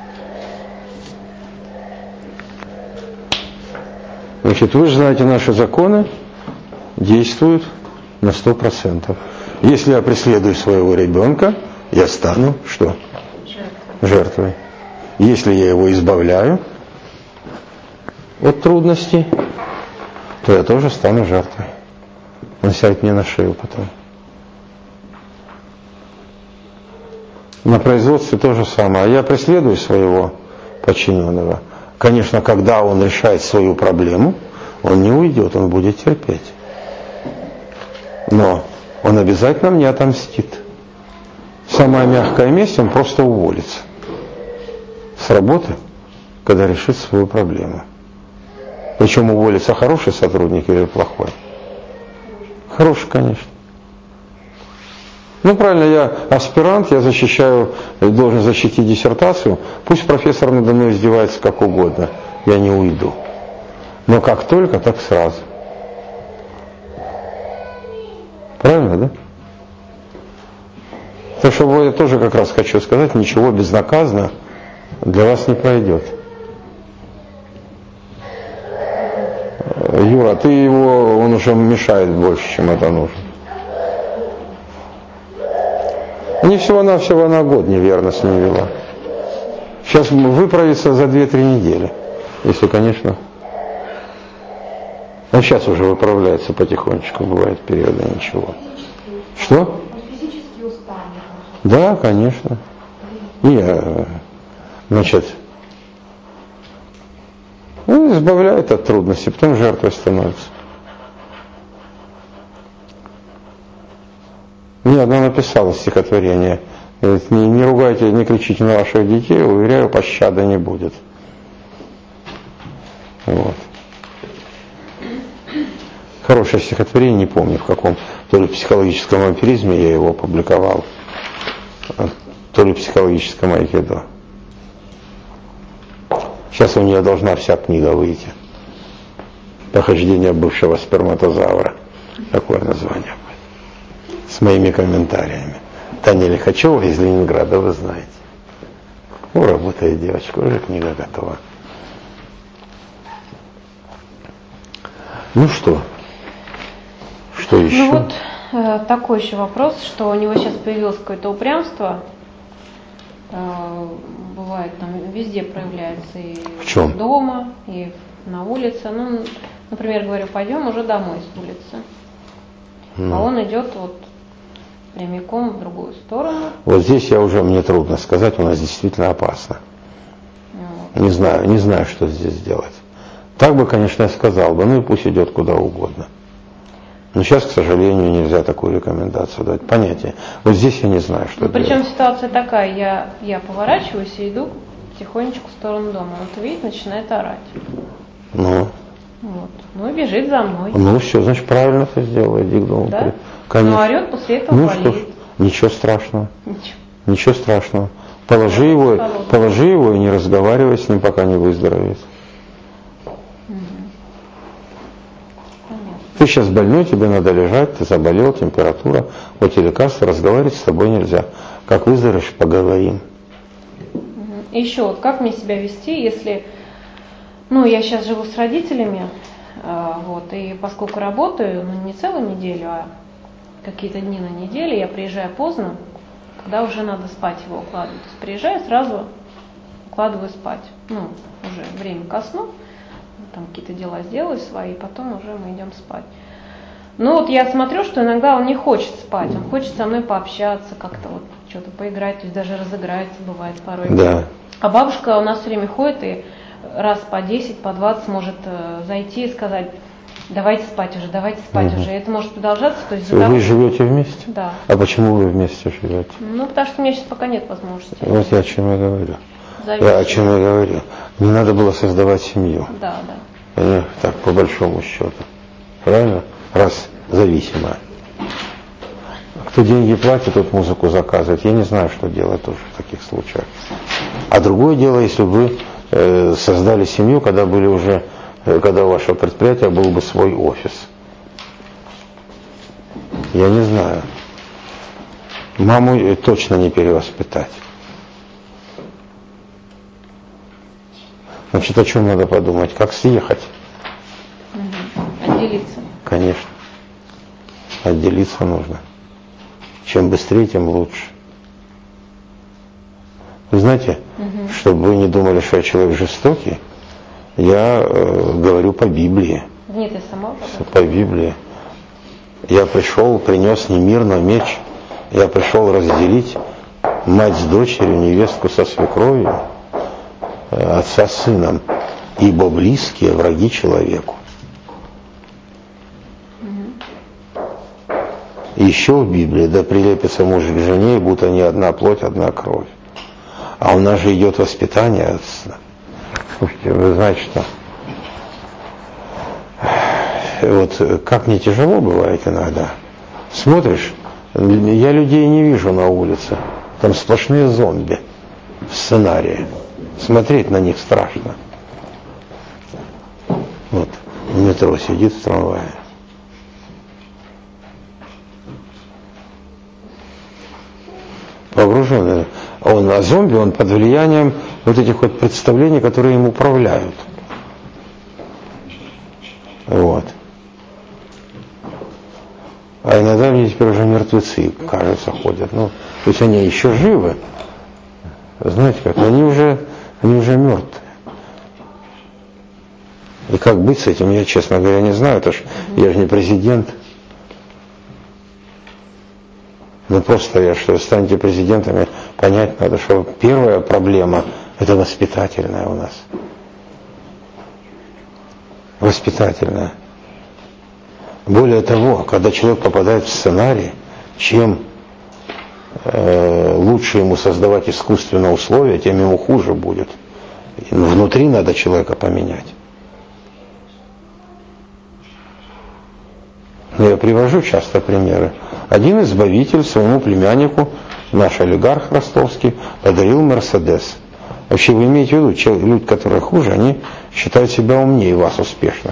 Значит, вы же знаете, наши законы действуют на сто процентов. Если я преследую своего ребенка, я стану что? Жертвой. Если я его избавляю от трудностей, то я тоже стану жертвой. Он сядет мне на шею потом. На производстве то же самое. А я преследую своего подчиненного. Конечно, когда он решает свою проблему, он не уйдет, он будет терпеть. Но он обязательно мне отомстит. Самая мягкая месть, он просто уволится с работы, когда решит свою проблему. Причем уволится хороший сотрудник или плохой? Хороший, конечно. Ну, правильно, я аспирант, я защищаю, должен защитить диссертацию. Пусть профессор надо мной издевается как угодно, я не уйду. Но как только, так сразу. Правильно, да? Так что я тоже как раз хочу сказать, ничего безнаказанно для вас не пройдет. Юра, ты его, он уже мешает больше, чем это нужно. Не всего-навсего на год неверность не вела. Сейчас выправится за две-три недели. Если, конечно. А сейчас уже выправляется потихонечку, бывает периоды ничего. Что? Физически устанет. Да, конечно. И, значит, ну, избавляет от трудностей, потом жертвой становится. Мне одна написала стихотворение. Говорит, не, не ругайте, не кричите на ваших детей, уверяю, пощады не будет. Вот. Хорошее стихотворение, не помню в каком, то ли в психологическом вампиризме я его опубликовал, то ли в психологическом айкидо. Сейчас у нее должна вся книга выйти. Похождение бывшего сперматозавра. Такое название будет. С моими комментариями. Таня Лихачева из Ленинграда, вы знаете. Ну, работает девочка, уже книга готова. Ну что? Что еще? Ну вот э, такой еще вопрос, что у него сейчас появилось какое-то упрямство. Э, бывает там везде проявляется и в чем? Дома, и на улице. Ну, например, говорю, пойдем уже домой с улицы. Ну. А он идет вот прямиком в другую сторону. Вот здесь я уже, мне трудно сказать, у нас действительно опасно. Вот. Не знаю, не знаю, что здесь делать. Так бы, конечно, я сказал бы, ну и пусть идет куда угодно. Но сейчас, к сожалению, нельзя такую рекомендацию дать. Понятие. Вот здесь я не знаю, что ну, делать. Причем ситуация такая, я, я поворачиваюсь и иду потихонечку в сторону дома. Он видит, начинает орать. Ну. Вот. Ну и бежит за мной. Ну все, значит, правильно ты сделала, иди к дому. Да? Конечно. Ну орет, после этого ну, болеет. Что ж, ничего страшного. Ничего. Ничего страшного. Положи ну, его, холодно. положи его и не разговаривай с ним, пока не выздоровеет. Ты сейчас больной, тебе надо лежать, ты заболел, температура, вот тебе лекарства, разговаривать с тобой нельзя. Как выздоровеешь, поговорим. И еще, вот как мне себя вести, если, ну, я сейчас живу с родителями, э, вот, и поскольку работаю, ну, не целую неделю, а какие-то дни на неделю, я приезжаю поздно, когда уже надо спать его укладывать. То есть приезжаю, сразу укладываю спать. Ну, уже время ко сну. Там какие-то дела сделаю свои, потом уже мы идем спать. Ну вот я смотрю, что иногда он не хочет спать, он хочет со мной пообщаться, как-то вот что-то поиграть, то есть даже разыграется, бывает порой. Да. А бабушка у нас все время ходит и раз по десять, по двадцать может э, зайти и сказать, давайте спать уже, давайте спать угу. уже. Это может продолжаться. То есть, вы живете вместе? Да. А почему вы вместе живете? Ну, потому что у меня сейчас пока нет возможности. Вот я о чем я говорю. Зависит. Я о чем я говорю. Не надо было создавать семью. Да, да. Понимаешь? Так, по большому счету. Правильно? Раз зависимая. Кто деньги платит, тот музыку заказывает. Я не знаю, что делать тоже в таких случаях. А другое дело, если бы вы э, создали семью, когда были уже, э, когда у вашего предприятия был бы свой офис. Я не знаю. Маму точно не перевоспитать. Значит, о чем надо подумать? Как съехать? Угу. Отделиться. Конечно. Отделиться нужно. Чем быстрее, тем лучше. Вы знаете, угу. чтобы вы не думали, что я человек жестокий, я э, говорю по Библии. Нет, я сама. По Библии. Я пришел, принес не мир, но меч. Я пришел разделить мать с дочерью, невестку со свекровью, отца с сыном, ибо близкие враги человеку. Mm-hmm. Еще в Библии, да прилепится муж к жене, и будто не одна плоть, одна кровь. А у нас же идет воспитание. Слушайте, вы знаете, что вот как мне тяжело бывает иногда. Смотришь, я людей не вижу на улице, там сплошные зомби в сценарии. Смотреть на них страшно. Вот, в метро сидит в трамвае. заражен. Он, а зомби, он под влиянием вот этих вот представлений, которые им управляют. Вот. А иногда мне теперь уже мертвецы, кажется, ходят. Ну, то есть они еще живы. Знаете как, они уже, они уже мертвые. И как быть с этим, я, честно говоря, не знаю. Это ж, я же не президент. Ну просто я, что станете президентами, понять надо, что первая проблема – это воспитательная у нас. Воспитательная. Более того, когда человек попадает в сценарий, чем э, лучше ему создавать искусственные условия, тем ему хуже будет. Внутри надо человека поменять. Но я привожу часто примеры. Один избавитель своему племяннику, наш олигарх ростовский, подарил Мерседес. Вообще вы имеете в виду, люди, которые хуже, они считают себя умнее вас успешных.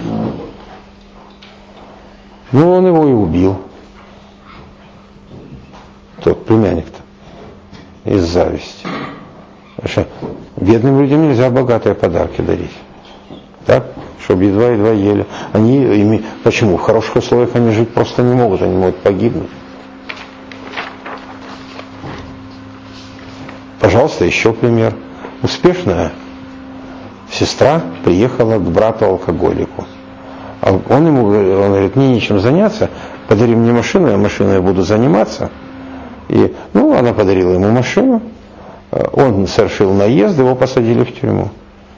Ну, он его и убил. Тот племянник-то. Из зависти. Потому что бедным людям нельзя богатые подарки дарить. Так? Чтобы едва-едва ели. Они ими, почему? В хороших условиях они жить просто не могут, они могут погибнуть. Пожалуйста, еще пример. Успешная сестра приехала к брату-алкоголику. Он ему он говорит, мне нечем заняться, подари мне машину, я машиной я буду заниматься. И, ну, она подарила ему машину, он совершил наезд, его посадили в тюрьму.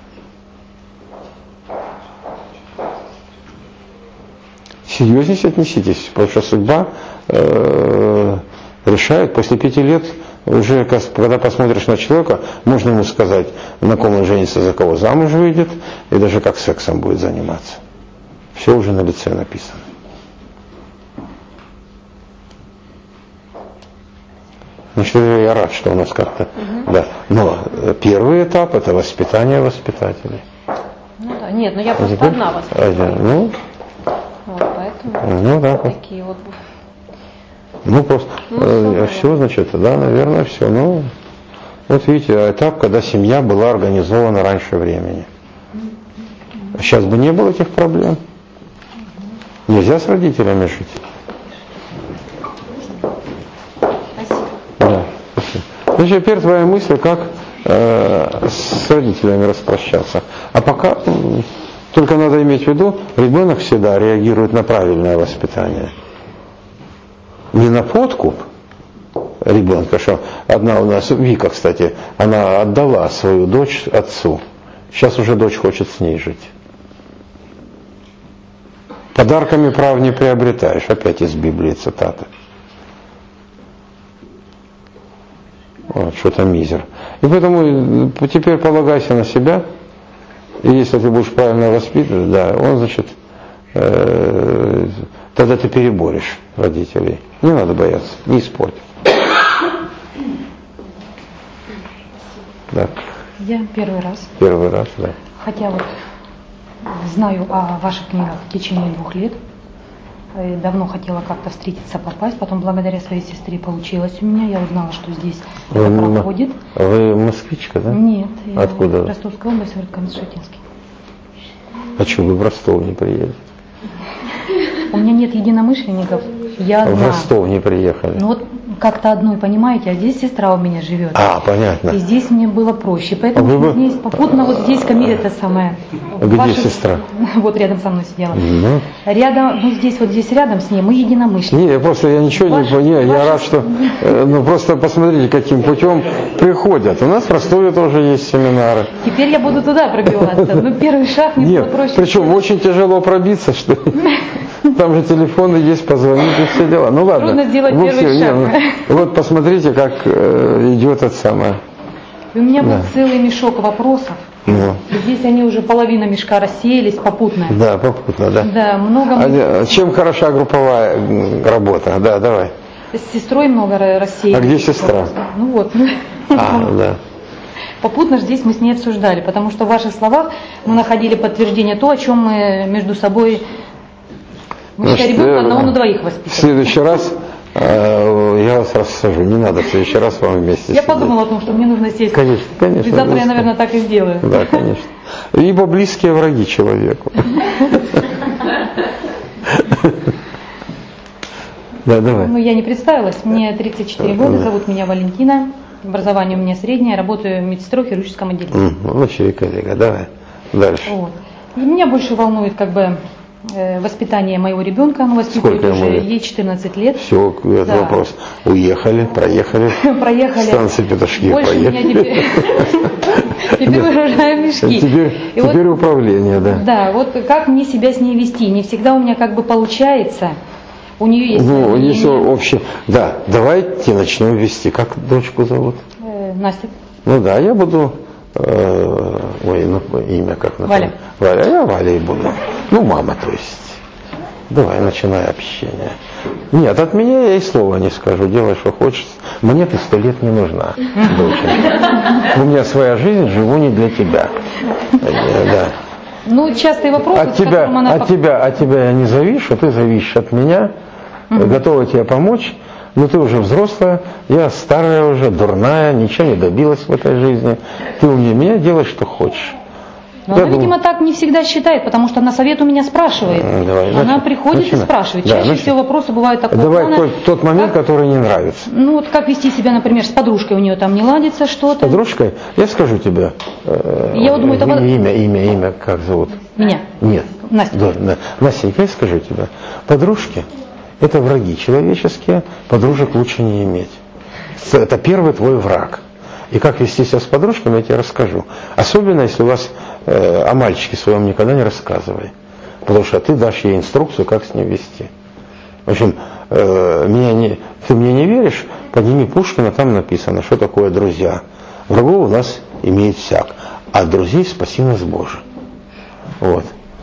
Серьезнее отнеситесь, потому что судьба э, решает. После пяти лет уже, когда посмотришь на человека, можно ему сказать, на ком он женится, за кого замуж выйдет, и даже как сексом будет заниматься. Все уже на лице написано. Значит, я рад, что у нас как-то... Угу. Да. Но первый этап – это воспитание воспитателей. Ну да, нет, ну я просто теперь, одна воспитатель. Ну, вот, поэтому ну, да, такие вот... Ну, просто, ну, э, все, значит, да, наверное, все. Ну, вот видите, этап, когда семья была организована раньше времени. Сейчас бы не было этих проблем. Нельзя с родителями жить. Спасибо. Да, спасибо. Значит, теперь твоя мысль, как э, с родителями распрощаться. А пока, только надо иметь в виду, ребенок всегда реагирует на правильное воспитание. Не на подкуп ребенка, что одна у нас, Вика, кстати, она отдала свою дочь отцу. Сейчас уже дочь хочет с ней жить. Подарками прав не приобретаешь. Опять из Библии цитата. Вот, что-то мизер. И поэтому теперь полагайся на себя. И если ты будешь правильно воспитывать, да, он, значит, э, тогда ты переборешь родителей. Не надо бояться, не испортит. Да. Я первый раз. Первый раз, да. Хотя вот знаю о ваших книгах в течение двух лет. Давно хотела как-то встретиться, попасть. Потом благодаря своей сестре получилось у меня. Я узнала, что здесь вы, это проходит. Вы москвичка, да? Нет. Откуда? Ростовская область, Каменшетинский. А что, вы в Ростов не приедете? У меня нет единомышленников. Я одна. В Ростов не приехали. Ну вот как-то одной, понимаете, а здесь сестра у меня живет. А, понятно. И здесь мне было проще. Поэтому а вы... здесь попутно вот здесь это самое. Где ваши... сестра? Вот рядом со мной сидела. Ну. Рядом, ну здесь вот здесь рядом с ней мы единомышленники. Не, просто я ничего Ваш... не понимаю. Я Ваш... рад, что, ну просто посмотрите, каким путем приходят. У нас в Ростове тоже есть семинары. Теперь я буду туда пробиваться. Ну первый шаг мне было проще. Причем очень тяжело пробиться, что там же телефоны есть, позвонить и все дела. Ну ладно. Трудно сделать вот первый все, шаг. Не, ну, вот посмотрите, как э, идет это самое. И у меня да. был целый мешок вопросов. Ну. Здесь они уже половина мешка рассеялись, попутно. Да, попутно, да. Да, много. А, чем хороша групповая работа? Да, давай. С сестрой много рассеялись. А где сестра? Ну вот. А, да. Попутно здесь мы с ней обсуждали, потому что в ваших словах мы находили подтверждение то, о чем мы между собой. Мы считаем, ребенка одного на двоих воспитываем. В следующий раз э, я вас рассажу, не надо, в следующий раз вам вместе Я сидеть. подумала о том, что мне нужно сесть. Конечно, конечно. И завтра я, наверное, так и сделаю. Да, конечно. Ибо близкие враги человеку. Да, давай. Ну, я не представилась. Мне тридцать четыре года, зовут меня Валентина. Образование у меня среднее, работаю медсестрой в хирургическом отделении. Лучший коллега, давай. Дальше. Вот. И меня больше волнует как бы э, воспитание моего ребенка. Он воспитывает Сколько уже, ему лет? ей четырнадцать лет. Все, этот Да. вопрос. Уехали, проехали. Проехали. Станции Петушки Больше меня поехали. теперь, теперь выгружаем мешки. Теперь, И вот- теперь управление, да. Да, вот как мне себя с ней вести? Не всегда у меня как бы получается. У нее есть Ну, мнение. если общее. Да, давайте начнем вести. Как дочку зовут? Э, Настя. Ну да, я буду. э, ой, ну имя как например. Валя. Валя. Я Валей буду. Ну, мама, то есть. Давай, начинай общение. Нет, от меня я и слова не скажу. Делай, что хочешь. Мне ты сто лет не нужна, доченька. У меня своя жизнь, живу не для тебя. Э, Да. Ну, частые вопросы, От с тебя, которым она... от тебя, от тебя я не завишу, ты зависишь от меня, готова тебе помочь, но ты уже взрослая, я старая уже, дурная, ничего не добилась в этой жизни, ты умнее меня, делай, что хочешь. Но Я она, думаю- видимо, так не всегда считает, потому что на совет у меня спрашивает. М, давай, Она начи- приходит начинай. и спрашивает. Да, Чаще начи- всего вопросы бывают такого Давай плана, тот, тот момент, как- который не нравится. Ну, вот как вести себя, например, с подружкой, у нее там не ладится что-то. Подружкой, я скажу тебе, э, Я вот думаю, это имя, вот- имя, имя, имя, как зовут? Меня. Нет. Настя. Да, да. Настенька, я скажу тебе, подружки – это враги человеческие, подружек лучше не иметь. Это первый твой враг. И как вести себя с подружками, я тебе расскажу. Особенно, если у вас э, о мальчике своем никогда не рассказывай. Потому что ты дашь ей инструкцию, как с ним вести. В общем, э, меня не, ты мне не веришь, подними Пушкина, там написано, что такое друзья. Врагов у нас имеет всяк, а друзей спаси нас Боже. Вот.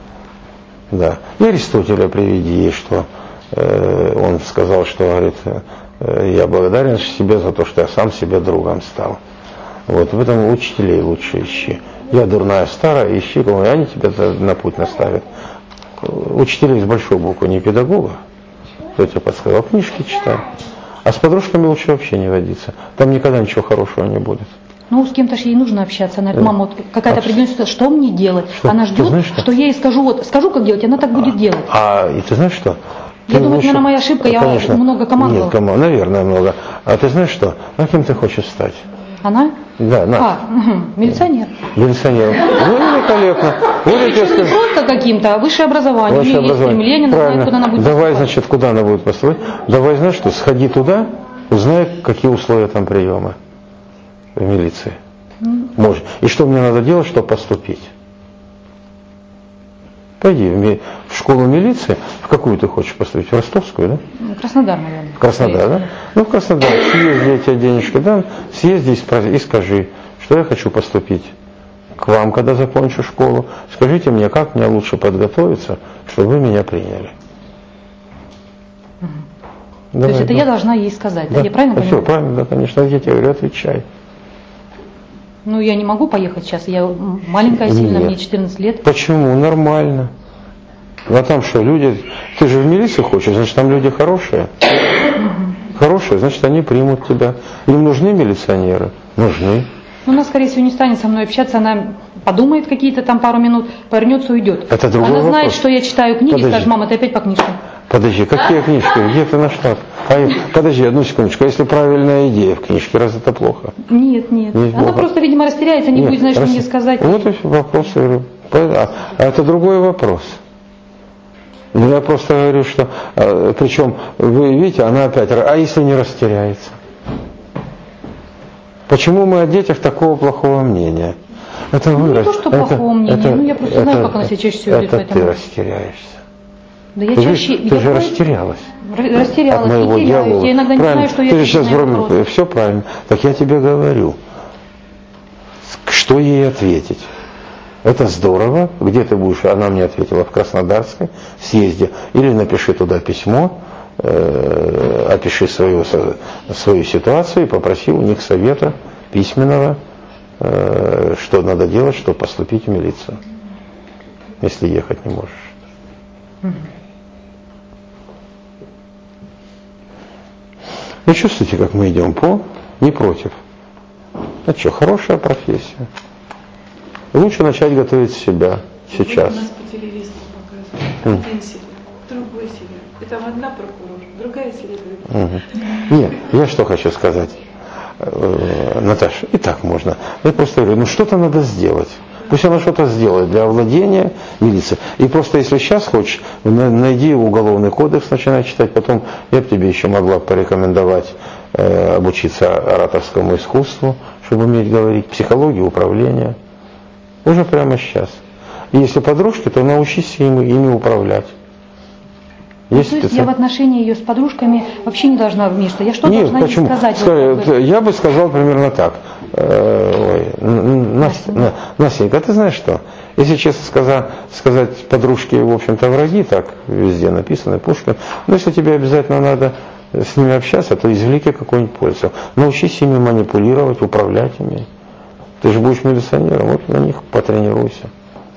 Да. И Аристотеля приведи ей, что э, он сказал, что говорит, э, я благодарен себе за то, что я сам себе другом стал. Вот. Поэтому учителей лучше ищи. Я дурная старая, ищи, и они тебя на путь наставят. Учителей с большой буквы, не педагога, кто тебе подсказал, книжки читай. А с подружками лучше вообще не водиться. Там никогда ничего хорошего не будет. Ну, с кем-то же ей нужно общаться. Она говорит, мама, вот какая-то А определенная ситуация, что мне делать? Что? Она Ты ждет, знаешь, что? что я ей скажу, вот, скажу, как делать, и она так будет делать. А и ты знаешь что? Я Ты думаю, лучше- это, наверное, моя ошибка, я Конечно. много командовала. Нет, кома- наверное, много. А ты знаешь что? А кем ты хочешь стать? Она? Да, на. А, угу, милиционер. Милиционером. Ну, великолепно. Вот я тебе Не скажу. просто каким-то, а высшее образование. Ваше у нее есть образование. стремление, она знает, Правильно. куда она будет Давай, поступать. значит, куда она будет поступать? Давай, знаешь что, сходи туда, узнай, какие условия там приема в милиции. Может. И что мне надо делать, чтобы поступить? Пойди в, ми- в школу милиции. В какую ты хочешь поступить? В Ростовскую, да? Ну, Краснодар, наверное. В Краснодар, да? Ну, в Краснодар. Съезди, я тебе денежки дам. Съезди и, спро- и скажи, что я хочу поступить к вам, когда закончу школу. Скажите мне, как мне лучше подготовиться, чтобы вы меня приняли. То есть это я должна ей сказать, да? Да. Я правильно А все, понимаю? правильно, да, конечно. Я тебе говорю, отвечай. Ну, я не могу поехать сейчас, я маленькая сильно, Нет. мне четырнадцать лет. Почему? Нормально. А там что, люди... Ты же в милицию хочешь, значит, там люди хорошие. Хорошие, значит, они примут тебя. Им нужны милиционеры? Нужны. Ну, она, скорее всего, не станет со мной общаться, она подумает какие-то там пару минут, повернется, уйдет. Это другой Она знает, вопрос. что я читаю книги, Подожди. скажет, мама, ты опять по книжкам. Подожди, какие книжки? Где ты нашла? А, я- подожди, одну секундочку. А если правильная идея в книжке, раз это плохо? Нет, нет. Нет, Она плохо. просто, видимо, растеряется, не Нет, будет знать, что раз- мне сказать. Вот и все, вопрос, я говорю. А, а это другой вопрос. Ну, я просто говорю, что, а, причем, вы видите, она опять, а если не растеряется? Почему мы о детях такого плохого мнения? Это Ну, не вырос. то, что это- плохого мнения, это- ну, я просто знаю, как она себя чаще всего ведет, Это поэтому- ты растеряешься. Да я Ты, чаще... же, ты я же просто растерялась. р- растерялась, От моего и теряюсь. диалога. Я иногда не Правильно. знаю, что я Ты же отвечу сейчас на вроде- вопрос. все правильно. Так я тебе говорю, что ей ответить. Это здорово. Где ты будешь? Она мне ответила в Краснодарской съезде. Или напиши туда письмо, э, опиши свою, со- свою ситуацию и попроси у них совета письменного, э, что надо делать, чтобы поступить в милицию, если ехать не можешь. Вы чувствуете, как мы идем по, не против. Это что, хорошая профессия. Лучше начать готовить себя сейчас. Вот у нас по телевизору показывают. Один сериал, другой сериал. И там одна прокурор, другая сериал. Угу. Нет, я что хочу сказать, Наташа, и так можно. Я просто говорю, ну что-то надо сделать. Пусть она что-то сделает для овладения милицией. И просто если сейчас хочешь, найди уголовный кодекс, начинай читать, потом я бы тебе еще могла порекомендовать э, обучиться ораторскому искусству, чтобы уметь говорить, психологии, управления. Уже прямо сейчас. И если подружки, то научись ими, ими управлять. Ну, то есть я в отношении ее с подружками вообще не должна вмешиваться. Я что Нет, должна почему? ей сказать? Скажи, Вот, я бы сказал примерно так. Ой, Настя, Настенька, ты знаешь что? Если честно сказать, сказать подружки, в общем-то, враги, так везде написано, Пушкин, но если тебе обязательно надо с ними общаться, то извлеки какую-нибудь пользу. Научись ими манипулировать, управлять ими. Ты же будешь милиционером, вот на них потренируйся.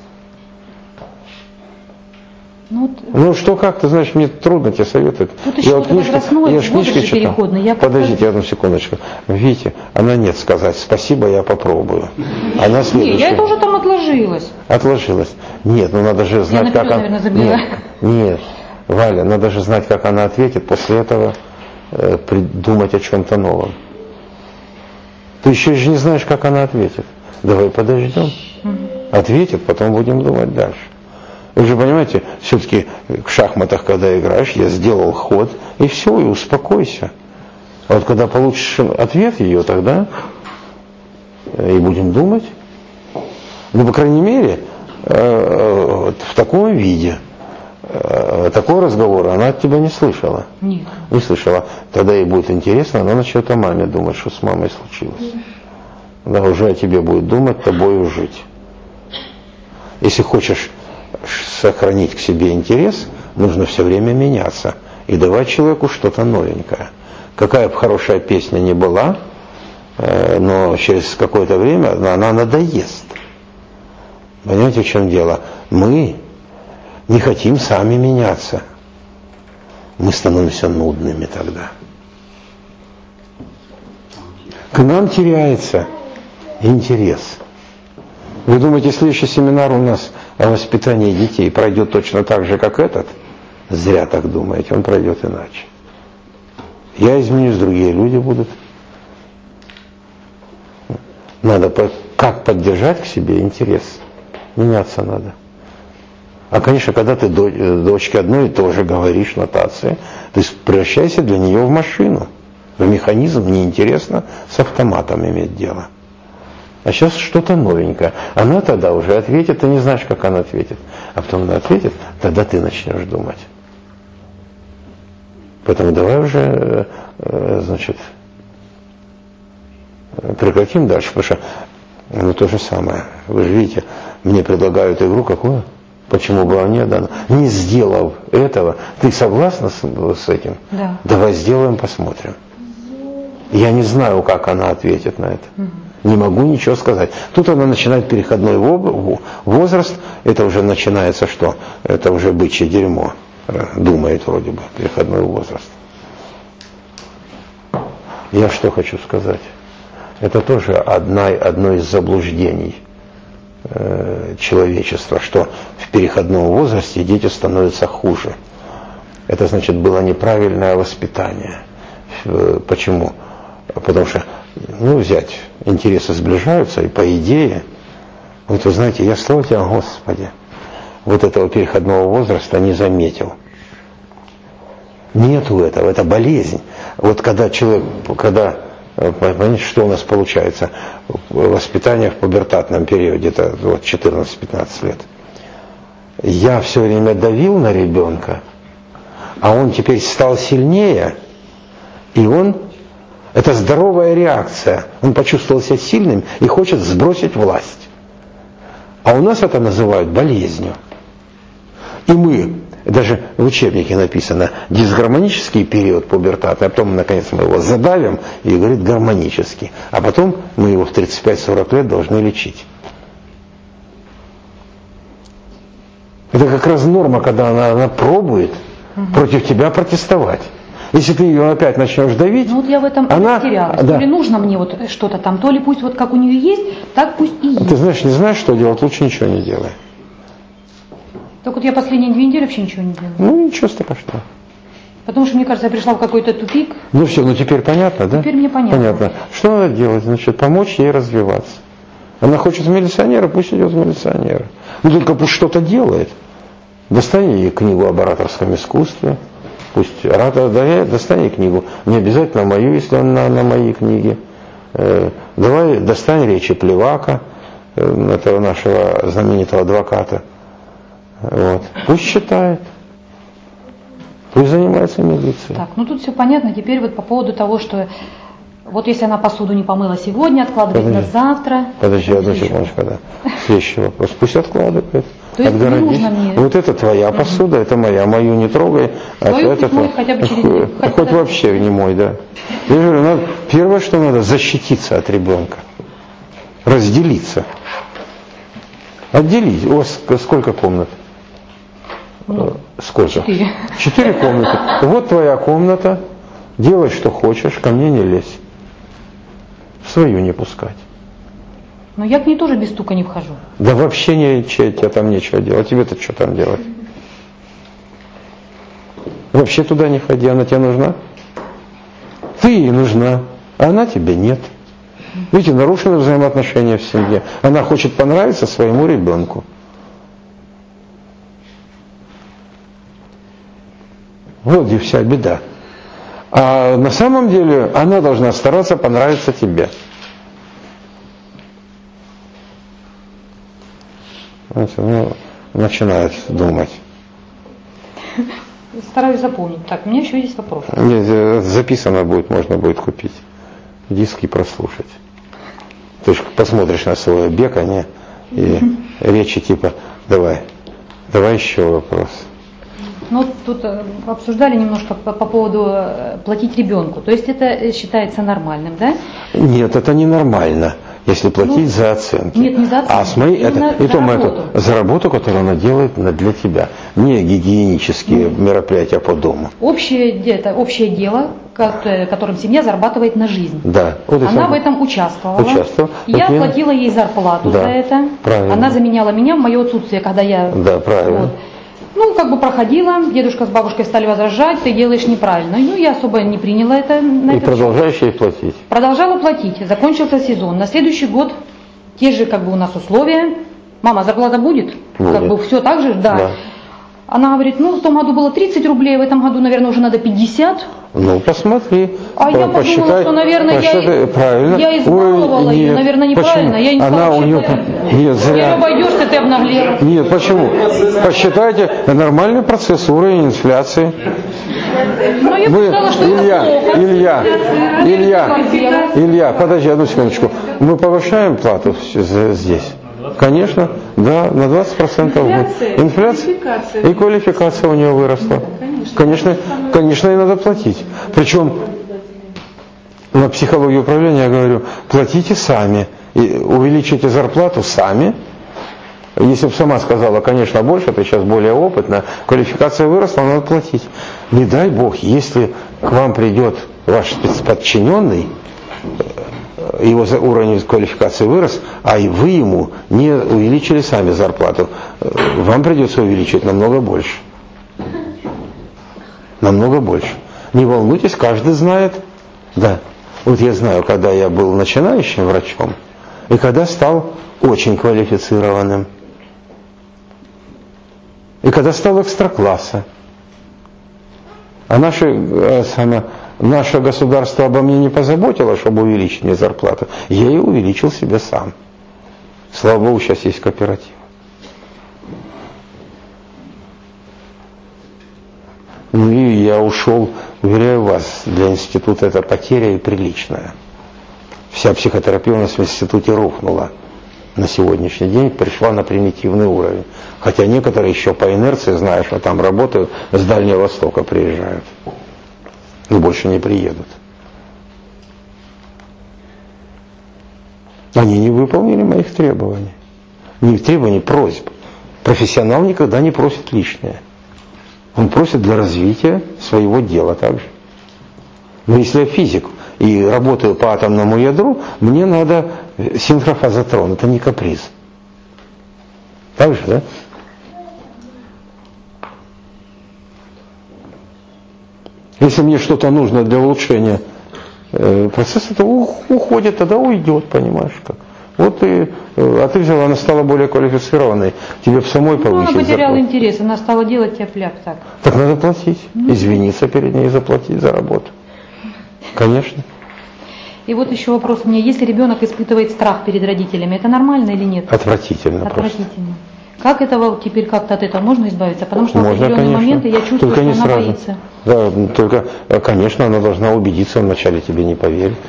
Ну, ну что как, ты знаешь, мне трудно тебе советовать. Тут еще я вот книжки, я ж книжки читал. Я Подождите одну секундочку. Видите, она нет сказать спасибо, я попробую. Она следующая. Нет, я это уже там отложилась. Отложилась. Нет, ну надо же знать, я как она. Наверное, нет, нет, Валя, надо же знать, как она ответит, после этого э, придумать о чем-то новом. Ты еще же не знаешь, как она ответит. Давай подождем. Ответит, потом будем думать дальше. Вы же понимаете, все-таки в шахматах, когда играешь, я сделал ход, и все, и успокойся. А вот когда получишь ответ ее, тогда и будем думать. Ну, по крайней мере, в таком виде, такого разговора она от тебя не слышала. Нет. Не слышала. Тогда ей будет интересно, она начнет о маме думать, что с мамой случилось. Она уже о тебе будет думать, тобою жить. Если хочешь сохранить к себе интерес, нужно все время меняться и давать человеку что-то новенькое. Какая бы хорошая песня ни была, но через какое-то время она надоест. Понимаете, в чем дело? Мы не хотим сами меняться. Мы становимся нудными тогда. К нам теряется интерес. Вы думаете, следующий семинар у нас о воспитании детей пройдет точно так же, как этот? Зря так думаете, он пройдет иначе. Я изменюсь, другие люди будут. Надо как поддержать к себе интерес. Меняться надо. А, конечно, когда ты дочке одной и то же говоришь нотации, ты превращайся для нее в машину, в механизм, неинтересно с автоматом иметь дело. А сейчас что-то новенькое. Она тогда уже ответит, ты не знаешь, как она ответит. А потом она ответит, тогда ты начнешь думать. Поэтому давай уже, значит, прекратим дальше, потому что ну, то же самое. Вы же видите, мне предлагают игру какую? Почему бы она не дана? Не сделав этого, ты согласна с, с этим? Да. Давай сделаем, посмотрим. Я не знаю, как она ответит на это. Угу. Не могу ничего сказать. Тут она начинает переходной возраст. Это уже начинается что? Это уже бычье дерьмо. Думает вроде бы. Переходной возраст. Я что хочу сказать? Это тоже одна, одно из заблуждений э, человечества, что в переходном возрасте дети становятся хуже. Это значит было неправильное воспитание. Почему? Потому что, ну, взять, интересы сближаются, и по идее, вот вы знаете, я слава тебе, Господи, вот этого переходного возраста не заметил. Нету этого, это болезнь. Вот когда человек, когда, понимаете, что у нас получается, воспитание в пубертатном периоде, это вот четырнадцать-пятнадцать лет, я все время давил на ребенка, а он теперь стал сильнее, и он, это здоровая реакция, он почувствовал себя сильным и хочет сбросить власть. А у нас это называют болезнью. И мы, даже в учебнике написано, дисгармонический период пубертата, а потом, наконец, мы его задавим и говорит гармонический. А потом мы его в тридцать пять-сорок лет должны лечить. Это как раз норма, когда она, она пробует угу. против тебя протестовать. Если ты ее опять начнешь давить, ну вот я в этом она, потерялась. да. То ли нужно мне вот что-то там, то ли пусть вот как у нее есть, так пусть и есть. Ты знаешь, не знаешь, что делать, лучше ничего не делай. Так вот я последние две недели вообще ничего не делаю. Ну ничего страшного. Потому что, мне кажется, я пришла в какой-то тупик. Ну все, ну теперь понятно, да? Теперь мне понятно. Понятно. Что надо делать? Значит, помочь ей развиваться. Она хочет в милиционера, пусть идет в милиционера. Ну только пусть что-то делает. Достань ей книгу об ораторском искусстве. Пусть оратор, да, достань ей книгу. Не обязательно мою, если она на мои книги. Э, давай достань речи Плевака, э, этого нашего знаменитого адвоката. Вот. Пусть читает. Пусть занимается милицией. Так, ну тут все понятно. Теперь вот по поводу того, что вот если она посуду не помыла сегодня, откладывает Подожди. на завтра. Подожди одну секундочку, да. Следующий вопрос. Пусть откладывает. То есть не нужно мне... Вот это твоя посуда, это моя. Мою не трогай. А Твою это мой хотя бы через день. Хоть, хоть вообще не мой, да. Я говорю, надо, первое, что надо, защититься от ребенка. Разделиться. Отделить. У вас сколько комнат? Ну, сколько? Четыре. Четыре комнаты. Вот твоя комната. Делай, что хочешь, ко мне не лезь. В свою не пускать. Но я к ней тоже без стука не вхожу. Да вообще не, тебе там нечего делать. Тебе-то что там делать? Вообще туда не ходи, она тебе нужна? Ты ей нужна, а она тебе нет. Видите, нарушены взаимоотношения в семье. Она хочет понравиться своему ребенку. Вот и вся беда. А на самом деле она должна стараться понравиться тебе. Ну, начинает думать. Стараюсь запомнить. Так, у меня еще есть вопрос. Нет, записано будет, можно будет купить диски и прослушать. Ты же посмотришь на свой бегание и речи типа давай, давай еще вопрос. Ну, тут обсуждали немножко по, по поводу платить ребенку. То есть это считается нормальным, да? Нет, это ненормально, если платить ну, за оценки. Нет, не за оценки. А смотри, это, и то работу. Это, за работу, которую она делает для тебя. Не гигиенические mm. мероприятия по дому. Общее, это общее дело, которым семья зарабатывает на жизнь. Да. Вот она в этом участвовала. Участвовала. Я вот платила ей зарплату да, за это. Правильно. Она заменяла меня в мое отсутствие, когда я... Да, правильно. Вот, ну, как бы проходила, дедушка с бабушкой стали возражать, ты делаешь неправильно. Ну, я особо не приняла это. На и продолжаешь ей платить? Продолжала платить. Закончился сезон. На следующий год те же, как бы, у нас условия. Мама, зарплата будет? Будет. Как бы все так же? Да. да. Она говорит, ну, в том году было тридцать рублей, в этом году, наверное, уже надо пятьдесят. Ну, посмотри. А я подумала, что, наверное, я, правильно. я избаловала ее, наверное, неправильно. Почему? Я не Она сказала, у нее... Нет, зря. Я обойдешься, ты обнаглела. Нет, почему? Посчитайте, нормальный процесс, уровень инфляции. Но я Вы, сказала, что Илья, это Илья, Илья, Илья, Илья, подожди одну секундочку. Мы повышаем плату здесь? Конечно, да, на двадцать процентов. Инфляция, Инфляция и квалификация. И квалификация у нее выросла. Конечно, конечно, конечно, и надо платить. Причем на психологию управления я говорю, платите сами, и увеличите зарплату сами. Если бы сама сказала, конечно, больше, ты сейчас более опытна, квалификация выросла, надо платить. Не дай Бог, если к вам придет ваш спецподчиненный, его уровень квалификации вырос, а и вы ему не увеличили сами зарплату, вам придется увеличить намного больше. Намного больше. Не волнуйтесь, каждый знает. Да. Вот я знаю, когда я был начинающим врачом, и когда стал очень квалифицированным. И когда стал экстракласса. А наше, само, наше государство обо мне не позаботилось, чтобы увеличить мне зарплату. Я ее увеличил себе сам. Слава Богу, сейчас есть кооператив. Ну и я ушел, уверяю вас, для института это потеря и приличная. Вся психотерапия у нас в институте рухнула. На сегодняшний день пришла на примитивный уровень. Хотя некоторые еще по инерции, зная, что там работают, с Дальнего Востока приезжают. И больше не приедут. Они не выполнили моих требований. Не требований, просьб. Профессионал никогда не просит лишнее. Он просит для развития своего дела также. Но если я физик и работаю по атомному ядру, мне надо синхрофазотрон, это не каприз. Так же, да? Если мне что-то нужно для улучшения э, процесса, то уходит, тогда уйдет, понимаешь как. Вот и, а ты взяла, она стала более квалифицированной, тебе в самой повысить. Ну, она потеряла зарплату. интерес, она стала делать тяп-ляп так. Так надо платить, извиниться перед ней и заплатить за работу. Конечно. И вот еще вопрос у меня. Если ребенок испытывает страх перед родителями, это нормально или нет? Отвратительно. Отвратительно. Просто. Как этого теперь как-то от этого можно избавиться? Потому что в Можно, определенные конечно. моменты я чувствую, только что не она сразу. боится. Да, только, конечно, она должна убедиться, вначале тебе не поверит.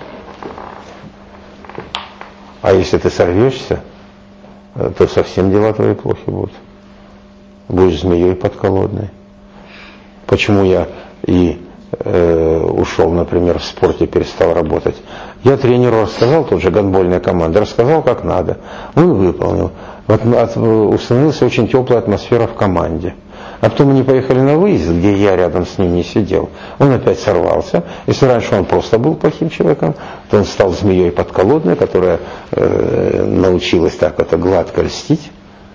А если ты сорвешься, то совсем дела твои плохи будут. Будешь змеей подколодной. Почему я и э, ушел, например, в спорте, перестал работать? Я тренеру рассказал, тот же гандбольная команда, рассказал, как надо. Он выполнил. Вот, от, установилась очень теплая атмосфера в команде. А потом они поехали на выезд, где я рядом с ним не сидел. Он опять сорвался. Если раньше он просто был плохим человеком, то он стал змеей подколодной, которая э, научилась так это гладко льстить.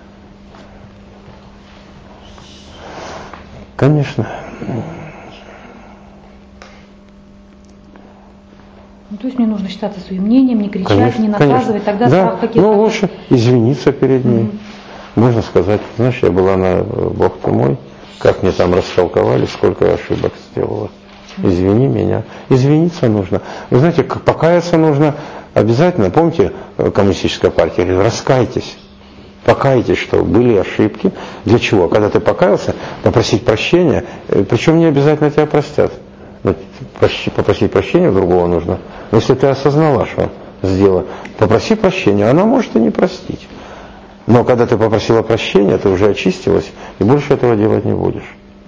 Конечно. Ну, то есть мне нужно считаться своим мнением, не кричать, Конечно, не наказывать, конечно. тогда Да, страх каких-то... ну лучше извиниться перед ней. Mm-hmm. Можно сказать, знаешь, я была на Бог ты мой, как мне там растолковали, сколько я ошибок сделала. Извини меня. Извиниться нужно. Вы знаете, покаяться нужно обязательно. Помните, коммунистическая партия говорит, раскайтесь. Покайтесь, что были ошибки. Для чего? Когда ты покаялся, попросить прощения, причем не обязательно тебя простят. Попросить прощения другого нужно. Но если ты осознала, что сделала, попроси прощения, она может и не простить. Но когда ты попросила прощения, ты уже очистилась, и больше этого делать не будешь.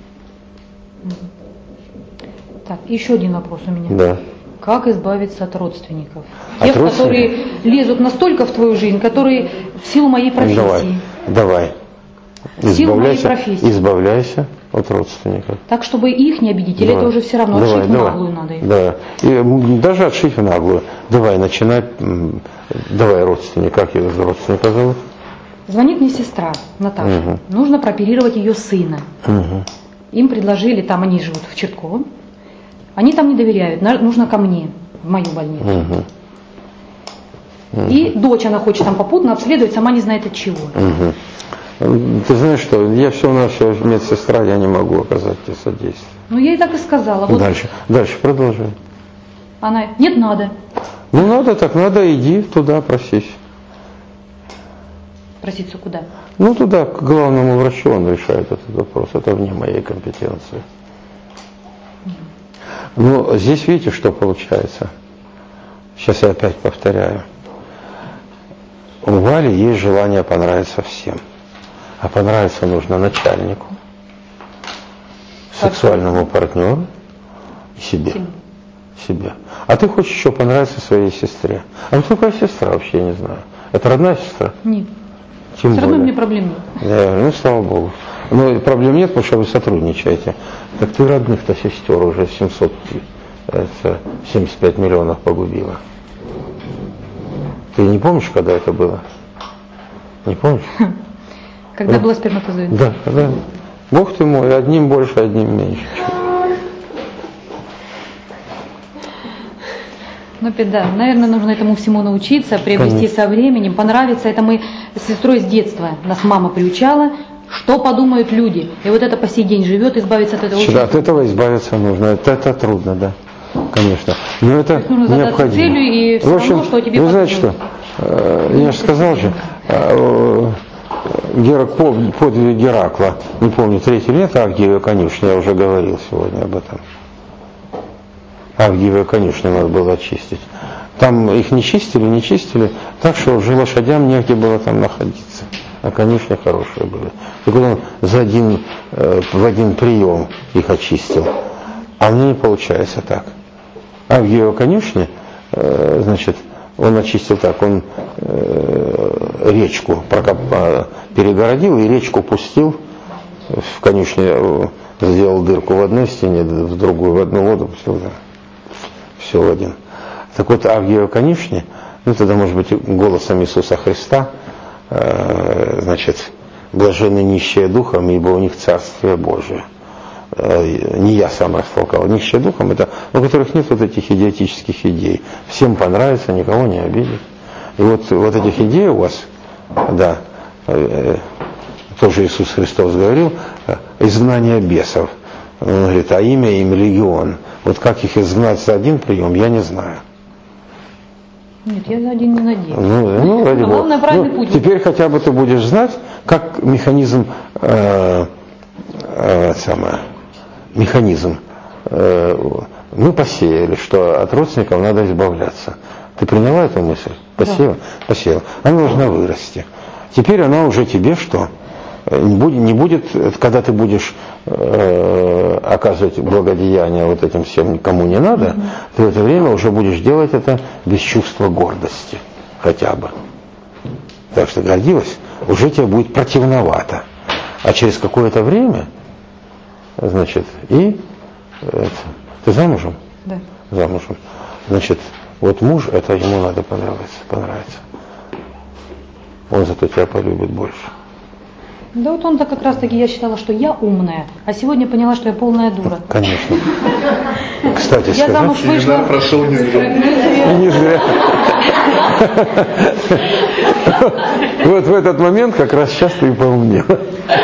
Так, еще один вопрос у меня. Да. Как избавиться от родственников? От Тех, родственников? которые лезут настолько в твою жизнь, которые в силу моей профессии. Давай, давай. В силу моей Избавляйся, профессии. избавляйся от родственников. Так, чтобы их не обидеть, или Давай. это уже все равно Давай, отшить в давай. наглую надо их? Да. И, м, даже отшить в наглую. Давай, начинать. м, Давай, родственник. Как его родственника зовут? Звонит мне сестра Наташа. Угу. Нужно прооперировать ее сына. Угу. Им предложили, там они живут в Чертковом. Они там не доверяют, на- нужно ко мне, в мою больницу. Угу. Угу. И дочь, она хочет там попутно обследовать, сама не знает от чего. Угу. Ты знаешь что, я все на все медсестра, я не могу оказать тебе содействие. Ну, я ей так и сказала. Вот Дальше, дальше продолжай. она, нет, надо. Ну надо, так надо, иди туда, просись. Проситься куда? Ну туда, к главному врачу, он решает этот вопрос, это вне моей компетенции. Но здесь видите, что получается. Сейчас я опять повторяю. У Вали есть желание понравиться всем. А понравиться нужно начальнику, сексуальному партнеру и себе. Себе. себе. А ты хочешь еще понравиться своей сестре. А кто такая сестра вообще, я не знаю. Это родная сестра? Нет. Тем Все равно более. мне проблем нет. Да, ну, слава Богу. Но проблем нет, потому что вы сотрудничаете. Так ты родных-то сестер уже семьсот, это, семьдесят пять миллионов погубила. Ты не помнишь, когда это было? Не помнишь? Когда Да. была сперматозоид? Да, да. Бог ты мой, одним больше, одним меньше. Ну, опять, да, наверное, нужно этому всему научиться, приобрести Конечно. со временем, понравиться. Это мы с сестрой с детства, нас мама приучала, что подумают люди. И вот это по сей день живет, избавиться от этого очень Сюда, от этого избавиться нужно. Это, это трудно, да. Конечно. Но это есть нужно задаться необходимо. целью и всё В общем, равно, что тебе вы знаете что? подумают. Э, Я же сказал же, э, Гера- под- подвиг Геракла, не помню, третий лет Авгиевой конюшни, я уже говорил сегодня об этом. Авгиевой конюшни надо было очистить. Там их не чистили, не чистили, так что уже лошадям негде было там находиться. А конюшни хорошие были. Так вот он за один, э, в один прием их очистил. А мне не получается так. Авгиева конюшни, э, значит, он очистил так, он э, речку прокоп- перегородил и речку пустил в конюшне, э, сделал дырку в одной стене, в другую, в одну воду пустил. Да. осел один. Так вот, а в Геоконишне, ну тогда, может быть, голосом Иисуса Христа, э, значит, блаженны нищие духом, ибо у них Царствие Божие. Э, не я сам растолкал. Нищие духом, это у которых нет вот этих идиотических идей. Всем понравится, никого не обидит. И вот, вот этих идей у вас, да, э, тоже Иисус Христос говорил, э, изгнание бесов. Он говорит, а имя им легион. Вот как их изгнать за один прием, я не знаю. Нет, я за один не надеюсь. Ну, ну, ради Бога. Главное, правильный Ну, путь. теперь хотя бы ты будешь знать, как механизм, э, э, самое, механизм. Э, мы посеяли, что от родственников надо избавляться. Ты приняла эту мысль? Посеяла? Да. Посеяла. Она должна вырасти. Теперь она уже тебе что? Не будет, не будет, когда ты будешь э, оказывать благодеяние вот этим всем, кому не надо, mm-hmm. ты в это время уже будешь делать это без чувства гордости хотя бы. Так что гордилась, уже тебе будет противновато. А через какое-то время, значит, и это, ты замужем? Да. Замужем. Значит, вот муж, это ему надо понравиться, понравиться. Он зато тебя полюбит больше. Да вот он-то как раз таки, я считала, что я умная, а сегодня поняла, что я полная дура. Конечно. Кстати, я замуж вышла. Прошел не зря. Не зря. Вот в этот момент как раз сейчас ты и поумнела.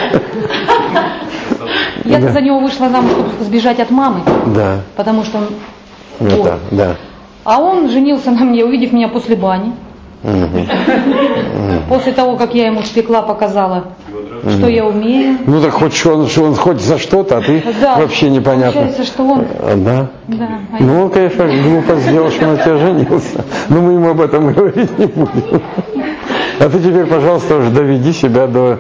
Я за него вышла замуж, чтобы сбежать от мамы. Да. Потому что он... Ну, да, да. А он женился на мне, увидев меня после бани. Угу. После того, как я ему спекла, показала, угу. что я умею. Ну так хоть он, он хоть за что-то, а ты да. вообще непонятно. Получается, что он... Да? Да. Ну он, конечно, глупо сделал, что на тебя женился. Но мы ему об этом говорить не будем. А ты теперь, пожалуйста, уже доведи себя до...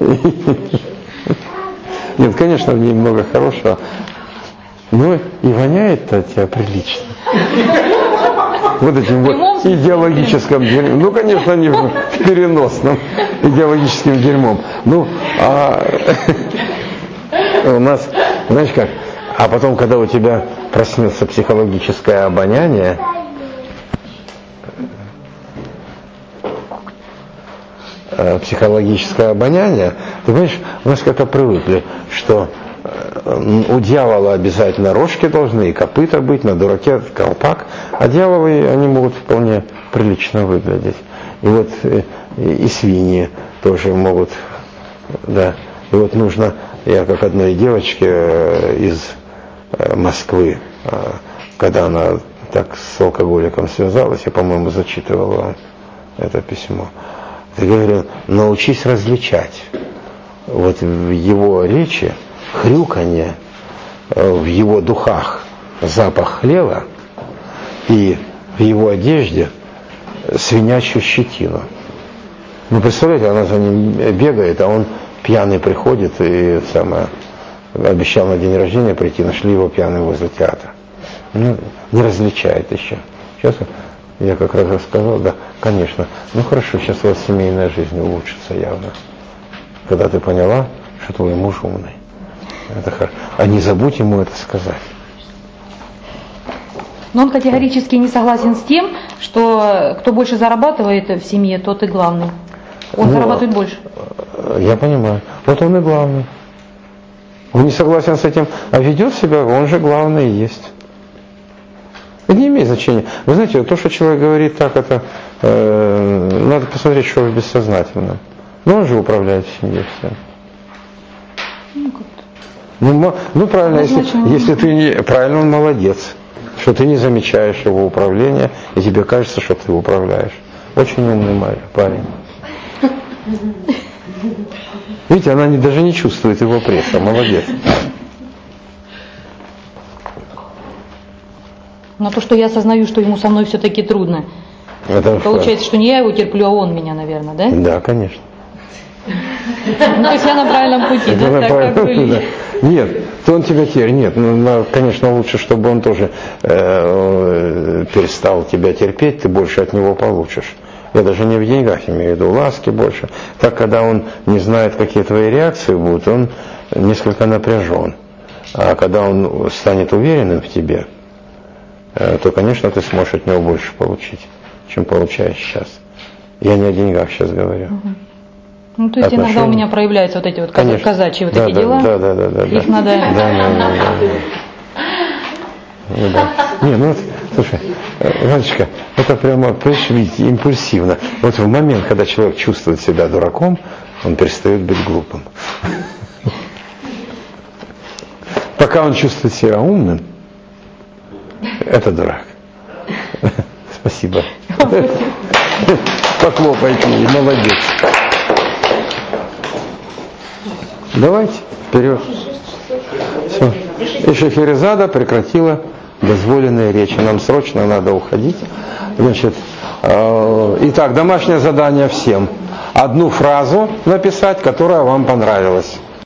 Нет, конечно, в ней много хорошего. Но и воняет-то от тебя прилично. Вот этим вот идеологическим дерьмом. Ну, конечно, не в переносном идеологическим дерьмом. Ну, а у нас, знаешь как, а потом, когда у тебя проснется психологическое обоняние, психологическое обоняние, ты понимаешь, у нас как-то привыкли, что у дьявола обязательно рожки должны и копыта быть, на дураке колпак, а дьяволы, они могут вполне прилично выглядеть. И вот и, и свиньи тоже могут, да. И вот нужно, я как одной девочке из Москвы, когда она так с алкоголиком связалась, я, по-моему, зачитывала это письмо, я говорю, научись различать вот в его речи хрюканье, в его духах запах хлева и в его одежде свинячью щетину. Ну, представляете, она за ним бегает, а он пьяный приходит и самое, обещал на день рождения прийти, нашли его пьяным возле театра. Ну, не различает еще. Сейчас я как раз рассказал, да, конечно. Ну хорошо, сейчас у вас семейная жизнь улучшится явно. Когда ты поняла, что твой муж умный. Это хорошо. А не забудь ему это сказать. Но он категорически не согласен с тем, что кто больше зарабатывает в семье, тот и главный. Он ну, зарабатывает больше. Я понимаю. Вот он и главный. Он не согласен с этим, а ведет себя, он же главный и есть. Это не имеет значения. Вы знаете, то, что человек говорит так, это э, надо посмотреть, что в бессознательном. Но он же управляет в семье всем. Ну, ну, ну правильно, если, если ты не. Правильно, он молодец. Что ты не замечаешь его управления, и тебе кажется, что ты управляешь. Очень умный парень. Видите, она не, даже не чувствует его пресса. Молодец. Но то, что я осознаю, что ему со мной все-таки трудно. Это получается, что не я его терплю, а он меня, наверное, да? Да, конечно. Ну, то есть я на правильном пути, да? Так, как были. Нет, то он тебя терпит. Нет, ну, конечно, лучше, чтобы он тоже э, перестал тебя терпеть, ты больше от него получишь. Я даже не в деньгах имею в виду, ласки больше. Так, когда он не знает, какие твои реакции будут, он несколько напряжен. А когда он станет уверенным в тебе, то, конечно, ты сможешь от него больше получить, чем получаешь сейчас. Я не о деньгах сейчас говорю. Угу. Ну, то есть Отношения. иногда у меня проявляются вот эти вот Конечно. казачьи вот да, эти да, дела. Да, да, да, да. Их да. надо... Да, да, да, да, да. Ну, да. Не, ну вот, слушай, Иваночка, это прямо, понимаешь, видите, импульсивно. Вот в момент, когда человек чувствует себя дураком, он перестает быть глупым. Пока он чувствует себя умным, это дурак. Спасибо. Похлопайте ей, молодец. Давайте, вперед. Все. И Шахерезада прекратила дозволенные речи. Нам срочно надо уходить. Значит, э, итак, домашнее задание всем. Одну фразу написать, которая вам понравилась.